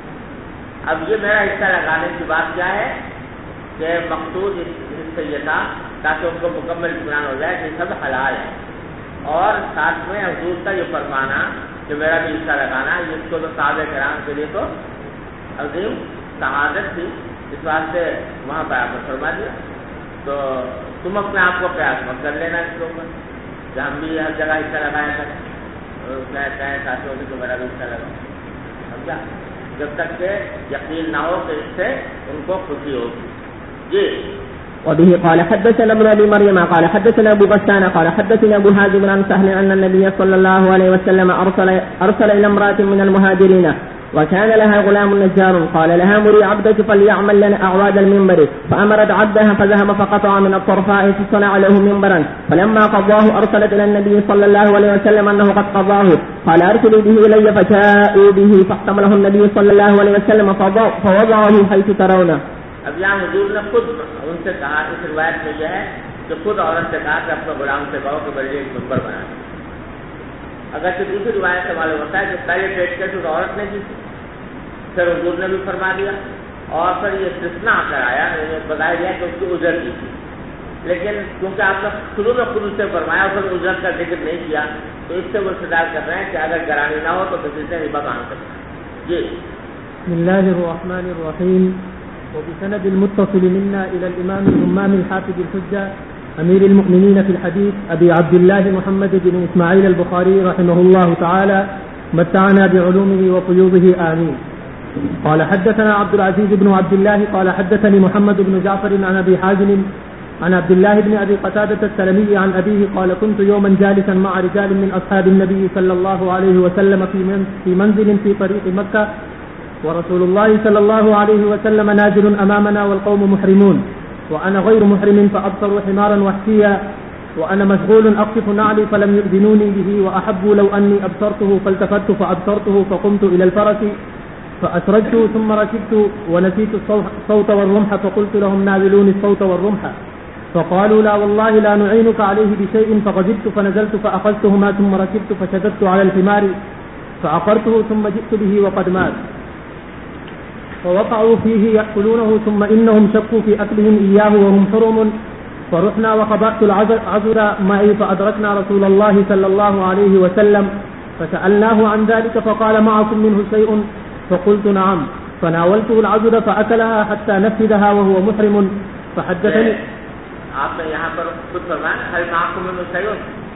اب یہ میرا حصہ لگانے کی بات کیا ہے کہ مقصود اس سے یہ تھا تاکہ ان کو مکمل اطمینان ہو جائے کہ سب حلال ہے، اور ساتھ میں حضور کا یہ فرمانا کہ میرا بھی حصہ لگانا، اس کو تو صحابہ کرام کے لیے تو عظیم سعادت تھی، اس واسطے وہاں پہ آپ نے فرما دیا. تو تم اپنے آپ کو قیاس مت کر لینا اس کے اوپر کہ ہم بھی ہر جگہ حصہ لگایا کریں، کہیں ساتھیوں سے تو میرا بھی حصہ لگا، سمجھا، جب تک کہ یقین نہ ہو کہ اس سے ان کو خوشی ہوگی. جی. وبه قال حدثنا ابن ابي مريم قال حدثنا ابو غسان قال حدثنا ابو هازم عن سهل ان النبي صلى الله عليه وسلم ارسل الى امراه من المهاجرين وكان لها غلام نجار قال لها مري عبدك فليعمل لنا اعواد المنبر فامرت عبدها فذهب فقطع من الطرفاء فصنع له منبرا فلما قضاه ارسلت الى النبي صلى الله عليه وسلم انه قد قضاه قال ارسلوا به الي فجاءوا به فاحتمله النبي صلى الله عليه وسلم فوضعه حيث ترونه. اب یہاں حضور نے خود ان سے کہا، اس روایت میں یہ ہے کہ خود عورت سے کہا کہ اپنے غلام سے کہو کہ میرے لیے ایک منبر بنا. اگرچہ دوسری روایت سے معلوم ہوتا ہے کہ پہلے پیش کر تو عورت نے کی، پھر حضور نے بھی فرما دیا، اور پھر یہ استثناء کرایا، بتایا گیا کہ اس کی اجرت کی تھی. لیکن کیونکہ آپ نے شروع میں خود سے فرمایا اور پھر اجرت کا ذکر نہیں کیا، تو اس سے وہ استدلال کر رہے ہیں کہ اگر گرانی نہ ہو تو کسی سے ربا کہاں کرنا. جی. بسم الله الرحمن الرحيم. وبسند المتصل منا إلى الإمام الهمام الحافظ الحجة أمير المؤمنين في الحديث أبي عبد الله محمد بن إسماعيل البخاري رحمه الله تعالى متعنا بعلومه وقيوبه آمين. قال حدثنا عبد العزيز بن عبد الله قال حدثني محمد بن جعفر عن أبي حازم عن عبد الله بن أبي قتادة السلمي عن أبيه قال كنت يوما جالسا مع رجال من أصحاب النبي صلى الله عليه وسلم في منزل في طريق مكة ورسول الله صلى الله عليه وسلم نازل أمامنا والقوم محرمون وأنا غير محرم فأبصر حمارا وحشيا وأنا مشغول أقصف نعلي فلم يؤذنوني به وأحبوا لو أني أبصرته فالتفت فأبصرته فقمت إلى الفرس فأسرجت ثم ركبت ونسيت الصوت والرمح فقلت لهم ناولوني الصوت والرمح فقالوا لا والله لا نعينك عليه بشيء فغضبت فنزلت فأخذتهما ثم ركبت فشددت على الحمار فعقرته ثم جئت به وقد مات فوقعوا فيه يأكلونه ثم إنهم شكوا في أكلهم إياه وهم حرم فرحنا وخبأت العذر معي فأدركنا رسول الله صلى الله عليه وسلم فسألناه عن ذلك فقال معكم منه شيء فقلت نعم فناولته العذر فأكلها حتى نفذها وهو محرم فحدثني. آپ نے یہاں پر خود فرمایا هل معكم منه شيء،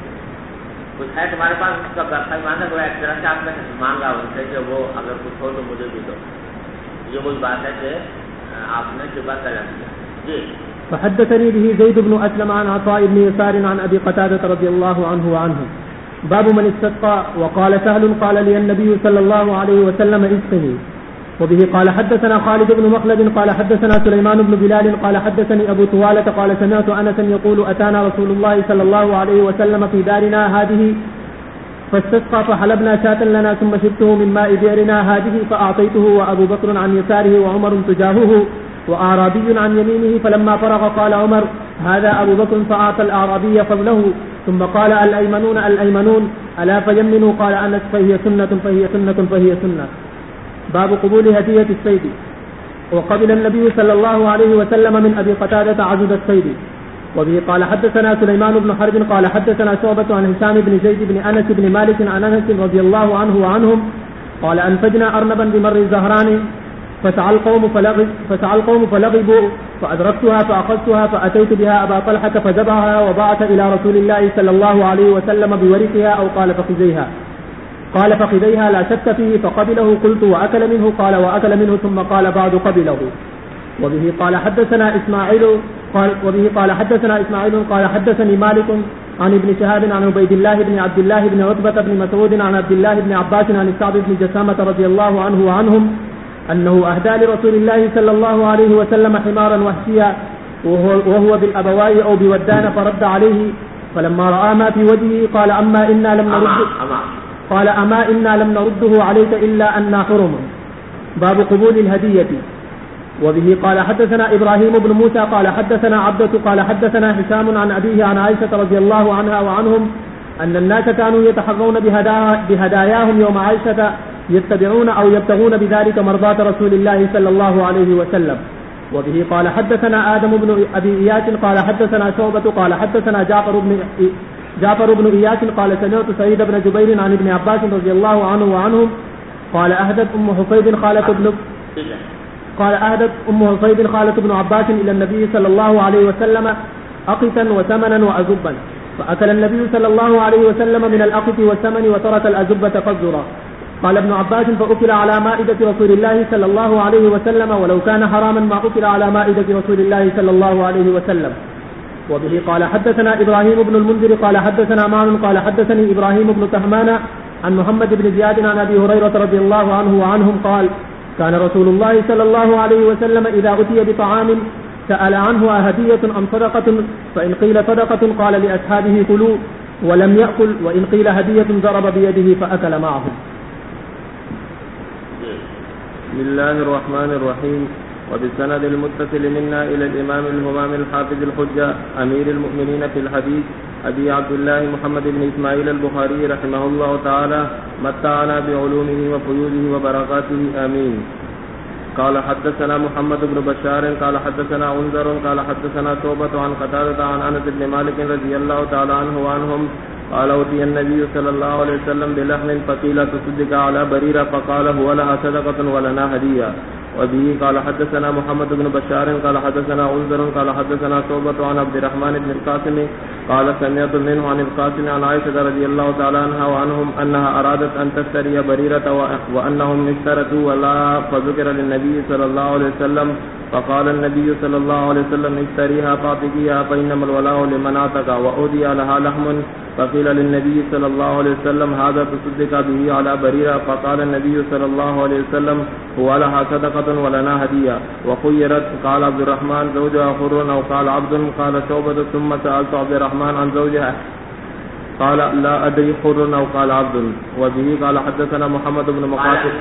کچھ ہے تمہارے پاس اس کا برخا مانگا ہوا ایک طرح سے آپ نے مانگا ان سے کہ وہ اگر کچھ ہو تو مجھے بھی دو. یہ وہی بات ہے کہ آپ نے شبہ طلب کیا. جی. فحدثني به زيد بن أسلم عن عطاء بن يسار عن أبي قتادة رضي الله عنه وعنه باب من استسقى وقال سهل قال لي النبي صلى الله عليه وسلم اسقني. وبه قال حدثنا خالد بن مخلد قال حدثنا سليمان بن بلال قال حدثني أبو طوالة قال سمعت أنسا يقول أتانا رسول الله صلى الله عليه وسلم في دارنا هذه فاستسقى فحلبنا شاة لنا ثم شربته من ماء بئرنا هذه فأعطيته وأبو بكر عن يساره وعمر تجاهه وأعرابي عن يمينه فلما فرغ قال عمر هذا أبو بكر فأعطى الأعرابي فضله ثم قال الأيمنون الأيمنون ألا فيمنوا قال أنس فهي سنة فهي سنة فهي سنة. باب قبول هدية الصيد. وقبل النبي صلى الله عليه وسلم من أبي قتادة عزد الصيد. وبه قال حدثنا سليمان بن حرب قال حدثنا شعبة عن هشام بن زيد بن أنس بن مالك عن أنس رضي الله عنه وعنهم قال أنفجنا أرنبا بمر الزهران فسعى القوم فلغبوا فأدركتها فأخذتها فأتيت بها أبا طلحة فذبحها وبعث إلى رسول الله صلى الله عليه وسلم بورقها أو قال فخذيها لا شك فيه فقبله قلت وأكل منه قال وأكل منه ثم قال بعد قبله. وبه قال حدثنا إسماعيل قال حدثني مالك عن ابن شهاب عن عبيد الله بن عبد الله بن عتبة بن مسعود عن عبد الله بن عباس عن الكعب بن جسامة رضي الله عنه وعنهم أنه أهدى لرسول الله صلى الله عليه وسلم حمارا وحشيا وهو بالأبواء أو بودان فرد عليه فلما رأى ما في وجهه قال أما إنا لم نرده عليك إلا أننا حرم. باب قبول الهدية. وبه قال حدثنا إبراهيم بن موسى قال حدثنا عبدة قال حدثنا هشام عن أبيه عن عائشة رضي الله عنها وعنهم أن الناس كانوا يتحرون بهداياهم يوم عائشة يتبعون أو يبتغون بذلك مرضاة رسول الله صلى الله عليه وسلم. وبه قال حدثنا آدم بن أبي إياس قال حدثنا شعبة قال حدثنا جعفر بن إياس قال سمعت سعيد بن جبير عن ابن عباس رضي الله عنه وعنهم قال أهدت أم حفيد خالة بن عباس إلى النبي صلى الله عليه وسلم أقتا وثمنا وأزبا فأكل النبي صلى الله عليه وسلم من الأقط والثمن وترك الأزبة فالذرة. قال ابن عباس فأكل على مائدة رسول الله صلى الله عليه وسلم ولو كان حراما ما أكل على مائدة رسول الله صلى الله عليه وسلم. وبه قال حدثنا إبراهيم بن المنذر قال حدثنا معن قال حدثني إبراهيم بن تهمان عن محمد بن زياد عن أبي هريرة رضي الله عنه وعنهم قال كان رسول الله صلى الله عليه وسلم إذا أتي بطعام سأل عنه أهدية أم صدقة فإن قيل صدقة قال لأصحابه كلوا ولم يأكل وإن قيل هدية ضرب بيده فأكل معه. بسم الله الرحمن الرحيم. وبالسند المتصل منا إلى الإمام الهمام الحافظ الحجة أمير المؤمنين في الحديث أبي عبد الله محمد بن إسماعيل البخاري رحمه الله تعالى متعنا بعلومه وفيوزه وبركاته آمين. قال حدثنا محمد بن بشار قال حدثنا عنذر قال حدثنا توبة عن قتادة عن أنس بن مالك رضي الله تعالى عنه وعنهم قال أوتي النبي صلى الله عليه وسلم بلحم فقيل تصدق على بريرة فقال هو لها صدقة ولنا هدية. وبه قال حدثنا محمد بن بشار قال حدثنا عنذر قال حدثنا توبة عن عبد الرحمن بن القاسم قال سمعت منه عن القاسم عن عائشة رضي الله تعالى عنها وعنهم أنها أرادت أن تشتري بريرة وأنهم اشترتوا ولا فذكر للنبي صلى الله عليه وسلم فقال النبي صلى الله عليه وسلم اشتريها فاعتقيها فإنما الولاء لمن اعتق وأهدي لها لحم فقيل للنبي صلى الله عليه وسلم هذا تصدق به على بريرة فقال النبي صلى الله عليه وسلم هو لها صدقة ولنا هدية. وخيرت قال عبد الرحمن زوجها حر أو قال عبد قال شعبة ثم سألت عبد الرحمن عن زوجها قال لا أدري حر أو قال عبد. وبه قال حدثنا محمد بن مقاتل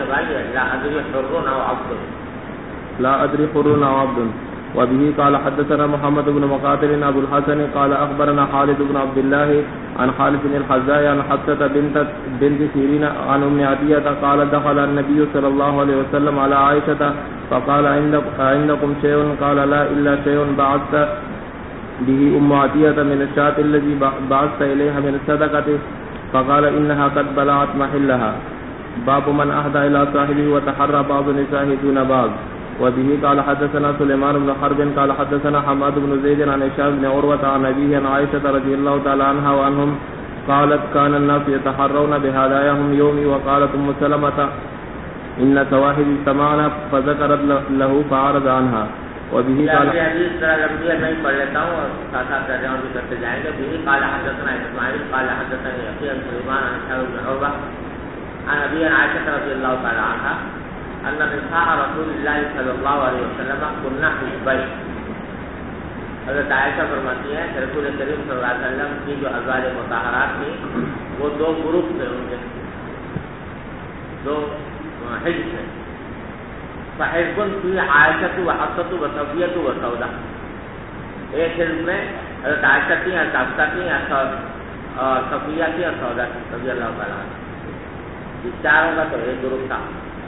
لا أدري حر أو عبد. وبه قال حدثنا محمد بن مقاتل أبو الحسن قال أخبرنا خالد بن عبد الله عن خالد بن الحزاء عن حفصة بنت سيرين عن أم عطية قال دخل النبي صلى الله عليه وسلم على عائشة فقال عندكم شيء قال لا إلا شيء بعثت به أم عطية من الشاة الذي بعثت إليها من الصدقة فقال إنها قد بلغت محلها. باب من أهدى إلى صاحبه وتحرى بعض نسائه دون بعض. وبه قال حدثنا سليمان بن حرب قال حدثنا حماد بن زيد عن هشام بن عروة عن أبيه عن عائشة رضي الله تعالى عنها وعنهم قالت كان الناس يتحرون بهداياهم يومي وقالت أم سلمة إن سواحب اجتمعنا فذكرت له فعرض عنها. وبه قال میں پڑھ لیتا ہوں اور ساتھ کر رہا ہوں کرتے جائیں گے. به قال حدثنا اسماعیل قال حدثني أخي سليمان عن هشام بن عروة عن أبيه عن عائشة رضي الله تعالى عنها أن نساء رسول الله صلى الله عليه وسلم كنا حزبين. حضرت عائشہ فرماتی ہیں کہ رسول کریم صلی اللہ علیہ وسلم کی جو ازواج مطہرات تھیں وہ دو گروپ تھے، ان کے دو حزب تھے. فحزب فی عائشة وحفصة وصفیة وسودہ. ایک حزب میں حضرت عائشہ تھی، حضرت حفصہ تھی، صفیہ تھی اور سودا تھی رضی اللہ تعالیٰ عنہ. اس چاروں کا تو ایک گروپ تھا.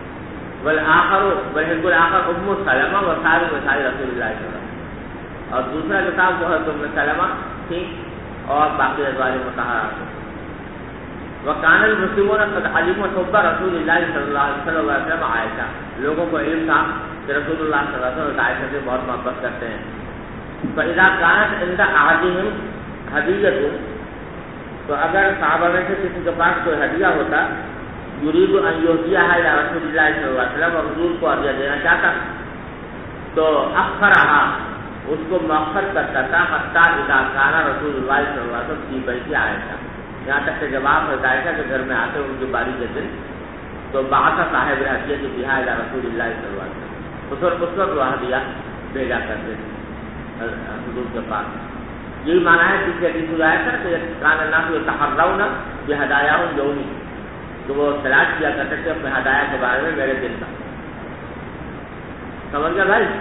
والحزب الآخر ام سلمہ وسائر رسول اللہ صلی اللہ علیہ وسلم. اور دوسرا جو تھا وہ حضرت ام سلمہ تھی اور باقی ازواج مطہرات. وکان المسلمون قد علموا حب رسول اللہ صلی اللہ علیہ وسلم عائشہ. لوگوں کو علم تھا کہ رسول اللہ صلی اللہ علیہ وسلم عائشہ سے بہت محبت کرتے ہیں. فاذا كانت عند احدهم هدیۃ، تو اگر صحابہ میں سے کسی کے پاس کوئی ہدیہ ہوتا یرید ان یہدیها الى رسول اللہ صلی اللہ علیہ وسلم، حضور کو ہدیہ دینا چاہتا تو اخرها، اس کو مؤخر کرتا تھا حتی اذا كان رسول اللہ صلی اللہ علیہ وسلم فی بیت عائشہ، یہاں تک کہ جب آپ عائشہ کے گھر میں آتے ان کی باری کے دن تو بعث صاحب ہدیہ بها الى رسول اللہ صلی اللہ علیہ وسلم، اس وقت وہ ہدیہ بھیجا کرتے تھے حضور کے پاس. یہی معنی ہے کہ حدیث آیا تھا کہ کان الناس یتحرون بہدایاہم یومی، تو وہ تلاش کیا کرتے تھے اپنے ہدایہ کے بارے میں میرے دل کا. سمجھ گیا بھائی؟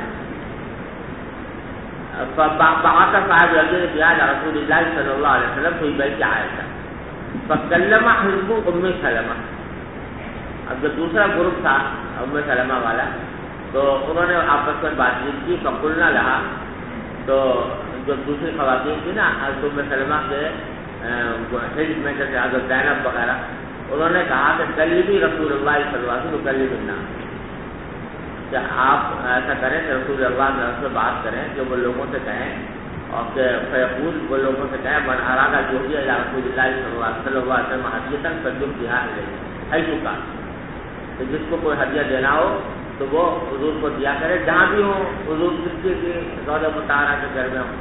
بعث صاحب ہدیہ بها الى رسول اللہ صلی اللہ علیہ وسلم فی بیت عائشہ. فکلمہ حزب ام سلمہ، اب جو دوسرا گروپ تھا ام سلمہ والا تو انہوں نے آپس میں بات چیت کی، فقلنا لہا، تو جو دوسری خواتین تھی نا حضرت ام سلمہ کے حزب میں جیسے حضرت زینب وغیرہ، انہوں نے کہا کہ کلمی رسول اللہ صلی اللہ علیہ وسلم کلم الناس، کہ آپ ایسا کریں کہ رسول اللہ صلی اللہ علیہ وسلم سے بات کریں کہ وہ لوگوں سے کہیں، اور کہ فیقول وہ لوگوں سے کہیں من اراد الجوہی الی رسول اللہ صلی اللہ علیہ وسلم ہدیۃ فلیہدیھا الیہ، حیث کان، کہ جس کو کوئی ہدیہ دینا ہو تو وہ حضور کو دیا کرے جہاں بھی ہو، حضور کس کی زوجہ مطہرہ کے گھر میں ہو،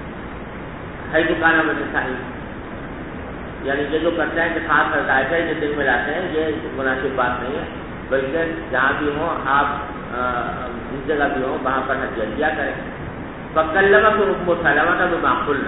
حیث کان من نسائہ، یعنی یہ جو کرتے ہیں کہ خاص ہدایت ہے جو دل میں لاتے ہیں، یہ مناسب بات نہیں ہے، بلکہ جہاں بھی ہوں آپ جس جگہ بھی ہوں وہاں پر ہدیہ دیا کریں۔ فکلمہ ام سلمہ بما قلنا،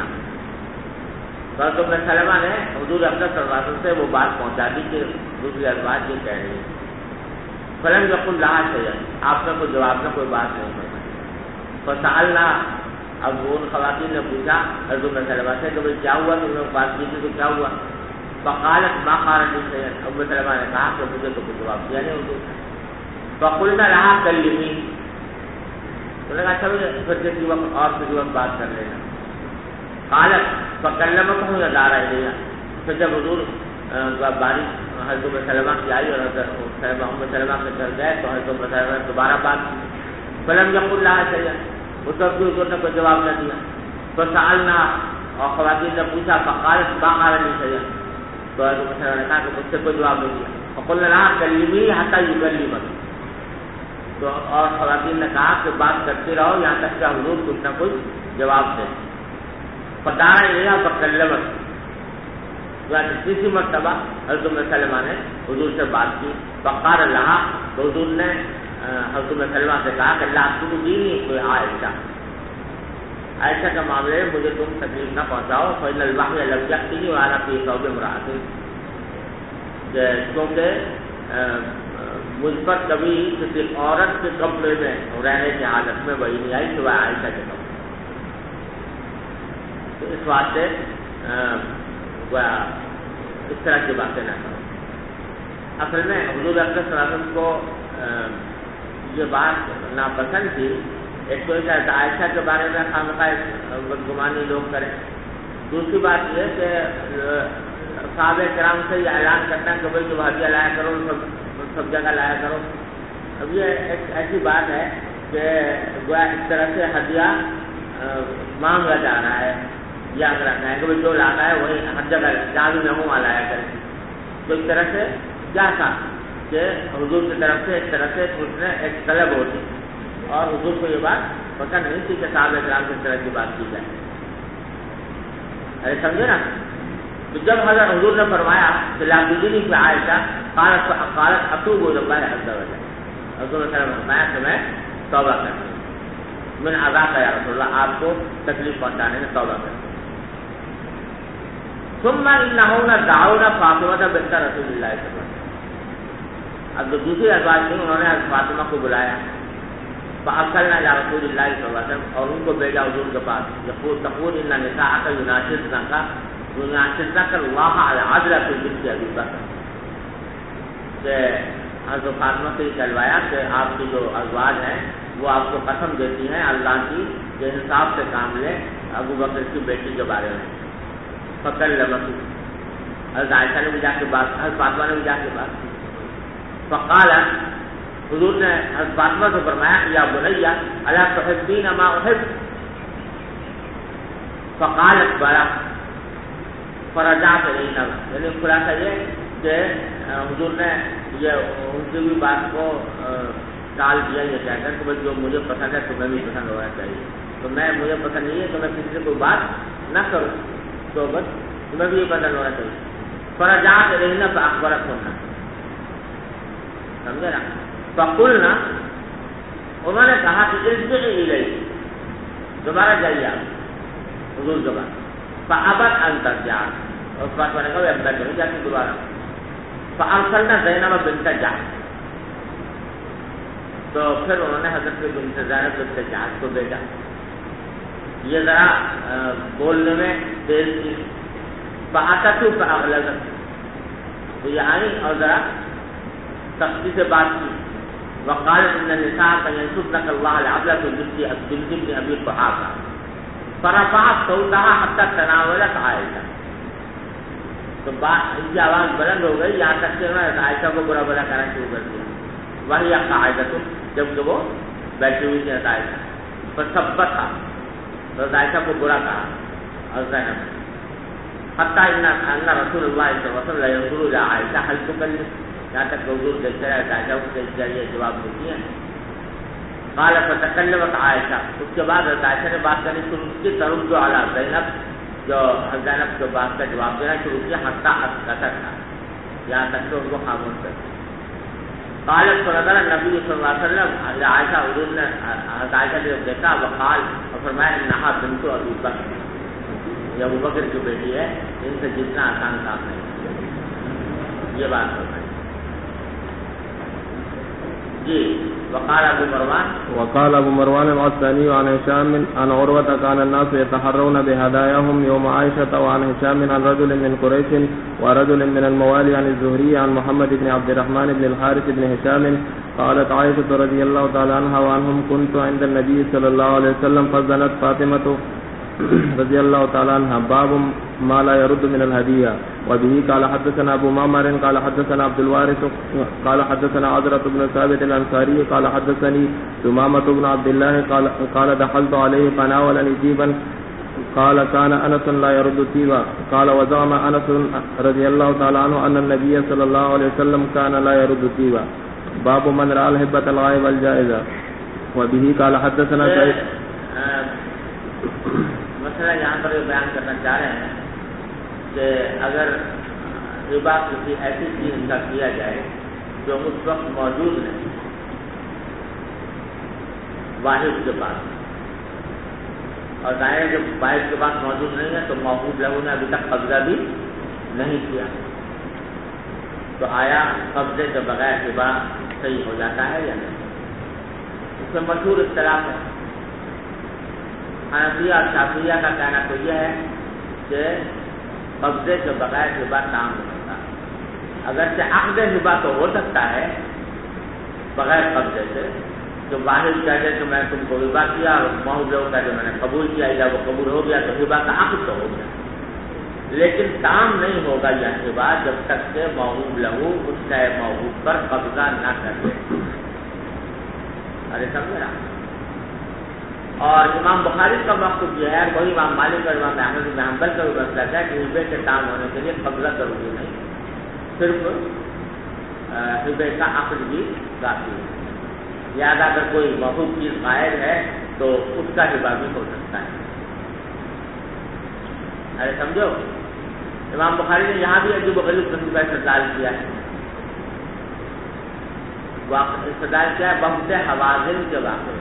تو ام سلمہ نے حضور اکرم صلی اللہ علیہ وسلم سے وہ بات پہنچا دی کہ دوسری الفاظ یہ کہہ رہی ہے۔ فلم یقل لہا شیئا، آپ نے کوئی جواب میں کوئی بات نہیں فرمائی۔ فسألنا، اب ان خواتین نے پوچھا حضرت ام سلمہ سے کہ کیا ہوا، تم نے بات کی تھی تو کیا ہوا؟ فقالت ما قال لي شيئا، ام سلمہ نے کہا کہ مجھے تو کوئی جواب دیا نہیں حضور۔ فقلنا لها کلمی، انہوں نے کہا اچھا پھر کسی وقت اور کسی وقت بات کر لینا۔ قالت فکلمتہ یدار الیہ، پھر جب حضور باری حضرت ام سلمہ کی آئی اور حضرت ام سلمہ کے گھر گئے تو حضرت ام سلمہ نے دوبارہ بات کی، فلم یقل لها شیئا، اس وقت حضور نے کوئی جواب نہ دیا۔ فسألنا، اور خواتین نے پوچھا، فقالت ما قال لي شیئا، تو حضرت ام سلمہ نے کہا کہ مجھ سے کوئی جواب نہیں دیا۔ فقلنا لها کلمی حتی یکلمک، تو اور خواتین نے کہا کہ بات کرتے رہو یہاں تک کہ حضور کچھ نہ کچھ جواب دیں۔ فدعا الیہا فکلمت، تیسری مرتبہ حضرت ام سلمہ نے حضور سے بات کی۔ فقال لها، تو حضور نے حضرت ام سلمہ سے کہا کہ لا تؤذینی کوئی عائشہ، عائشہ کے معاملے میں مجھے تم تکلیف نہ پہنچاؤ، فإن الوحی لم یأتنی وأنا فی ثوب امرأۃ، کیونکہ مجھ پر کبھی کسی عورت کے کپڑے میں رہنے کی حالت میں وہی نہیں آئی سوائے عائشہ کے کپڑے، تو اس واسطے اس طرح کی باتیں نہ کرو۔ اصل میں حضور اکرم صلی اللہ علیہ وسلم کو یہ بات ناپسند تھی، ایک تو شاید عائشہ کے بارے میں خامخواہ بدگمانی لوگ کریں، دوسری بات یہ کہ صحابہ کرام سے یہ اعلان کرنا کہ بھائی جو ہدیہ لایا کرو سب جگہ لایا کرو۔ اب یہ ایک ایسی بات ہے کہ گویا اس طرح سے ہدیہ مانگا جا رہا ہے یا رکھنا ہے کہ جو لاتا ہے وہی ہر جگہ جہاں بھی میں ہوں وہاں لایا کرے، تو اس طرح سے کیا تھا کہ حضور کی طرف سے ایک طرح سے اس نے ایک طلب ہوتی، اور حضور کو یہ بات پتہ نہیں تھی کہ صحابہ کرام سے اس طرح کی بات کی جائے، ارے سمجھے نا۔ تو جب حضرت حضور نے فرمایا کہ لا تؤذینی فی عائشہ، قالت اتوب الی اللہ عز وجل، حضور نے فرمایا کہ میں توبہ کرتا ہوں من عذاب یا رسول اللہ، آپ کو تکلیف پہنچانے میں توبہ کرتا ہوں۔ ثم انہم دعونا فاطمہ بنت رسول اللہ صلی اللہ علیہ وسلم، اب جو دوسری ازواج تھیں انہوں نے فاطمہ کو بلایا، فارسلنا الی رسول اللہ صلی اللہ علیہ وسلم، اور ان کو بھیجا حضور کے پاس، تقول ان نساءک یناشدنک اللہ العدل فی بنت ابی بکر، کہ حضرت فاطمہ سے کہلوایا کہ آپ کی جو ازواج ہیں وہ آپ کو قسم دیتی ہیں اللہ کی کہ انصاف سے کام لیں ابو بکر کی بیٹی کے بارے میں۔ فکلمت، حضرت عائشہ نے بھی جا کے بات، حضرت فاطمہ نے بھی جا کے بات کی۔ فقال، حضور نے حضرت فاطمہ سے فرمایا یا بنیا الا تحبین ما احب، فقالت بلا، فرجعت الینا، یعنی خلاصہ یہ کہ حضور نے یہ ان کی بھی بات کو ٹال دیا یہ کہہ کر کہ جو مجھے پسند ہے تمہیں بھی پسند ہونا چاہیے، تو مجھے پسند نہیں ہے تو میں کسی سے کوئی بات نہ کروں، تو بس تمہیں بھی یہ پسند ہونا چاہیے۔ فرجعت الینا فاخبرتہن، سمجھے نا۔ فقلنا، انہوں نے کہا کہ ارجعی الیہ، دوبارہ جائیے آپ حضور کے بعد۔ فابت ان ترجع، اور فاطمہ نے کہا اب میں نہیں جاتی دوبارہ۔ فارسلنا زینب بنت جحش، تو پھر انہوں نے حضرت بنت زینب بنت جحش کو بھیجا، یہ ذرا بولنے میں تیز تھی۔ فاتت فاغلظت، تو یہ آئی اور ذرا سختی سے بات کی. وقالت ان النساء ينصرنك الله العبلة بنت ابن ابي قحافه فرفعت صوتها حتى تناولت عائشة. تو بات ان کی آواز بلند ہو گئی یہاں تک کہ انہوں نے عائشہ کو برا بلا کرنا شروع کر دیا. وہی قاعدہ جب کہ وہ بیٹھی ہوئی تھی عائشہ پر سبت تھا تو عائشہ کو برا کہا اور زینب حتیٰ ان رسول اللہ صلی اللہ علیہ وسلم ينظر الى عائشہ هل تكلم یہاں تک کہ حضور دیکھتے رہے عائشہ کو دیکھ یہ جواب دیتی ہیں. قال فتكلمت عائشہ. اس کے بعد عائشہ نے بات کرنی شروع کی ترد علی زینب جو زینب کے بات کا جواب دینا شروع کیا حتیٰ اسکتت یہاں تک کہ ان کو خاموش کر دیا. قالت فنظر النبی صلی اللہ علیہ وسلم عائشہ حضور نے عائشہ نے دیکھا وقال اور فرمایا انہا بنت ابی بکر یہ ابو بکر کی بیٹی ہے ان سے جتنا آسان کام نہیں. یہ بات فرمائی جی. وقال ابو مروان العساني عن هشام عن عروة كان الناس يتحرون بهداياهم يوم عائشة وعن هشام عن رجل من قريش ورجل من الموالي عن الزهري عن محمد بن عبد الرحمن بن الحارث بن هشام قالت عائشة رضي الله تعالى عنها وعنهم كنت عند النبي صلى الله عليه وسلم فزنت فاطمة رضي الله تعالى عنها باب ما لا يرد من الهدية. وبه قال حدثنا ابو معمر قال حدثنا عبد الوارث قال حدثنا عذرة بن ثابت الانصاري قال حدثني ثمامة بن عبد الله قال دخلت عليه فناولني جيبا قال كان انس لا يرد طيبا قال وزعم انس رضي الله تعالى عنه ان النبي صلى الله عليه وسلم كان لا يرد طيبا. باب من رأى الهبة الغائب الجائزة. وبه قال حدثنا سعيد. مسئلہ یہاں پر یہ بیان کرنا چاہ رہے ہیں کہ اگر ہبہ کسی ایسی چیز کا کیا جائے جو اس وقت موجود نہیں واحد کے پاس اور ظاہر جب واحد کے پاس موجود نہیں ہے تو موقوف لہو نے ابھی تک قبضہ بھی نہیں کیا تو آیا قبضے کے بغیر ہبہ صحیح ہو جاتا ہے یا نہیں. اس میں مشہور اختلاف ہے. حنفیہ اور شافعیہ کا کہنا تو یہ ہے کہ قبضے کے بغیر ہبہ کام نہیں ہوتا. اگرچہ عقد ہبہ تو ہو سکتا ہے بغیر قبضے سے جو واحد کہہ دے کہ میں تم کو ہبہ کیا اور موہوب لہو کہہ دے میں نے قبول کیا یا وہ قبول ہو گیا تو ہبہ کا عقد تو ہو گیا. لیکن کام نہیں ہوگا یہ ہبہ جب تک کہ موہوب لہو اس نئے موہوب پر قبضہ نہ کر دے. ارے سمجھ رہا. اور امام بخاری کا مقصد یہ ہے وہی امام مالک اور امام احمد بن حنبل کا بھی مسلک ہے کہ ہبے کے کام ہونے کے لیے قبضہ ضروری نہیں صرف ہبے کا عقد بھی کافی ہے. لہٰذا اگر کوئی موہوب چیز غائب ہے تو اس کا ہبہ بھی ہو سکتا ہے. ارے سمجھو امام بخاری نے یہاں بھی عجیب و غریب قسم کا استدلال کیا ہے. استدلال کیا ہے بہت حوازن کے واقعے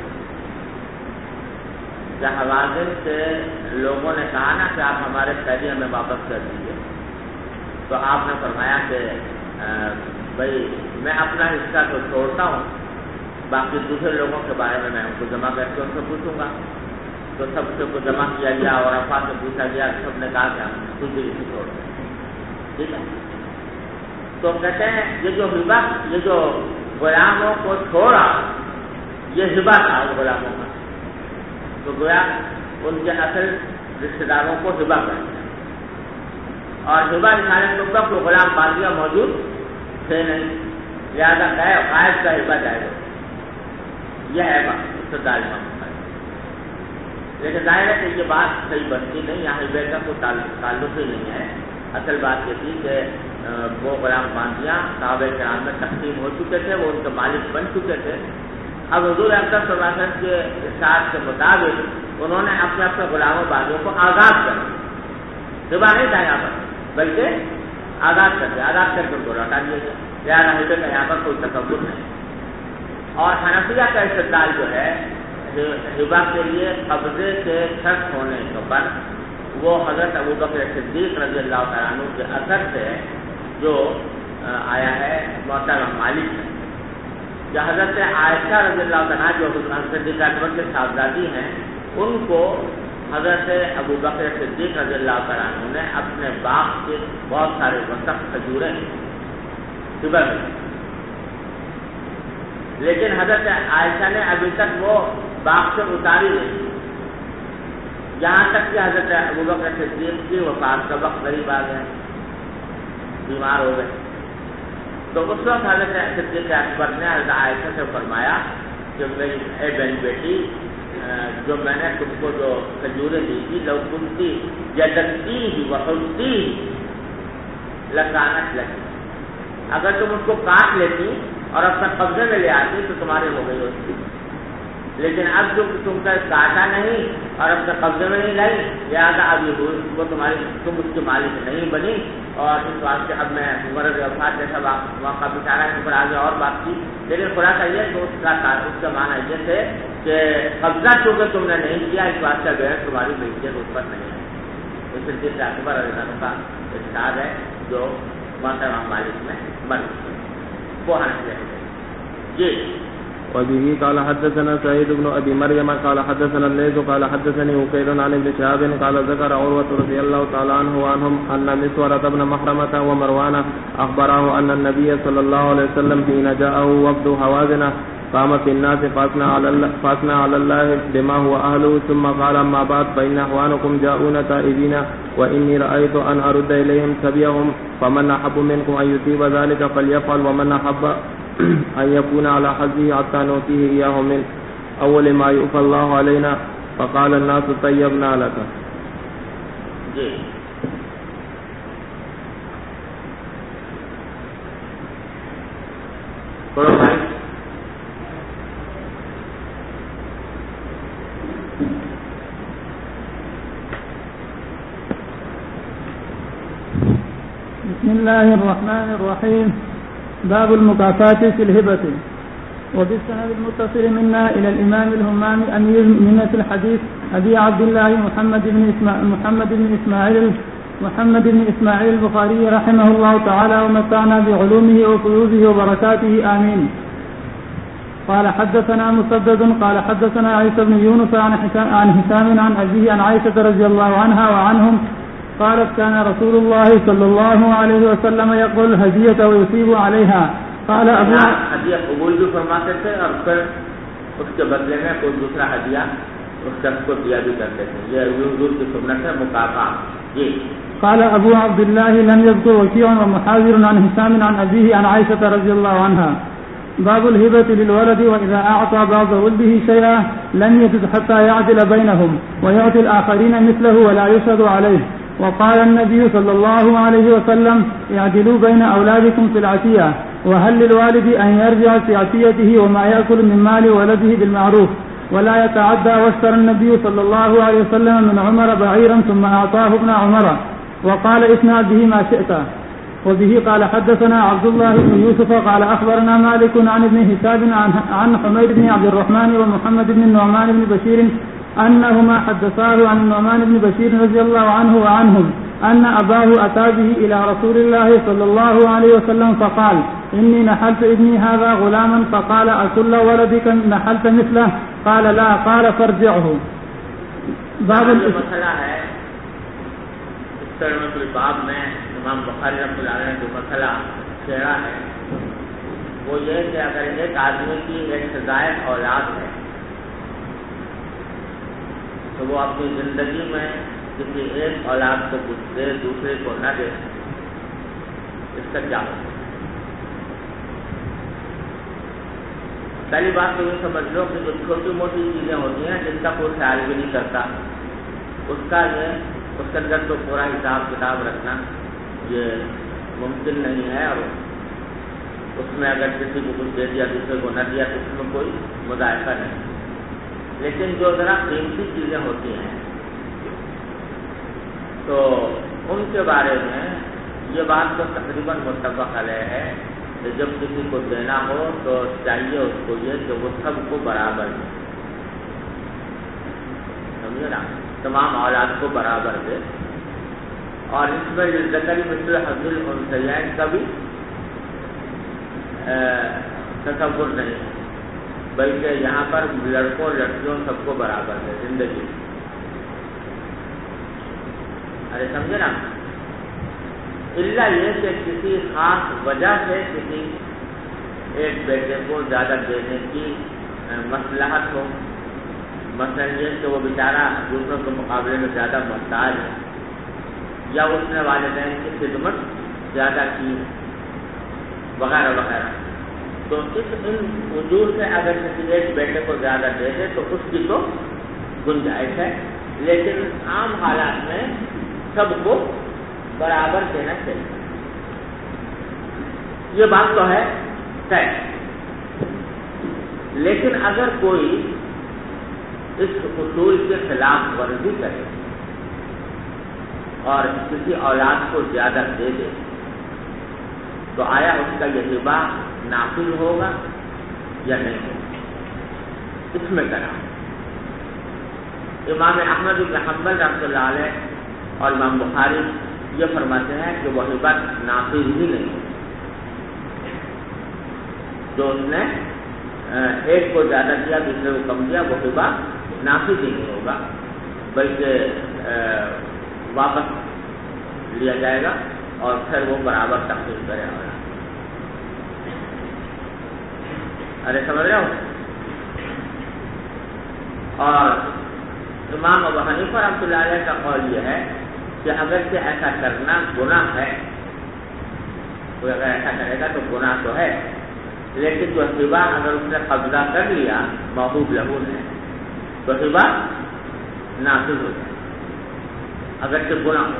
جب حوازن سے لوگوں نے کہا نا کہ آپ ہمارے قیدی ہمیں واپس کر دیجیے تو آپ نے فرمایا کہ بھائی میں اپنا حصہ تو چھوڑتا ہوں باقی دوسرے لوگوں کے بارے میں ان کو جمع کر کے ان سے پوچھوں گا. تو سب سے کو جمع کیا گیا اور افواہ سے پوچھا گیا سب نے کہا کہ ہم خود بھی اسے چھوڑ دیں. ٹھیک ہے. تو کہتے ہیں یہ جو ہبہ یہ جو غلاموں کو چھوڑا یہ ہبہ تھا غلاموں کا تو گویا ان کے اصل رشتے داروں کو ہبہ کر دیا اور ہبہ دکھانے کے وقت وہ غلام باغیہ موجود تھے نہیں لہٰذا غائب کا ہبہ جائے گا. یہ ہے استدلال کا لیکن ظاہر ہے کہ یہ بات صحیح بنتی نہیں. یہاں ہبے کا کوئی تعلق ہی نہیں ہے. اصل بات یہ تھی کہ وہ غلام باندیاں صحابہ کرام میں تقسیم ہو چکے تھے وہ ان کے مالک بن چکے تھے. اب حضور اکرم صلی اللہ علیہ وسلم کے ارشاد کے مطابق انہوں نے اپنے اپنے غلاموں باغیوں کو آزاد کر دیا. ہبہ نہیں تھا یہاں پر بلکہ آزاد کر دیا. آزاد کر کے ان کو لوٹا دیا گیا. لہٰذا ہبے کا یہاں پر کوئی تکبر نہیں. اور حنفیہ کا استدلال جو ہے ہبہ کے لیے قبضے کے شرط ہونے کے پر وہ حضرت ابوبکر صدیق رضی اللہ تعالیٰ عنہ کے اثر سے جو آیا ہے محترم مالک ہے کہ حضرت عائشہ رضی اللہ تعالیٰ جو صدیق اکبر کے صاحبزادی ہیں ان کو حضرت ابوبکر صدیق رضی اللہ تعالیٰ عنہ نے اپنے باغ کے بہت سارے وسط کھجوریں صبح میں. لیکن حضرت عائشہ نے ابھی تک وہ باغ سے اتاری نہیں، یہاں تک کہ حضرت ابوبکر صدیق کی وفات کا وقت قریب آ گیا، بیمار ہو گئے. تو اس وقت حضرت صدیق اکبر نے حضرت عائشہ سے فرمایا کہ میری اے بہن بیٹی، جو میں نے تم کو جو کھجوریں دی تھی، لو کنتی جدتی ہی وحلتی لکانت لگی، اگر تم اس کو کاٹ لیتی اور اپنے قبضے میں لے آتی تو تمہاری ہو گئی ہوتی. لیکن اب جو تم کا کاٹا نہیں اور اپنے قبضے میں نہیں لائی، لہٰذا ابھی وہ تمہاری، تم اس کی مالک نہیں بنی. اور اس واسطے اب میں مرض وفات جیسا موقع بچارا ہے پر آگے اور بات کی. لیکن خلاصہ یہ کہ اس کا معنی یہ تھے کہ قبضہ چونکہ تم نے نہیں کیا، اس واسطے بہن تمہاری ملکیت اس پر نہیں ہے. اس صدیق اکبر رضی اللہ عنہ کا ارشاد ہے جو محترم مالک میں بن وہ حنفی ہے. جی. وبه قال حدثنا سعيد بن ابي مريم قال حدثنا الليث قال حدثني وكيل عن ابن شهاب قال ذكر عروة رضي الله تعالى عنه وعنهم ان مسورة بن مخرمة ومروان اخبره ان النبي صلى الله عليه وسلم حين جاءه وفد هوازن قام في الناس فاثنى على الله بما هو اهله ثم قال اما بعد فان اخوانكم جاءون تائبين واني رايت ان ارد اليهم سبيهم فمن احب منكم ان يصيب ذلك فليفعل ومن احب ان يكون على حظه حتى نؤتيه اياه من اول ما يؤفى الله علينا فقال الناس طيبنا لك. جی. بسم الله الرحمن الرحيم. باب المكافاة في الهبة. وبالسند المتصل منا إلى الإمام الهمام أمير المؤمنين في الحديث أبي عبد الله محمد بن إسماعيل البخاري رحمه الله تعالى ومتعنا بعلومه وفيوزه وبركاته آمين. قال حدثنا مسدد قال حدثنا عيسى بن يونس عن هشام عن أبيه عن عائشة رضي الله عنها وعنهم قالت كان رسول الله صلى الله عليه وسلم يقول هدية ويصيب عليها. قال ابو ہدیہ قبول بھی فرماتے تھے اور پھر اس کے بدلے میں کوئی دوسرا ہدیہ اس شخص کو دیا بھی کرتے تھے. یہ حضور کی سنت ہے مکافات. جی. قال ابو عبد الله لم يذكر وكيع ومحاذر عن هشام عن ابيه عن عائشة رضي الله عنها. باب الهبة للولد وإذا أعطى بعض ولده شيئا لم يجد حتى يعدل بينهم ويعطي الآخرين مثله ولا يشهد عليه. وقال النبي صلى الله عليه وسلم اعدلوا بين أولادكم في العطية وهل للوالد أن يرجع في عطيته وما يأكل من مال ولده بالمعروف ولا يتعدى. واشترى النبي صلى الله عليه وسلم من عمر بعيرا ثم أعطاه ابن عمر وقال اسمع به ما شئت. وبه قال حدثنا عبد الله بن يوسف قال أخبرنا مالك عن ابن حساب عن حميد بن عبد الرحمن ومحمد بن النعمان بن بشير أنهما حدثاه عن النعمان بن بشير رضي الله عنه وعنهم أن أباه أتى به إلى رسول الله صلى الله عليه وسلم فقال إني نحلت ابني هذا غلاما فقال أكل ولدك نحلت مثله قال لا قال فارجعه. باب مسئلہ ہے اس ترجمہ الباب میں امام بخاری رحمۃ اللہ علیہ نے جو مسئلہ چھیڑا ہے وہ یہ کہ اگر ایک آدمی کی ایک سزائے اولاد ہے تو وہ اپنی زندگی میں کسی ایک اولاد کو کچھ دے دوسرے کو نہ دے، اس کا کیا ہوگا؟ پہلی بات تو یہ سمجھ لو کہ جو چھوٹی موٹی چیزیں ہوتی ہیں جن کا کوئی خیال بھی نہیں کرتا اس کے اندر تو پورا حساب کتاب رکھنا یہ ممکن نہیں ہے، اور اس میں اگر کسی کو کچھ دے دیا دوسرے کو نہ دیا تو اس میں کوئی مذائقہ نہیں. لیکن جو ذرا قیمتی چیزیں ہوتی ہیں تو ان کے بارے میں یہ بات تو تقریباً متفق علیہ ہے کہ جب کسی کو دینا ہو تو چاہیے اس کو یہ کہ وہ سب کو برابر دے، سمجھے نا، تمام اولاد کو برابر دے. اور اس میں ذکر مثل حظ الانثیین کا بھی تصور نہیں، بلکہ یہاں پر لڑکوں لڑکیوں سب کو برابر ہے زندگی. ارے سمجھے نا، الا یہ کہ کسی خاص وجہ سے کسی ایک بیٹے کو زیادہ دینے کی مصلحت ہو، مثلا یہ کہ وہ بیچارہ دوسروں کے مقابلے میں زیادہ محتاج ہے، یا اس نے والدین کی خدمت زیادہ کی وغیرہ وغیرہ، تو ان وجوہ سے اگر کسی ایک بیٹے کو زیادہ دے دے تو اس کی تو گنجائش ہے، لیکن عام حالات میں سب کو برابر دینا چاہیے۔ یہ بات تو ہے طے، لیکن اگر کوئی اس اصول کے خلاف ورزی کرے اور کسی اولاد کو زیادہ دے دے تو آیا اس کا یہ ہبہ نافذ ہوگا یا نہیں ہوگا؟ اس میں کرا امام احمد بن حنبل رحمۃ اللہ علیہ اور امام بخاری یہ فرماتے ہیں کہ وہ ہبہ نافذ ہی نہیں ہوگا، جو اس نے ایک کو زیادہ دیا دوسرے کو کم دیا وہ ہبہ نافذ ہی نہیں ہوگا، بلکہ واپس لیا جائے گا اور پھر وہ برابر تقسیم کرے گا۔ ارے سمجھ رہے ہو؟ اور امام ابو حنیفہ رحمۃ اللہ علیہ کا قول یہ ہے کہ اگرچہ ایسا کرنا گناہ ہے، کوئی اگر ایسا کرے گا تو گناہ تو ہے، لیکن جو ہبہ اگر اس نے قبضہ کر لیا موہوب لہو نے تو ہبہ نافذ ہو جائے اگرچہ گناہ ہو۔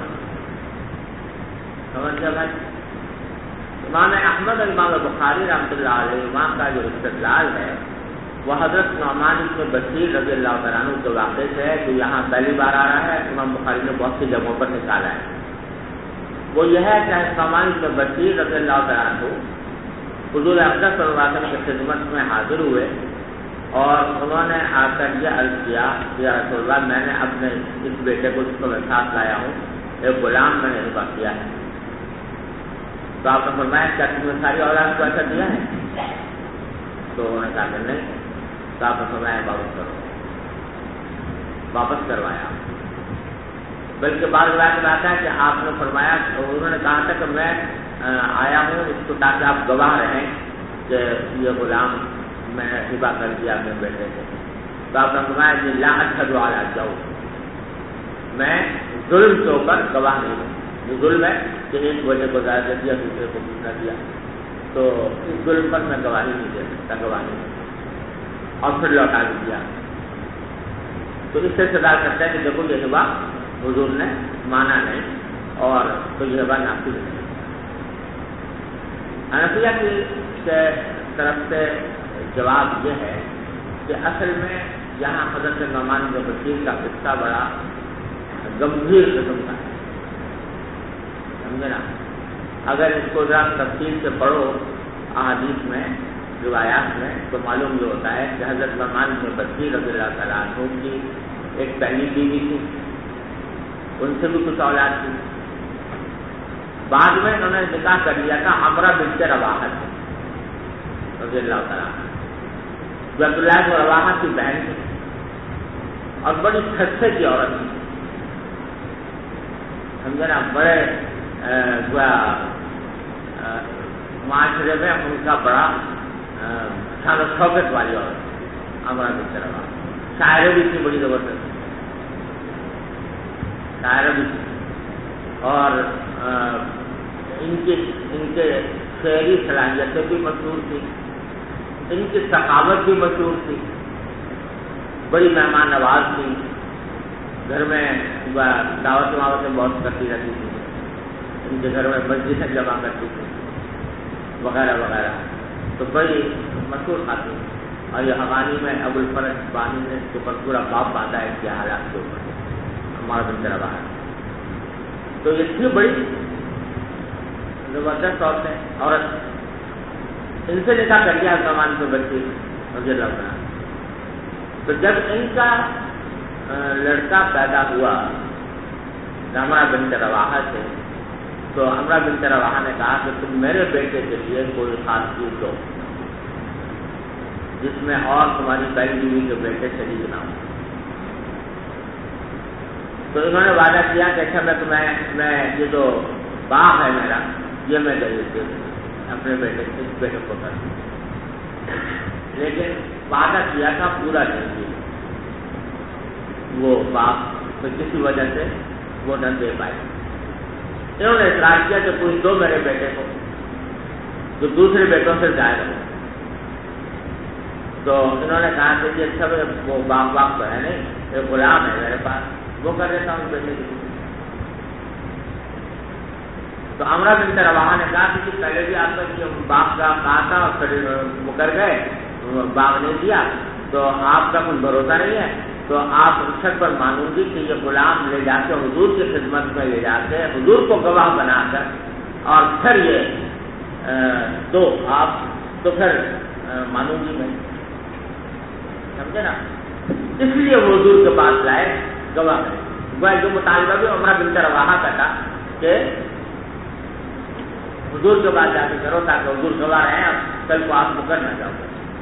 سمجھ گیا بھائی؟ امام احمد اور امام بخاری رحمۃ اللہ علیہ امام کا جو استدلال ہے وہ حضرت نعمان بن بشیر رضی اللہ تعالیٰ عنہ کے واقعے سے ہے، جو یہاں پہلی بار آ رہا ہے، امام بخاری نے بہت سی جگہوں پر نکالا ہے۔ وہ یہ ہے کہ نعمان بن بشیر رضی اللہ تعالیٰ عنہ حضور اقدس صلی اللہ علیہ وسلم کی خدمت میں حاضر ہوئے اور انہوں نے آ کر یہ عرض کیا کہ رسول اللہ میں نے اپنے اس بیٹے کو جس کو میں ساتھ لایا ہوں ایک غلام میں نے ہبہ کیا ہے، تو آپ نے فرمایا کیا تم نے ساری اولاد کو ایسا دیا ہے؟ تو انہوں نے کہا کہ نہیں، تو آپ نے فرمایا واپس کرو، واپس کروایا۔ بلکہ بعض روایت میں آتا ہے کہ آپ نے فرمایا، انہوں نے کہا تھا کہ میں آیا ہوں اس کو تاکہ آپ گواہ رہیں کہ یہ غلام میں نے ہبہ کر دیا اپنے بیٹے کو، تو آپ نے فرمایا کہ لا اشہد علی جور، میں ظلم کے اوپر گواہ نہیں ہوں۔ یہ ظلم ہے کہ ایک بیٹے کو زیادہ دیا دوسرے کو کچھ نہ دیا، تو اس ظلم پر میں گواہی نہیں دے سکتا، گواہ نہیں، اور پھر لوٹا بھی دیا۔ تو اس سے استدلال کرتے ہیں کہ دیکھو یہ ہبہ حضور نے مانا نہیں اور تو یہ ہبہ نافذ نہیں۔ حنفیہ کی طرف سے جواب یہ ہے کہ اصل میں یہاں حضرت نعمان بن بشیر کا قصہ بڑا گمبھیر قسم کا ہے، سمجھے نا؟ اگر اس کو ذرا تفصیل سے پڑھو احادیث میں روایات میں تو معلوم یہ ہوتا ہے کہ حضرت نعمان بن بشیر رضی اللہ تعالیٰ عنہ کی ایک پہلی بیوی تھی، ان سے بھی کچھ اولاد تھی، بعد میں انہوں نے نکاح کر لیا تھا عمرہ بنت رواحہ رضی اللہ تعالیٰ عنہ، جو عبداللہ بن رواحہ کی بہن تھی اور بڑی خدشے کی عورت تھی، سمجھے نا؟ بڑے معاشرے میں ان کا بڑا شان و شوکت والی عورت عمرہ بنت رواحہ، شاعریں بھی تھی بڑی زبردست، شاعریں بھی تھی، اور ان کے شعری صلاحیتیں بھی مشہور تھی، ان کی ثقافت بھی مشہور تھی، بڑی مہمان نواز تھی، گھر میں دعوت وعوتیں بہت کرتی رہتی تھی، ان کے گھر میں مسجدیں جمع کرتی تھی وغیرہ وغیرہ، تو بڑی مشہور خاتون۔ اور یہ حوانی میں ابو الفرج بانی نے اس کے اوپر پورا باب باندھا ہے کہ حالات کے اوپر عمرہ بنت رواحہ، تو یہ تھی بڑی زبردست عورت، ان سے نکاح کر لیا نعمان بن بشیر رضی اللہ عنہ۔ تو جب ان کا لڑکا پیدا ہوا عمرہ بنت رواحہ سے، تو عمرہ بنت رواحہ نے کہا کہ تم میرے بیٹے کے لیے کوئی خاص چیز دو جس میں اور تمہاری پہلی بیوی کے بیٹے شریک نہ ہو۔ تو انہوں نے وعدہ کیا کہ اچھا میں یہ جو باغ ہے میرا، یہ میں اپنے بیٹے کو کر دوں، لیکن وعدہ کیا تھا پورا نہیں کیا، وہ باغ تو کسی وجہ سے وہ نہ دے پائے۔ انہوں نے اصرار کیا کہ کوئی دو میرے بیٹے کو جو دوسرے بیٹوں سے زیادہ ہو، تو انہوں نے کہا کہ یہ سب وہ باغ تو ہے نہیں، ایک غلام ہے میرے پاس، وہ کر دیتا ہوں بیٹے کی۔ تو عمرہ بنت رواحہ نے کہا کہ پہلے بھی آپ نے باغ کا کہا تھا اور پھر مکر گئے، باغ نہیں دیا، تو آپ کا کوئی بھروسہ نہیں ہے، تو آپ شک پر مانوں گی کہ یہ غلام لے جا کے حضور کی خدمت میں لے جا کے حضور کو گواہ بنا کر اور پھر یہ تو آپ تو پھر مانوں گی میں، سمجھے نا؟ اس لیے وہ حضور کے پاس لائے گواہ میں، جو مطالبہ بھی عمرہ بنت رواحہ کا تھا کہ حضور کے پاس جا کے کرو تاکہ حضور گواہ رہے اور کل کو آپ مکر نہ جاؤ۔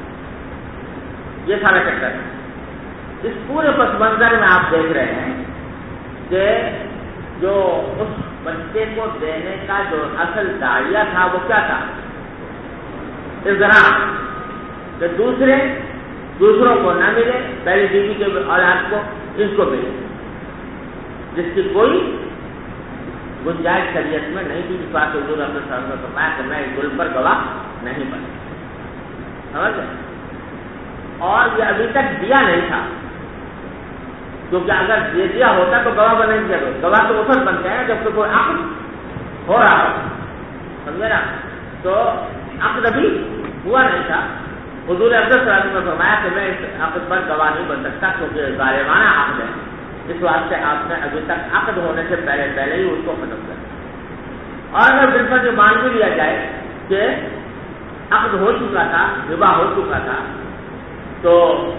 یہ سارا چکر ہے۔ اس پورے پس منظر میں آپ دیکھ رہے ہیں کہ جو اس بچے کو دینے کا جو اصل داعیہ تھا وہ کیا تھا؟ اضرار، کہ دوسروں کو نہ ملے، پہلی بیوی کے اولاد کو اس کو ملے، جس کی کوئی گنجائش شریعت میں نہیں تھی، جس بات حضور صلی اللہ علیہ وسلم نے فرمایا کہ میں اس ظلم پر گواہ نہیں بنا، سمجھ گئے؟ اور یہ ابھی تک دیا نہیں تھا، کیونکہ اگر دے دیا ہوتا تو گواہ بننے کی ضرورت، گواہ تو وقت بنتے ہیں جب کوئی عقد ہو رہا ہو، سمجھے نا؟ تو عقد ابھی ہوا نہیں تھا، حضور افضل صلی اللہ علیہ وسلم نے فرمایا کہ میں اس عقد پر گواہ نہیں بن سکتا کیونکہ ظالمانہ عقد ہے، اس واسطے آپ نے ابھی تک عقد ہونے سے پہلے ہی اس کو ختم کر، اور اگر بالکل یہ مان بھی لیا جائے کہ عقد ہو چکا تھا، ربا ہو چکا تھا، تو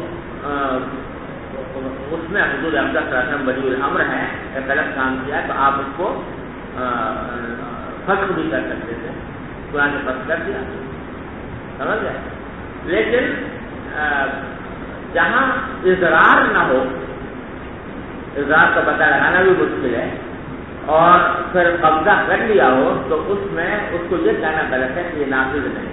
اس میں حضور افضل صلی اللہ علیہ وسلم ولی الامر ہے، ایک غلط کام کیا تو آپ اس کو فسخ بھی کر سکتے تھے، قرآن نے فسخ کر دیا، سمجھ گئے؟ لیکن جہاں اضرار نہ ہو، اضرار کا پتہ لگانا بھی مشکل ہے، اور پھر قبضہ کر لیا ہو تو اس میں اس کو یہ کہنا غلط ہے کہ یہ نافذ نہیں،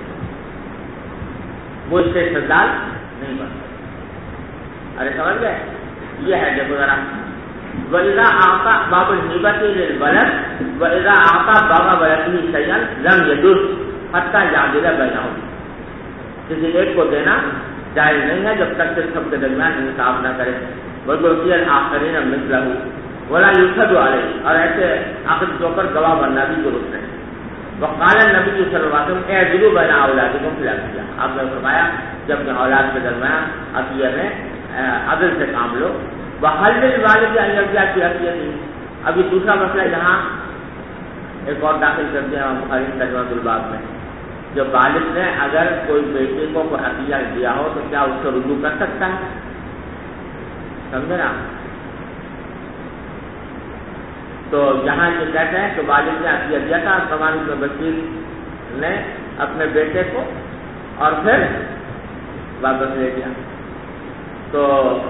وہ اس سے استدلال نہیں بن سکتا۔ ارے سمجھ گئے؟ یہ ہے جب ذرا وَإِذَا أَعْطَى بَابُ الْهِبَةِ لِلْوَلَدِ وَإِذَا أَعْطَى بَابَ وَلَدِهِ شَيْئًا لَمْ يَجُزْ حَتَّى يَعْدِلَ بَيْنَهُمْ، کسی ایک کو دینا جائز نہیں ہے جب تک کہ سب کے درمیان انصاف نہ کرے، وَيُعْطِيَ الْآخَرِينَ مِثْلَهُ وَلَا يُشْهَدُ عَلَيْهِ، اور ایسے عقد کے اوپر گواہ بننا بھی درست نہیں۔ وقال النبی صلی اللہ علیہ وسلم اعدلوا بین اولادکم فی العطیہ، آپ نے فرمایا جب کہ اولاد کے درمیان عطیہ میں عدل سے کام لو۔ وحل الوالد ان یرجع فی عطیتہ، ابھی دوسرا مسئلہ یہاں ایک اور داخل کرتے ہیں بخاری ترجمہ الباب میں، جب والد نے اگر کوئی بیٹے کو کوئی عطیہ دیا ہو تو کیا اس کو رجوع کر سکتا ہے؟ سمجھے نا؟ تو یہاں یہ کہتے ہیں کہ والد نے عطیہ دیا تھا، سلمان بن بشیر نے اپنے بیٹے کو اور پھر واپس لے دیا، تو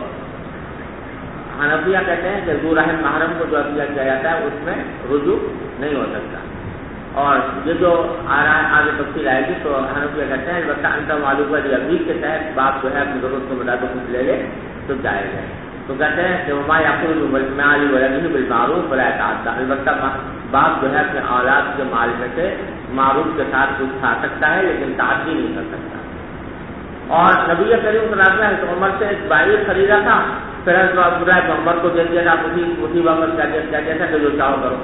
حنفیہ کہتے ہیں کہ ذو رحم محرم کو جو عطیہ کیا جاتا ہے اس میں رجوع نہیں ہو سکتا، اور یہ جو آ رہا ہے آگے تفصیل آئے گی تو حنفیہ کہتے ہیں البتہ انت معلوم ابھی کے تحت باپ جو ہے اپنی ضرورت کے مطابق کچھ لے لے تو جائز ہے، تو کہتے ہیں کہ وما یأخذ مال ولده بالمعروف ولا يتعدى، البتہ باپ جو ہے اپنے اولاد کے مال میں سے معروف کے ساتھ کچھ کھا سکتا ہے لیکن تعدی نہیں کر سکتا۔ اور نبی کریم صلی اللہ علیہ وسلم عمر سے ایک بعیر خریدا تھا، پھر عبداللہ بن عمر کو دے دیا تھا، اسی وقت کیا تھا کہ جو چاہو کرو،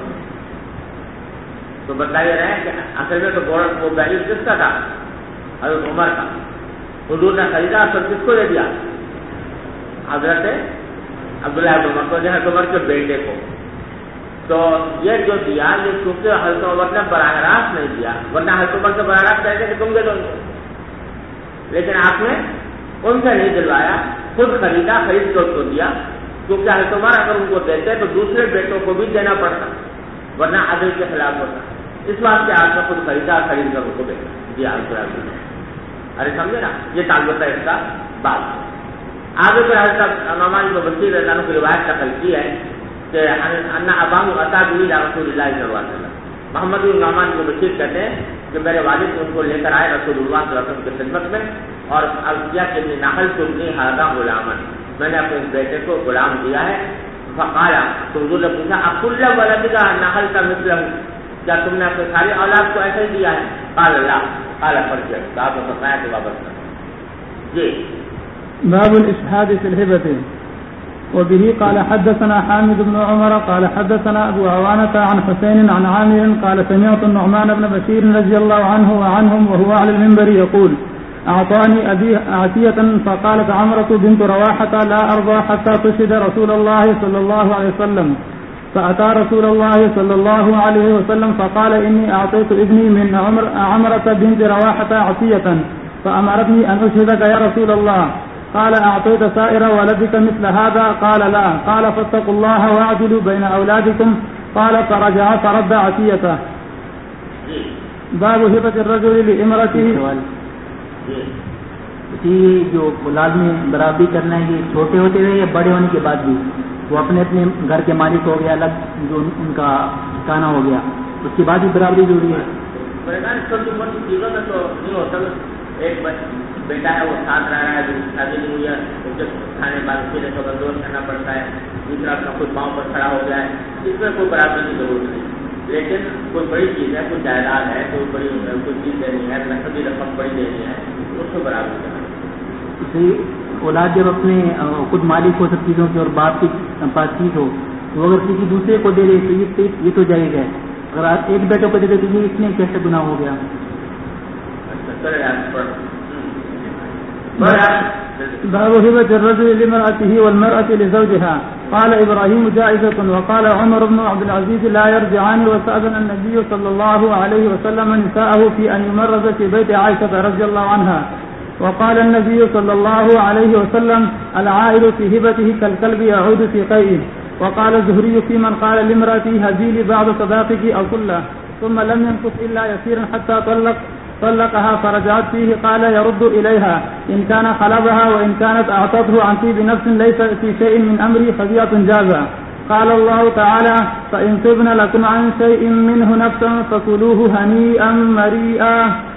تو بتا یہ رہے کہ اصل میں تو وہ بعیر کس کا تھا؟ حضرت عمر کا، حضور نے خریدا اور پھر کس کو دے دیا؟ حضرت عبداللہ بن عمر کو، حضرت عمر کے بیٹے کو۔ تو یہ جو دیا یہ کیونکہ حضرت عمر نے براہ راست نہیں دیا، ورنہ حضرت عمر سے براہ راست کہتے کہ تم دے دو، لیکن آپ نے ان سے نہیں دلوایا، خود خریدا، خرید کے اس کو دیا، کیونکہ حضرت عمر اگر ان کو دیتے تو دوسرے بیٹوں کو بھی دینا پڑتا ورنہ عدل کے خلاف ہوتا، اس واسطے آپ نے خود خریدا، خرید کر ان کو دیا۔ ارے سمجھے نا؟ یہ تعلق ہے اس کا بات۔ آگے پھر حضرت نعمان بن بشیر رضی اللہ عنہ کی روایت نقل کی ہے کہ ان اباہ اتى به الى رسول اللہ صلی اللہ علیہ وسلم، محمد بن نعمان کو بشیر کہتے ہیں کہ میرے والد ان کو لے کر آئے رسول اللہ صلی اللہ علیہ وسلم کی خدمت میں اور عرض کیا کہ نحل تبنی ھذا غلاما، میں نے اپنے بیٹے کو غلام دیا ہے. فقال، تو حضور نے پوچھا اکل ولدک نحل کا مثلہ، کیا تم نے اپنے ساری اولاد کو ایسے ہی دیا ہے؟ قال لا، قال فرجع، آپ نے فرمایا کہ واپس کر. جی باب الإشهاد في الهبة. وبه قال حدثنا حامد بن عمر قال حدثنا أبو عوانة عن حسين عن عامر قال سمعت النعمان بن بشير رضي الله عنه وعنهم وهو على المنبر يقول أعطاني أبي عطية فقالت عمرة بنت رواحة لا أرضى حتى تشهد رسول الله صلى الله عليه وسلم، فأتى رسول الله صلى الله عليه وسلم فقال إني أعطيت ابني من عمرة بنت رواحة عطية فأمرتني أن أشهدك يا رسول الله. قال أعطيت سائر ولدك مثل هذا؟ قال لا. قال فاتقوا الله واعدلوا بين أولادكم. قال فرجع فرد عطيته. باب هبة الرجل لامرأته. جو اولاد میں برابری کرنا ہے یہ چھوٹے ہوتے ہوئے یا بڑے ہونے کے بعد بھی، وہ اپنے اپنے گھر کے مالک ہو گیا، الگ جو ان کا ٹھکانہ ہو گیا، اس کے بعد بھی برابری ضروری ہے. چھوٹی موٹی چیزوں میں تو نہیں ہوتا. ایک بیٹا ہے وہ ساتھ رہ رہا ہے، شادی نہیں ہوئی ہے، اسے کھانے بعد اس کے لیے بندوبست کرنا پڑتا ہے، دوسرا کا کوئی پاؤں پر کھڑا ہو گیا ہے، اس میں کوئی برابری کی ضرورت نہیں. لیکن کوئی بڑی چیز ہے، کوئی جائیداد ہے، کوئی بڑی کوئی چیز دینی ہے، نقدی رقم بڑی دینی ہے، اس کو برابری کرنا. اولاد جب اپنے خود مالک ہو سب چیزوں کی اور باپ کی پاس چیز ہو تو اگر کسی دوسرے کو دے دے تو یہ تو جائز ہے. اگر آپ ایک بیٹے کو دے دے تو یہ اس میں کیسے گناہ ہو گیا؟ باب هبة الرجل لامرأته والمرأة لزوجها. قال إبراهيم جائزة. وقال عمر بن عبد العزيز لا يرجعان. واستأذن النبي صلى الله عليه وسلم نساءه في أن يمرض في بيت عائشة رضي الله عنها. وقال النبي صلى الله عليه وسلم العائد في هبته كالكلب يعود في قيئه. وقال الزهري في من قال لامرأته هدي لي بعض صداقك أو كله ثم لم ينقص إلا يسيرا حتى طلقها فرجعت فيه. قال يرد إليها إن كان خلبها وإن كانت أعطته عن طيب نفس ليس في شيء من أمري خزية جازا. قال الله تعالى فإن تبن لكم عن شيء منه نفسا فكلوه هنيئا مريئا.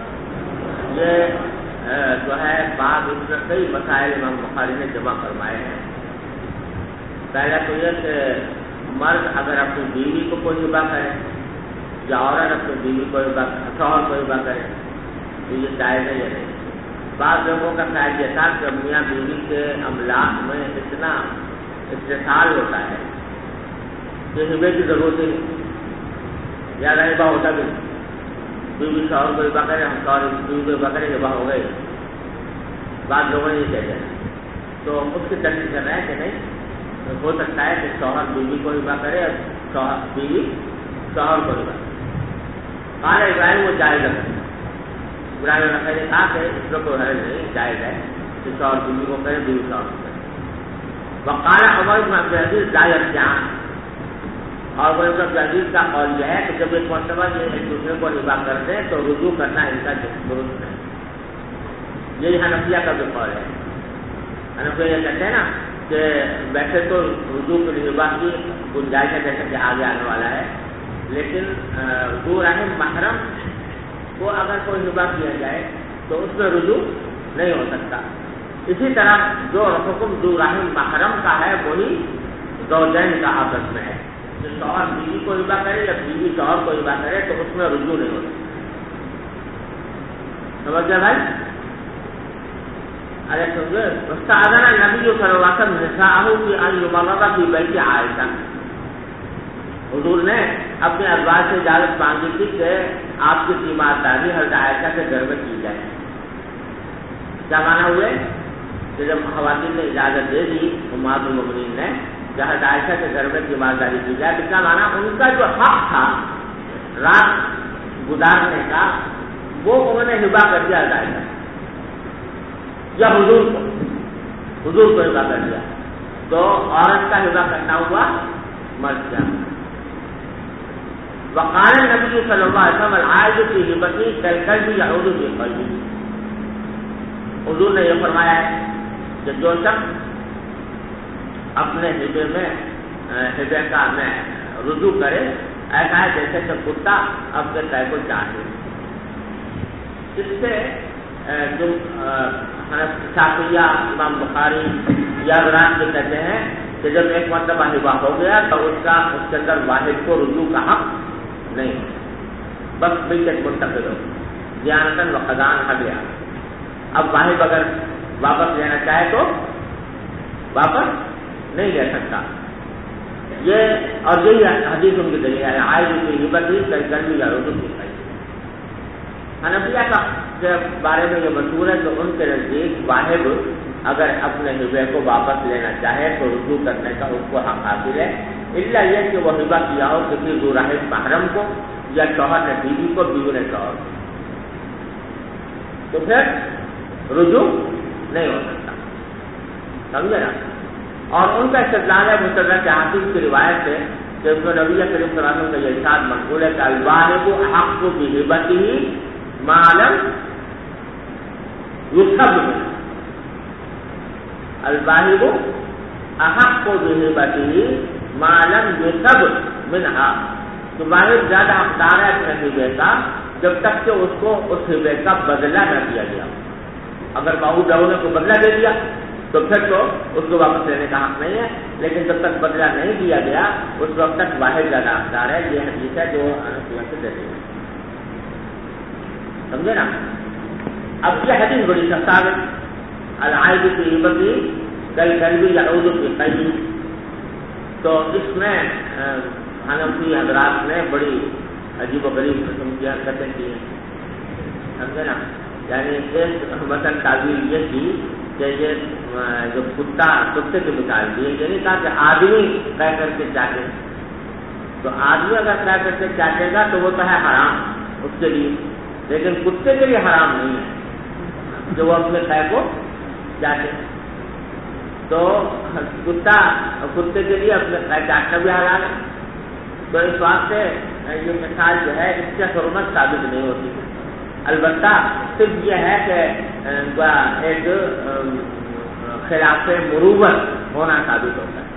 جو ہے بعض اس میں کئی مسائل امام بخاری نے جمع فرمائے ہیں. پہلا تو یہ کہ مرد اگر اپنی بیوی کو کوئی ہبہ کرے یا عورت اپنی بیوی کو شوہر کو ہبہ کرے تو یہ جائز ہے یا نہیں. بعض لوگوں کا خیال یہ تھا کہ میاں بیوی کے املاک میں اتنا اتصال ہوتا ہے کہ ہبے کی ضرورت ہی نہیں، یا ہبہ ہوتا بھی نہیں. بیوی شوہر کو ہبہ کرے، ہم شوہر بیوی کو ہبہ کرے، ہبہ ہو گئے. بعض لوگوں نے یہ کہتے ہیں تو اس کی تشریح کر رہے ہیں کہ نہیں، ہو سکتا ہے کہ شوہر بیوی کو ہبہ کرے اور بیوی شوہر کو ہبہ کرے. قال ابراہیم وہ جائز ہے. ابراہیم نے کہا کہ اس میں کوئی حرج نہیں، جائز ہے کہ شوہر بیوی کو کرے، بیوی شوہر کو کرے. وقال عمر بن عبد العزیز لا يرجعان. اور عمر بن عبد العزیز کا قول یہ ہے کہ جب ایک مرتبہ یہ ایک دوسرے کو ہبہ کر دیں تو رجوع کرنا ان کا درست نہیں. یہی حنفیہ کا بھی قول ہے. حنفیہ یہ کہتے ہیں نا کہ ویسے تو رجوع کے لیے ہبہ کی گنجائش ہے جیسے کہ آگے آنے والا ہے، لیکن ذو رحم محرم کو اگر کوئی ہبہ کیا جائے تو اس میں رجوع نہیں ہو سکتا. اسی طرح جو حکم ذو رحم محرم کا ہے وہی زوجین کا آپس میں ہے. جو شوہر بیوی کو ہبہ کرے یا بیوی شوہر کو ہبہ کرے تو اس میں رجوع نہیں ہو سکتا. سمجھ گئے بھائی؟ استأذن النبي صلی اللہ علیہ وسلم نساءه في أن يمرض في بيت عائشة. حضور نے اپنے ازواج سے اجازت مانگی تھی کہ آپ کی تیمارداری حضرت عائشہ کے گھر میں کی جائے. کیا مانا ہوئے کہ جب خواتین نے اجازت دے دی امہات المؤمنین نے کہ حضرت عائشہ کے گھر میں تیمارداری کی جائے، تو کیا مانا ان کا جو حق تھا رات گزارنے کا وہ انہوں نے ہبہ کر دیا حضرت عائشہ یا حضور کو ہبہ کر دیا، تو عورت کا ہبہ کرنا ہوا مرد کا. وقال النبی صلی اللہ علیہ وسلم العائد فی ہبتی کالکلب یعود فی قیئہ. حضور نے یہ فرمایا ہے کہ جو شخص اپنے ہبے کا میں رجوع کرے ایسا ہے جیسے کہ کتا اپنے قے کو چاہے. اس سے جو شافعیہ امام بخاری یا حضرات جو کہتے ہیں کہ جب ایک مرتبہ ہبہ ہو گیا تو اس کے اندر واحد کو رجوع کا حق نہیں، بس ملکیت منتقل ہو دیانتاً و قضاءً ہو گیا. اب واحد اگر واپس لینا چاہے تو واپس نہیں لے سکتا. یہ اور یہی حدیث ان کی دلیل ہے آئے کی ہبت ہی کئی یا رجوع کی. حنفیہ کے بارے میں یہ مشہور ہے کہ ان کے نزدیک واحد اگر اپنے ہبے کو واپس لینا چاہے تو رجوع کرنے کا اس کو حق حاصل ہے، الا یہ کہ وہ ہبہ کیا ہو کسی ذو رحم محرم کو یا شوہر نے بیوی کو، بیوی نے شوہر کو، تو پھر رجوع نہیں ہو سکتا. سمجھے نا؟ اور ان کا استدلال ہے مستدرک حافظ کی روایت سے کہ اس میں نبی کریم صلی اللہ علیہ وسلم کا یہ ارشاد منقول ہے کہ الواحد احق بہبته ما لم یصب منه. الواحد احق بہبته ما لم یصب منها. تو واحد زیادہ حقدار ہے اپنے ہبے کا جب تک کہ اس کو اس ہبے کا بدلہ نہ دیا گیا. اگر باہو ڈاؤ نے کو بدلہ دے دیا تو پھر تو اس کو واپس لینے کا حق نہیں ہے، لیکن جب تک بدلہ نہیں دیا گیا اس وقت تک واحد زیادہ حقدار ہے. یہ حدیث ہے جو انس سے دیتے ہیں. سمجھے نا؟ اب یہ حدیث بڑی ثابت العائد کی ہبتی کل یعود فی قیہ. تو اس میں حنفی حضرات نے بڑی عجیب و غریب قسم کی حرکتیں کی ہیں. سمجھے نا؟ یعنی ایک مثلاً تعبیر یہ کی کہ یہ جو کتے کی مثال دی ہے، یہ نہیں کہا کہ آدمی کہہ کر کے چاٹے. تو آدمی اگر کہہ کر کے چاٹے گا تو وہ تو ہے حرام اس کے لیے، لیکن کتے کے لیے حرام نہیں ہے جو وہ اپنے قے کو چاٹے. تو کتے کے لیے اپنے قے چاٹنا بھی حرام ہے. تو اس واسطے یہ مثال جو ہے اس سے حرمت ثابت نہیں ہوتی. البتہ صرف یہ ہے کہ ایک خلاف مروت ہونا ثابت ہوتا ہے.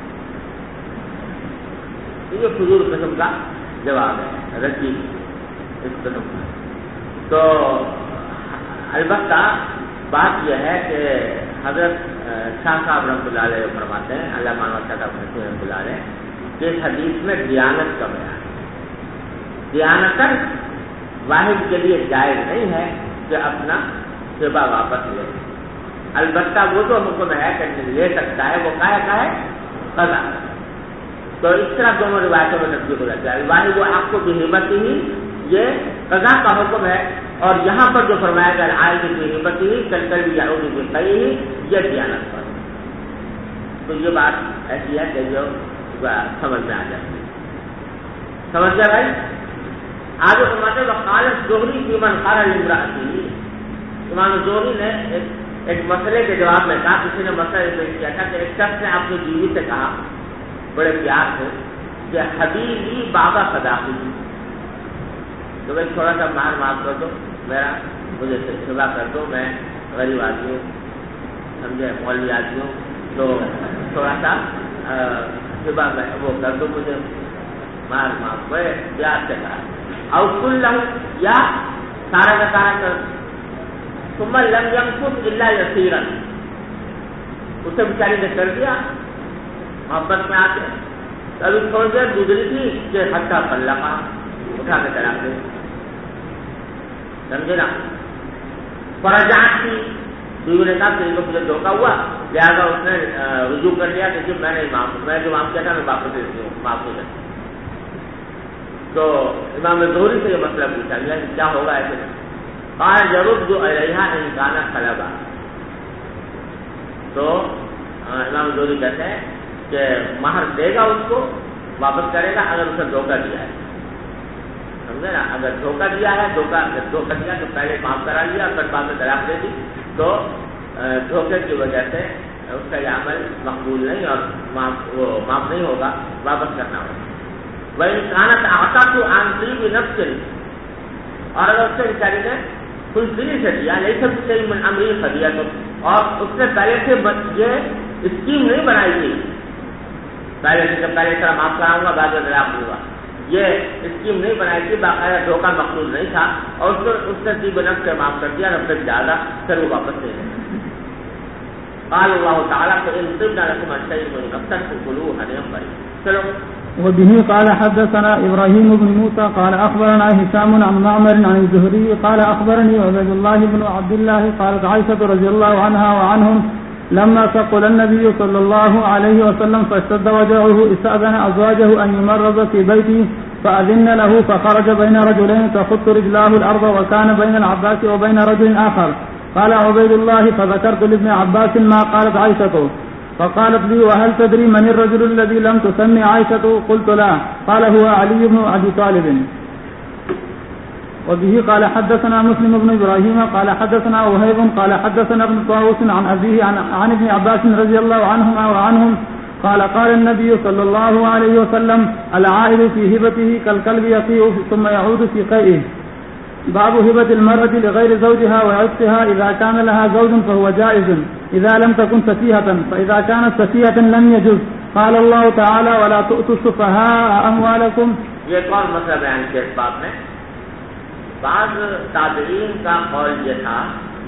یہ فضول قسم کا جواب ہے رسی اس قسم کا. تو البتہ بات یہ ہے کہ حضرت شاہ صاحب رحمۃ اللہ علیہ فرماتے ہیں، علامہ شاہ صاحب رحمۃ اللہ علیہ، کہ اس حدیث میں دیانت کا بیان ہے. دیانتاً واحد کے لیے جائز نہیں ہے کہ اپنا ہبہ واپس لے. البتہ وہ جو حکم ہے کہ لے سکتا ہے وہ کا ہے قضا. تو اس طرح دونوں روایتوں میں تصدیق ہو جاتا ہے. واحد وہ آپ کو بہبتی ہی یہ قضا کا حکم ہے، اور یہاں پر جو فرمایا گیا العائد بہبتی ہی کل یعود فی قیہ یہ دیانت پر. تو یہ بات ایسی ہے کہ جو سمجھ میں آ جاتی ہے. سمجھ گیا بھائی؟ آگے فرماتے ہیں وقال الزہری فی من قال لامرأته. امام زہری نے ایک مسئلے کے جواب میں کہا، کسی نے مسئلہ پیش کیا تھا کہ ایک شخص نے اپنی بیوی سے کہا بڑے پیار سے کہ حبیبی بابا صداقی، تو بھائی تھوڑا سا مار معاف کر دو، میرا مجھے سوا کر دو، میں غریب آدمی ہوں، سمجھے مولوی آدمی ہوں، تو تھوڑا سا سوا وہ کر دو مجھے، مار معاف. بڑے پیار سے کہا. اور کل یا سارا کا سارا کر. ثم لم يمكث الا يسيرا. اسے بیچاری نے کر دیا محبت میں آ کے. ابھی تھوڑی دیر گزری تھی کہ حتیٰ طلقا، اٹھا کے طلاق دے. سمجھے نا؟ فرجعت تھی، بیوی نے کہا کہ مجھے دھوکہ ہوا، لہٰذا اس نے رجوع کر لیا کہ میں نے میں جو معاف کیا تھا میں واپس دیتی ہوں، معاف نہیں کرتی. تو امام زہری سے یہ مسئلہ پوچھا گیا کہ کیا ہوگا ایسے. قال يرد الیہا ان کان خلبا. تو امام زہری کہتے ہیں کہ مہر دے گا اس کو، واپس کرے گا اگر اسے دھوکہ دیا ہے. سمجھے نا؟ اگر دھوکہ دیا ہے، دھوکہ دیا تو پہلے معاف کرا لیا اور پھر بعد میں طلاق دے دی، تو دھوکے کی وجہ سے اس کا یہ عمل مقبول نہیں اور معاف نہیں ہوگا، واپس کرنا ہوگا. وَإِنْ كَانَتْ أَعْتَقُ عَنْ طِيبِ نَفْسٍ. اور اگر اس سے بیچاری نے کچھ دلی سے دیا، لَيْسَ بِشَيْءٍ مِنْ أَمْرِهِ خَبِيَةٌ، اور اس نے پہلے سے یہ اسکیم نہیں بنائی تھی، پہلے سے جب پہلے طرح معاف کراؤں گا بعد میں طلاق دوں گا، یہ اسکیم نہیں بنائی تھی، باقاعدہ دھوکہ مقصود نہیں تھا، اور اس نے طیب نفس سے معاف کر دیا، رب زیادہ پھر وہ واپس لے گئے. قال اللہ تعالیٰ فإن طبن لكم عن شيء من نفسا فكلوه هنيئا مريئا. چلو. وبه قال حدثنا إبراهيم بن موسى قال أخبرنا هشام عن معمر عن الزهري قال أخبرني عبيد الله بن عبد الله قالت عائشة رضي الله عنها وعنهم لما ثقل النبي صلى الله عليه وسلم فاشتد وجعه استأذن أزواجه أن يمرض في بيته فأذن له فخرج بين رجلين تخط رجلاه الأرض وكان بين العباس وبين رجل آخر. قال عبيد الله فذكرت لابن عباس ما قالت عائشة فقالت لي وهل تدري من الرجل الذي لم تسمي عائشة؟ قلت لا. قال هو علي بن أبي طالب. وبه قال حدثنا مسلم بن إبراهيم قال حدثنا وهيب قال حدثنا ابن طاووس عن أبيه عن ابن عباس رضي الله عنهما وعنهم قال قال النبي صلى الله عليه وسلم العائد في هبته كالكلب يقيء ثم يعود في قيئه. باب هبة المرأة لغير زوجها وعتقها إذا كان لها زوج فهو جائز إذا لم تكن سفيهة، فإذا كانت سفيهة لم يجوز. قال الله تعالى ولا تؤتوا السفهاء أموالكم. یہ کون مسئلہ بیان کیا اس باب میں؟ بعض تابعین کا قول یہ تھا،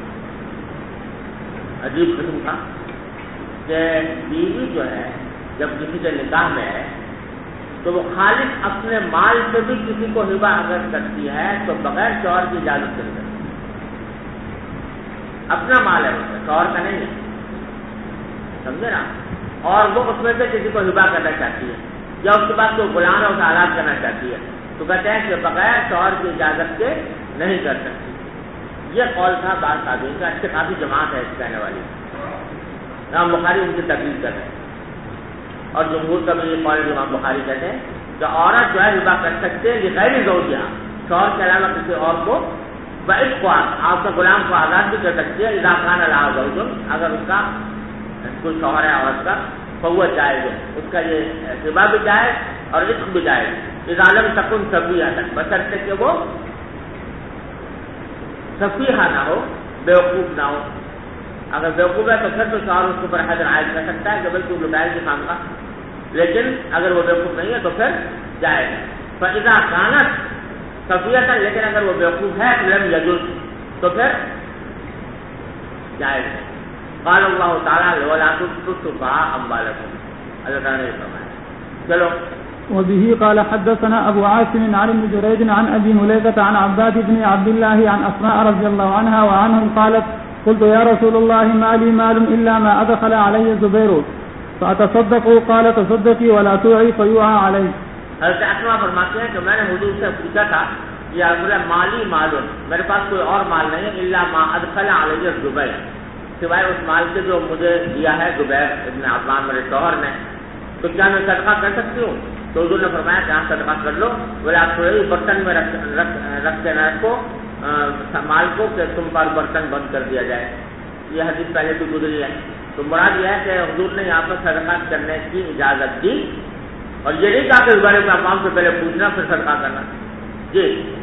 عجیب قسم کا، کہ بیوی جو ہے جب کسی کے نکاح میں ہے تو وہ خالص اپنے مال سے بھی کسی کو ہبہ اگر کرتی ہے تو بغیر شوہر کی اجازت سے کرتی ہے. اپنا مال ہے اس میں، شوہر کا نہیں ہے، سمجھے نا؟ اور وہ اس میں سے کسی کو ہبہ کرنا چاہتی ہے یا اس کے بعد کوئی غلام ہے اسے آزاد کرنا چاہتی ہے تو کہتے ہیں کہ بغیر شوہر کی اجازت کے نہیں کر سکتی. یہ قول تھا بعض تابعین کا، اس سے کافی جماعت ہے اس کہنے والی. امام بخاری ان کی تقریر کر رہے ہیں اور جمہور کا بھی یہ قول امام بخاری کہتے ہیں کہ عورت جو ہے ہبہ کر سکتے ہیں غیر زوجہ، شوہر کے علاوہ کسی اور کو، بعتق آپ کا غلام کو آزاد بھی کر سکتی ہے اذا کان لها زوج، اگر اس کا کوئی شوہر ہے عورت کا فهو جائز، اس کا یہ ہبہ بھی جائز اور عتق بھی جائز. اذا لم تكن سفیہۃ، بشرطے کہ وہ سفیہہ نہ ہو، بیوقوف نہ ہو. اگر بیوقوف ہے تو پھر تو شوہر اس کے اوپر حد عائد کر سکتا ہے کہ بلکہ وہ لٹائے گی خام کا، لیکن اگر وہ بیوقوف نہیں ہے تو پھر جائز. فاذا كانت سفیہۃ، لیکن اگر وہ بیوقوف ہے لم یجوز تو پھر جائز ہے. قال اللہ تعالیٰ ولا تؤتوا السفهاء أموالكم، اللہ تعالیٰ نے فرمایا. چلو. وبه قال حدثنا أبو عاصم عن ابن جريج عن أبي مليكة عن عباد بن عبد الله عن أسماء رضي الله عنها وعنهم قالت قلت يا رسول الله ما لي مال إلا ما أدخل علي الزبير فأتصدق؟ قال تصدقي ولا توعي فيوعى عليك. حضرت اسماء فرماتے ہیں کہ میں نے حضور سے پوچھا تھا کہ یا رسول اللہ مالی معلوم، میرے پاس کوئی اور مال نہیں ہے، الا ما ادخل علی الزبیر، سوائے اس مال کے جو مجھے دیا ہے زبیر ابن عوام میرے شوہر نے، تو کیا میں صدقہ کر سکتی ہوں؟ تو حضور نے فرمایا کہ آپ صدقہ کر لو، بولے آپ تھوڑے برتن میں رکھ کے نہ رکھو مال کو کہ تم پر برتن بند کر دیا جائے. یہ حدیث پہلے بھی گزری ہے. تو مراد یہ ہے کہ حضور نے یہاں پر صدقہ کرنے کی اجازت دی اور یہ نہیں کہا کہ اس بارے میں عوام سے پہلے پوچھنا پھر صدقہ کرنا. جی.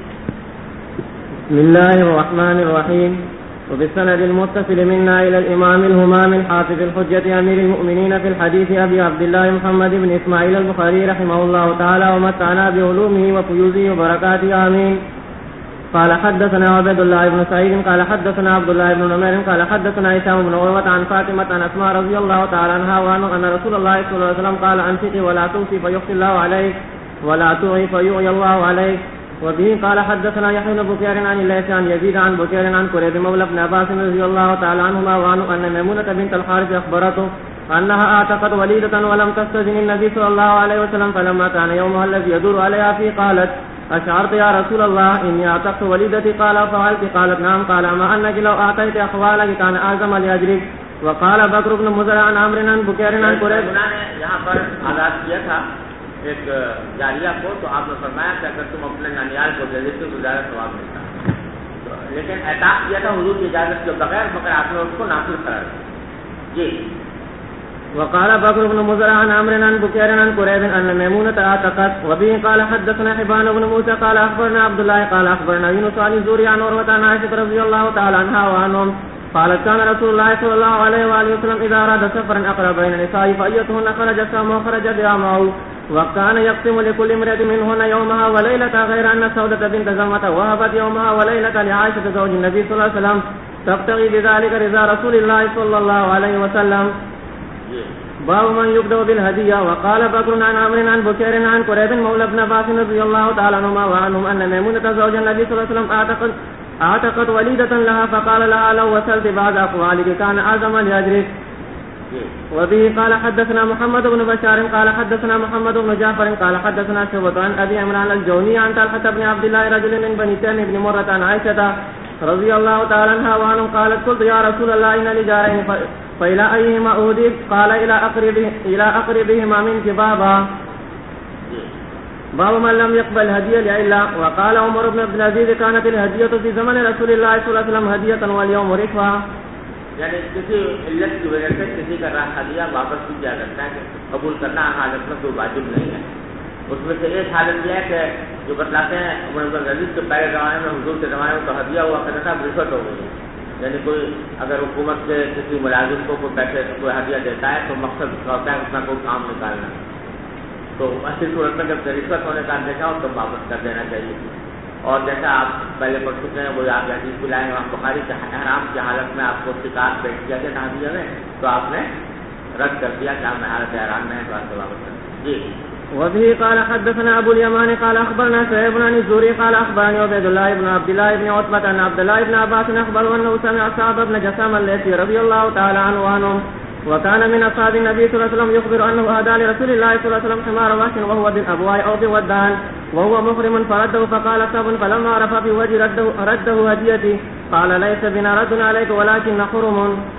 بسم الله الرحمن الرحيم. وبالسند المتصل منا إلى الإمام الهمام الحافظ الحجة أمير المؤمنين في الحديث أبي عبد الله محمد بن إسماعيل البخاري رحمه الله تعالى ومتعنا بعلومه وفيوزه وبركاته آمين. قال حدثنا عبد الله بن سعيد قال حدثنا عبد الله بن نمير قال حدثنا هشام بن عروة عن فاطمة عن أسماء رضي الله تعالى عنها وعنه أن رسول الله صلى الله عليه وسلم قال أنفقي ولا توصي فيخفي الله عليك ولا تعي فيعي الله عليك. وبه قال حدثنا يحيى بن بكير عن الليث عن يزيد عن بكير عن كريب مولى بن عباس رضي الله تعالى عنهما وعنه أن ميمونة بنت الحارث أخبرته أنها أعتقت وليدة ولم تستأذن النبي صلى الله عليه وسلم، فلما كان يومها الذي يدور عليها فيه قالت أشعرت يا رسول الله إني أعتقت وليدتي؟ قال فعلت؟ قالت نعم. قال ما أنك لو أعطيت أخوالك كان أعظم لأجرك. وقال بكر بن مزرع عن عمرو عن بكير عن كريب. یہاں پر آزاد کیا تھا ایک جاریہ کو، تو آپ نے فرمایا کہ اگر تم اپنے نانیال کو دے دیتے تو زیادہ ثواب ملتا، لیکن اعتاق کیا تھا حضور کی اجازت کے بغیر، مگر آپ نے اس کو نافذ قرار دیا. جی. وقال بكر بن مزرع عن عمرو عن بكير عن كريب أن ميمونة أعتقت. وبه قال حدثنا حبان بن موسى قال أخبرنا عبد الله قال أخبرنا يونس عن الزهري عن عروة عن عائشة رضي الله تعالى عنها وعنهم قالت كان رسول الله صلى الله عليه وآله وسلم إذا أراد سفرا أقرب بين النساء فأيتهن خرج سام وخرج بها معه وكان يقسم لكل امرأة منهن يومها وليلتها غير أن سودة بنت زمعة وهبت يومها وليلتها لعائشة زوج النبي صلى الله عليه وسلم تبتغي بذلك رضا رسول الله صلى الله عليه وسلم. باب من يبدأ بالهدية. وقال بكر عن عمرو عن بكير عن قريب مولى ابن عباس رضي الله تعالى عنهما وعنهم أن ميمونة زوج النبي صلى الله عليه وسلم اعتقت وليدة لها فقال لها لو وصلت بعد أقوالك كان أعظم لأجرك. وبه قال حدثنا محمد بن بشار قال حدثنا محمد بن جعفر قال حدثنا شعبة عن أبي عمران الجوني عن طلحة بن عبد الله رجل من بني تيم بن مرة عن عائشة رضي الله تعالى عنها وعنه قالت قلت يا رسول الله إن لي جارين فإلى أيهما أهدي؟ قال إلى أقربهما منك بابا. باب من لم يقبل هدية لعلة. وقال عمر بن عبد العزيز كانت الهدية في زمن رسول الله صلى الله عليه وسلم هدية واليوم رشوة. یعنی کسی علت کی وجہ سے کسی کا ہدیہ واپس کی جا سکتا ہے کہ قبول کرنا حالت میں کوئی واجب نہیں ہے. اس میں سے ایک حالت یہ ہے کہ جو بتلاتے ہیں عمر بن عزیز کے پہلے زمانے میں حضور کے زمانے میں تو ہدیہ ہوا کرتا تھا رشوت ہو گئی ہے. یعنی کوئی اگر حکومت سے کسی ملازم کو کوئی پیسے کوئی ہدیہ دیتا ہے تو مقصد اس کا ہوتا ہے اپنا کوئی کام نکالنا. تو ایسی صورت میں جب رشوت ہونے کا اندیشہ ہو تو واپس کر دینا چاہیے. اور جیسا آپ پہلے پڑھ چکے ہیں وہ آپ حدیث کو لائیں امام بخاری کے احرام کی حالت میں آپ کو شکار پیش کیا گیا ہدیہ میں تو آپ نے رد کر دیا کہ آپ نے حالت احرام میں ہے تو آپ کو واپس کر دیا. جی. وبه قال حدثنا ابو اليمان قال اخبرنا شعيب بن الزهري قال اخبرني عبيد الله بن عبد الله بن عتبة ان عبد الله بن عباس اخبره انه سمع صعب بن جسام الليثي رضي الله تعالى عنه وكان من اصحاب النبي صلى الله عليه وسلم يخبر انه اهدى لرسول الله صلى الله عليه وسلم حمار وحش وهو بالابواء او بودان وهو محرم فرده فقال صعب فلما عرف في وجه رده هديتي قال ليس بنا رد عليك ولكن حرم.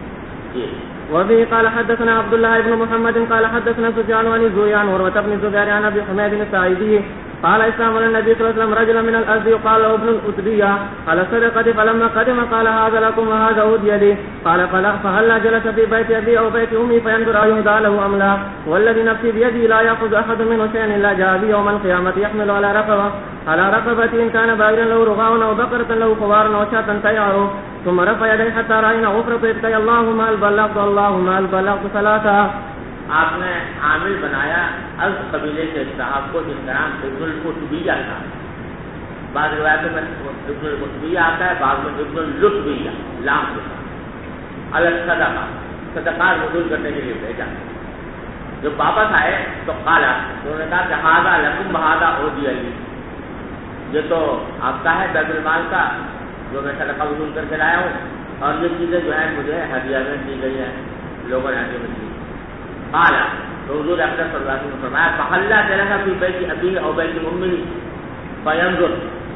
وبه قال حدثنا عبد الله بن محمد قال حدثنا سفيان عن الزهري عن عروة بن الزبير عن ابي حميد الساعدي قال اسلام النبي صلى الله عليه وسلم رجلا من الازدي قال له ابن الأتبية على الصدقة فلما قدم قال هذا لكم وهذا أهدي لي قال فهلا جلس في بيت ابي او بيت امي فينظر ايهدى له ام لا والذي نفسي بيدي لا ياخذ احد منه شيئا الا جاء بي يوم القيامة يحمل على رقبته ان كان بائرا له رغاء او بقرة له خوار او شاة تيعر ثم رفع يديه حتى راينا غفرة ابتي اللهم هل بلغت اللهم هل بلغت ثلاثة. آپ نے عامل بنایا از قبیلے کے صاحب کو جس کا نام ابن القطبیہ تھا. بعض روایتوں میں ابن القطبیہ آتا ہے بعض میں ابن اللطبیہ لام کے ساتھ. الصدقہ صدقات وصول کرنے کے لیے بھیجا. جب واپس آئے تو قالا انہوں نے کہا کہ ہاذا لکم وہذا اہدی لی. یہ تو آپ کا ہے بیت المال کا جو میں صدقہ وصول کر کے لایا ہوں اور یہ چیزیں جو ہیں مجھے ہدیہ میں دی گئی ہیں لوگوں نے ہدیہ میں دی. قال تو حضور اکرم صلی اللہ علیہ وسلم نے فرمایا فحلا جلسا فی بیت ابی او بیت امی فینظر.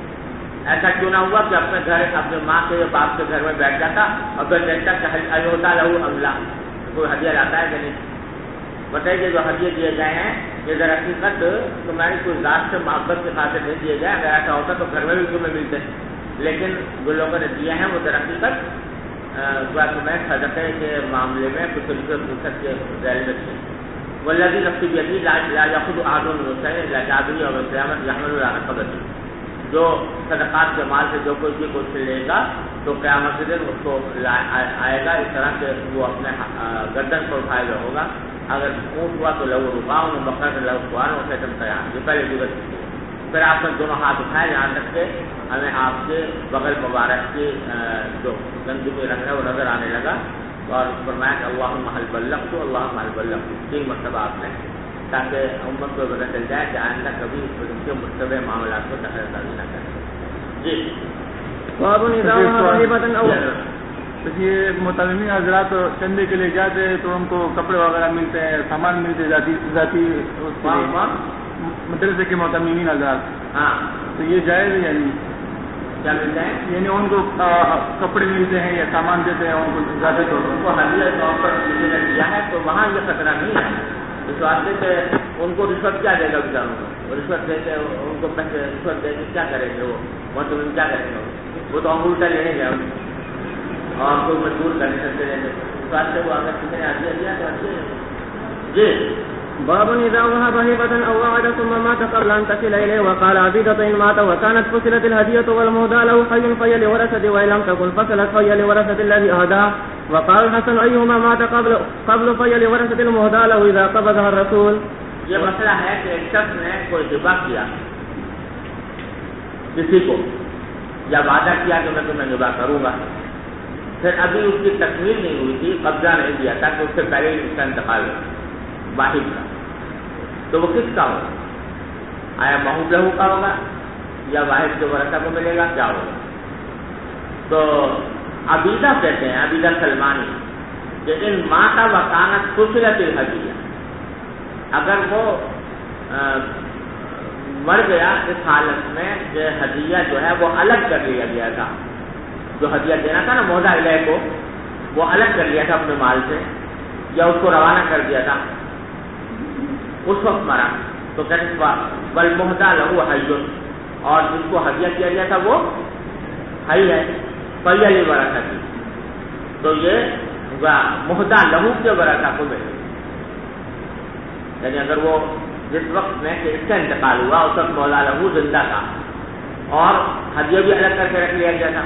ایسا کیوں نہ ہوا کہ اپنے گھر اپنے ماں کے یا باپ کے گھر میں بیٹھ جاتا اور پھر دیکھتا کہ ایہدی لہ ام لا کوئی ہدیہ لاتا ہے کہ نہیں. بتائیے جو ہدیے دیے گئے ہیں یہ در حقیقت تمہاری کوئی ذات سے محبت کی خاطر نہیں دیے گئے. اگر ایسا ہوتا تو گھر میں بھی تمہیں ملتے لیکن جو لوگوں نے دیے ہیں وہ در حقیقت تمہیں صدقے کے معاملے میں کچھ فرصت کے ذیل میں تھے. والذی نفسی بیدی لا یاخذ احد منہ شیئا الا جاء به یوم القیامۃ یحمل علی رقبتہ. جو صدقات کے مال سے جو کوئی بھی کچھ لے گا تو قیامت کے دن اس کو آئے گا اس طرح کہ وہ اپنے گردن پر اٹھائے ہوئے ہوگا. اگر اونٹ ہوا تو لہو رقاع اور بقرہ تو لہو خوار اور شیطان تیار. یہ پہلے گزر چکی ہے. پھر آپ نے دونوں ہاتھ اٹھائے یہاں تک کہ ہمیں آپ کے بغل مبارک کی جو گندگی رنگ ہے وہ نظر آنے لگا اور فرمایا کہ اللہم حل بلغت اللہم حل بلغت 3 مرتبہ آپ نے تاکہ امت کو پتہ چل جائے کہ آئندہ کبھی ان کے مشتبہ معاملات کو دخل اندازی نہ کریں. جی. یہ متعلمین حضرات چندے کے لیے جاتے ہیں تو ان کو کپڑے وغیرہ ملتے ہیں سامان ملتے ذاتی مدرسے کے متعلمین حضرات. ہاں تو یہ جائز ہے یعنی کیا ملتے ہیں یعنی ان کو کپڑے ملتے ہیں یا سامان دیتے ہیں ان کو ذاتی طور پر کو ہدیہ طور پر کسی نے دیا ہے تو وہاں یہ خطرہ نہیں ہے. اس واسطے کہ ان کو رشوت کیا دے گا بیچاروں کو. رشوت دے کے ان کو پیسے رشوت دے کے کیا کریں گے وہ مطلب کیا کریں گے وہ تو انگوٹھا لینے گیا اور کوئی مجبور کرنے سکتے رہیں گے. اس واسطے وہ اگر کسی نے ہدیہ دیا تو ہدیہ. جی. باب إذا وهب هبة أو وعد ثم مات قبل أن تصل إليه. وقال عبيدة إن مات وكانت فصلت الهدية والمهدى له حي فهي لورثته وإن لم تكن فصلت فهي لورثة الذي أهداه. وقال الحسن أيهما مات قبل فهي لورثة المهدى له إذا قبضها الرسول. یہ مسئلہ ہے کہ ایک شخص نے کوئی ہبہ کیا کسی کو یا وعدہ کیا کہ میں تمہیں ہبہ کروں گا، پھر ابھی اس کی تکمیل نہیں ہوئی تھی، قبضہ نہیں دیا تھا کہ اس سے پہلے ہی اس کا انتقال ہوا واحد کا، تو وہ کس کا ہوگا؟ آیا محوب لہو کا ہوگا یا واحد کے ورثہ کو ملے گا، کیا ہوگا؟ تو عبیدہ کہتے ہیں، عبیدہ سلمانی، کہ ان ماتا وکانت فصلت الہدیہ، اگر وہ مر گیا اس حالت میں کہ ہدیہ جو ہے وہ الگ کر لیا گیا تھا، جو ہدیہ دینا تھا نا موضع الیہ کو، وہ الگ کر لیا تھا اپنے مال سے یا اس کو روانہ کر دیا تھا، اس وقت مرا تو بل مہدا لہو حی، اور جس کو ہدیہ کیا گیا تھا وہ حی ہے، فیلی ورثہ کی، تو یہ مہدا لہو کے ورثہ کو ملے، یعنی اگر وہ جس وقت میں کہ اس کا انتقال ہوا اس وقت مولا لہو زندہ تھا اور ہدیہ بھی الگ کر کے رکھ لیا گیا تھا،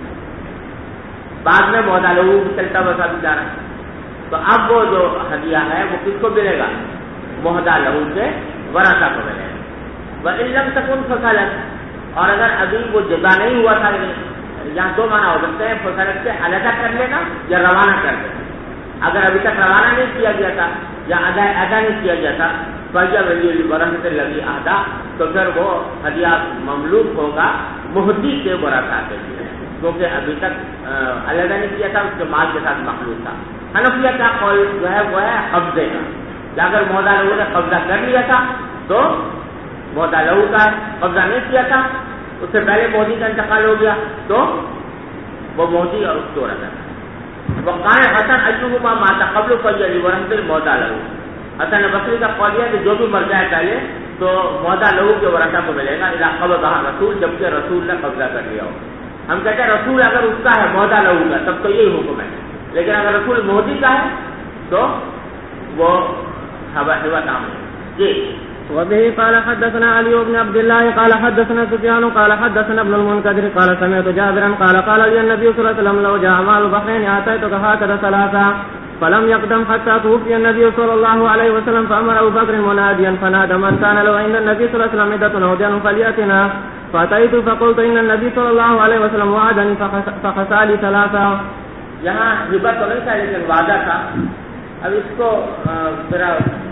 بعد میں مولا لہو چلتا بسا بھی جا رہا، تو اب وہ جو ہدیہ ہے وہ کس کو ملے گا؟ موہدا لہو کے ورثہ کو ملے گا۔ وَإِن لَمْ تَكُنْ فَصَلَتْ، اور اگر ابھی وہ جدا نہیں ہوا تھا، یہاں دو معنی ہو سکتے ہیں، فصلت سے علیحدہ کر لینا یا روانہ کر لینا، اگر ابھی تک روانہ نہیں کیا گیا تھا یا ادا نہیں کیا گیا تھا ورثۃ الذی اہدی، تو پھر وہ ہدیہ مملوک ہوگا مہدی کے ورثہ کے لیے، کیونکہ ابھی تک علیحدہ نہیں کیا تھا، اس کے مال کے ساتھ مخلوط تھا۔ حنفیہ کا قول جو ہے وہ ہے قبضے کا، کہ اگر مودا لہو نے قبضہ کر لیا تھا تو مودا لہو کا قبضہ نہیں کیا تھا، اس سے پہلے مہدی کا انتقال ہو گیا تو وہ مہدی اور اس کو رکھا۔ وقائع حسن ایہما مات قبل فیلی ورثۃ المودا لہو، حسن بصری کا قول ہے کہ جو بھی مر جائے پہلے تو مودا لہو کے ورثہ کو ملے گا، اذا قبضہ رسول، جبکہ رسول نے قبضہ کر لیا ہو۔ ہم کہتے ہیں رسول اگر اس کا ہے مودا لہو کا تب تو یہی حکم ہے، لیکن اگر رسول مہدی کا ہے تو وہ ہوا کام ہے۔ جی وبه قال حدثنا علي بن عبد الله قال حدثنا سفيان قال حدثنا ابن المنكدر قال سمعت جابرا قال لي النبي صلى الله عليه وسلم لو جاء مال البحرين آتيتك هكذا ثلاثا فلم يقدم حتى توفي النبي صلى الله عليه وسلم فأمر أبو بكر مناديا فنادى من كان له عند النبي صلى الله عليه وسلم عدة أو دين فليأتنا، فأتيت فقلت إن النبي صلى الله عليه وسلم وعدني فخسالي ثلاثا۔ یہاں ہبہ تو نہیں تھا لیکن وعدہ تھا۔ اب اس کو ذرا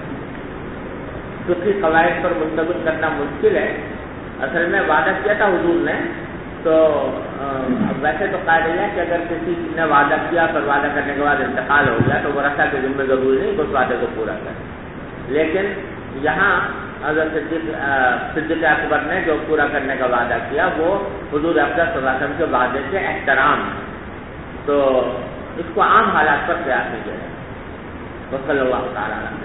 فقہی قواعد پر منتقل کرنا مشکل ہے۔ اصل میں وعدہ کیا تھا حضور نے، تو ویسے تو قاعدہ یہ ہے کہ اگر کسی نے وعدہ کیا پر وعدہ کرنے کے بعد انتقال ہو گیا تو ورثہ کے ذمہ ضروری نہیں کہ اس وعدے کو پورا کرے، لیکن یہاں حضرت صدیق اکبر نے جو پورا کرنے کا وعدہ کیا وہ حضور اقدس صلی اللہ علیہ وسلم کے وعدے سے احترام ہے، تو اس کو عام حالات پر قیاس نہیں کیا جائے۔ وصلی اللہ تعالیٰ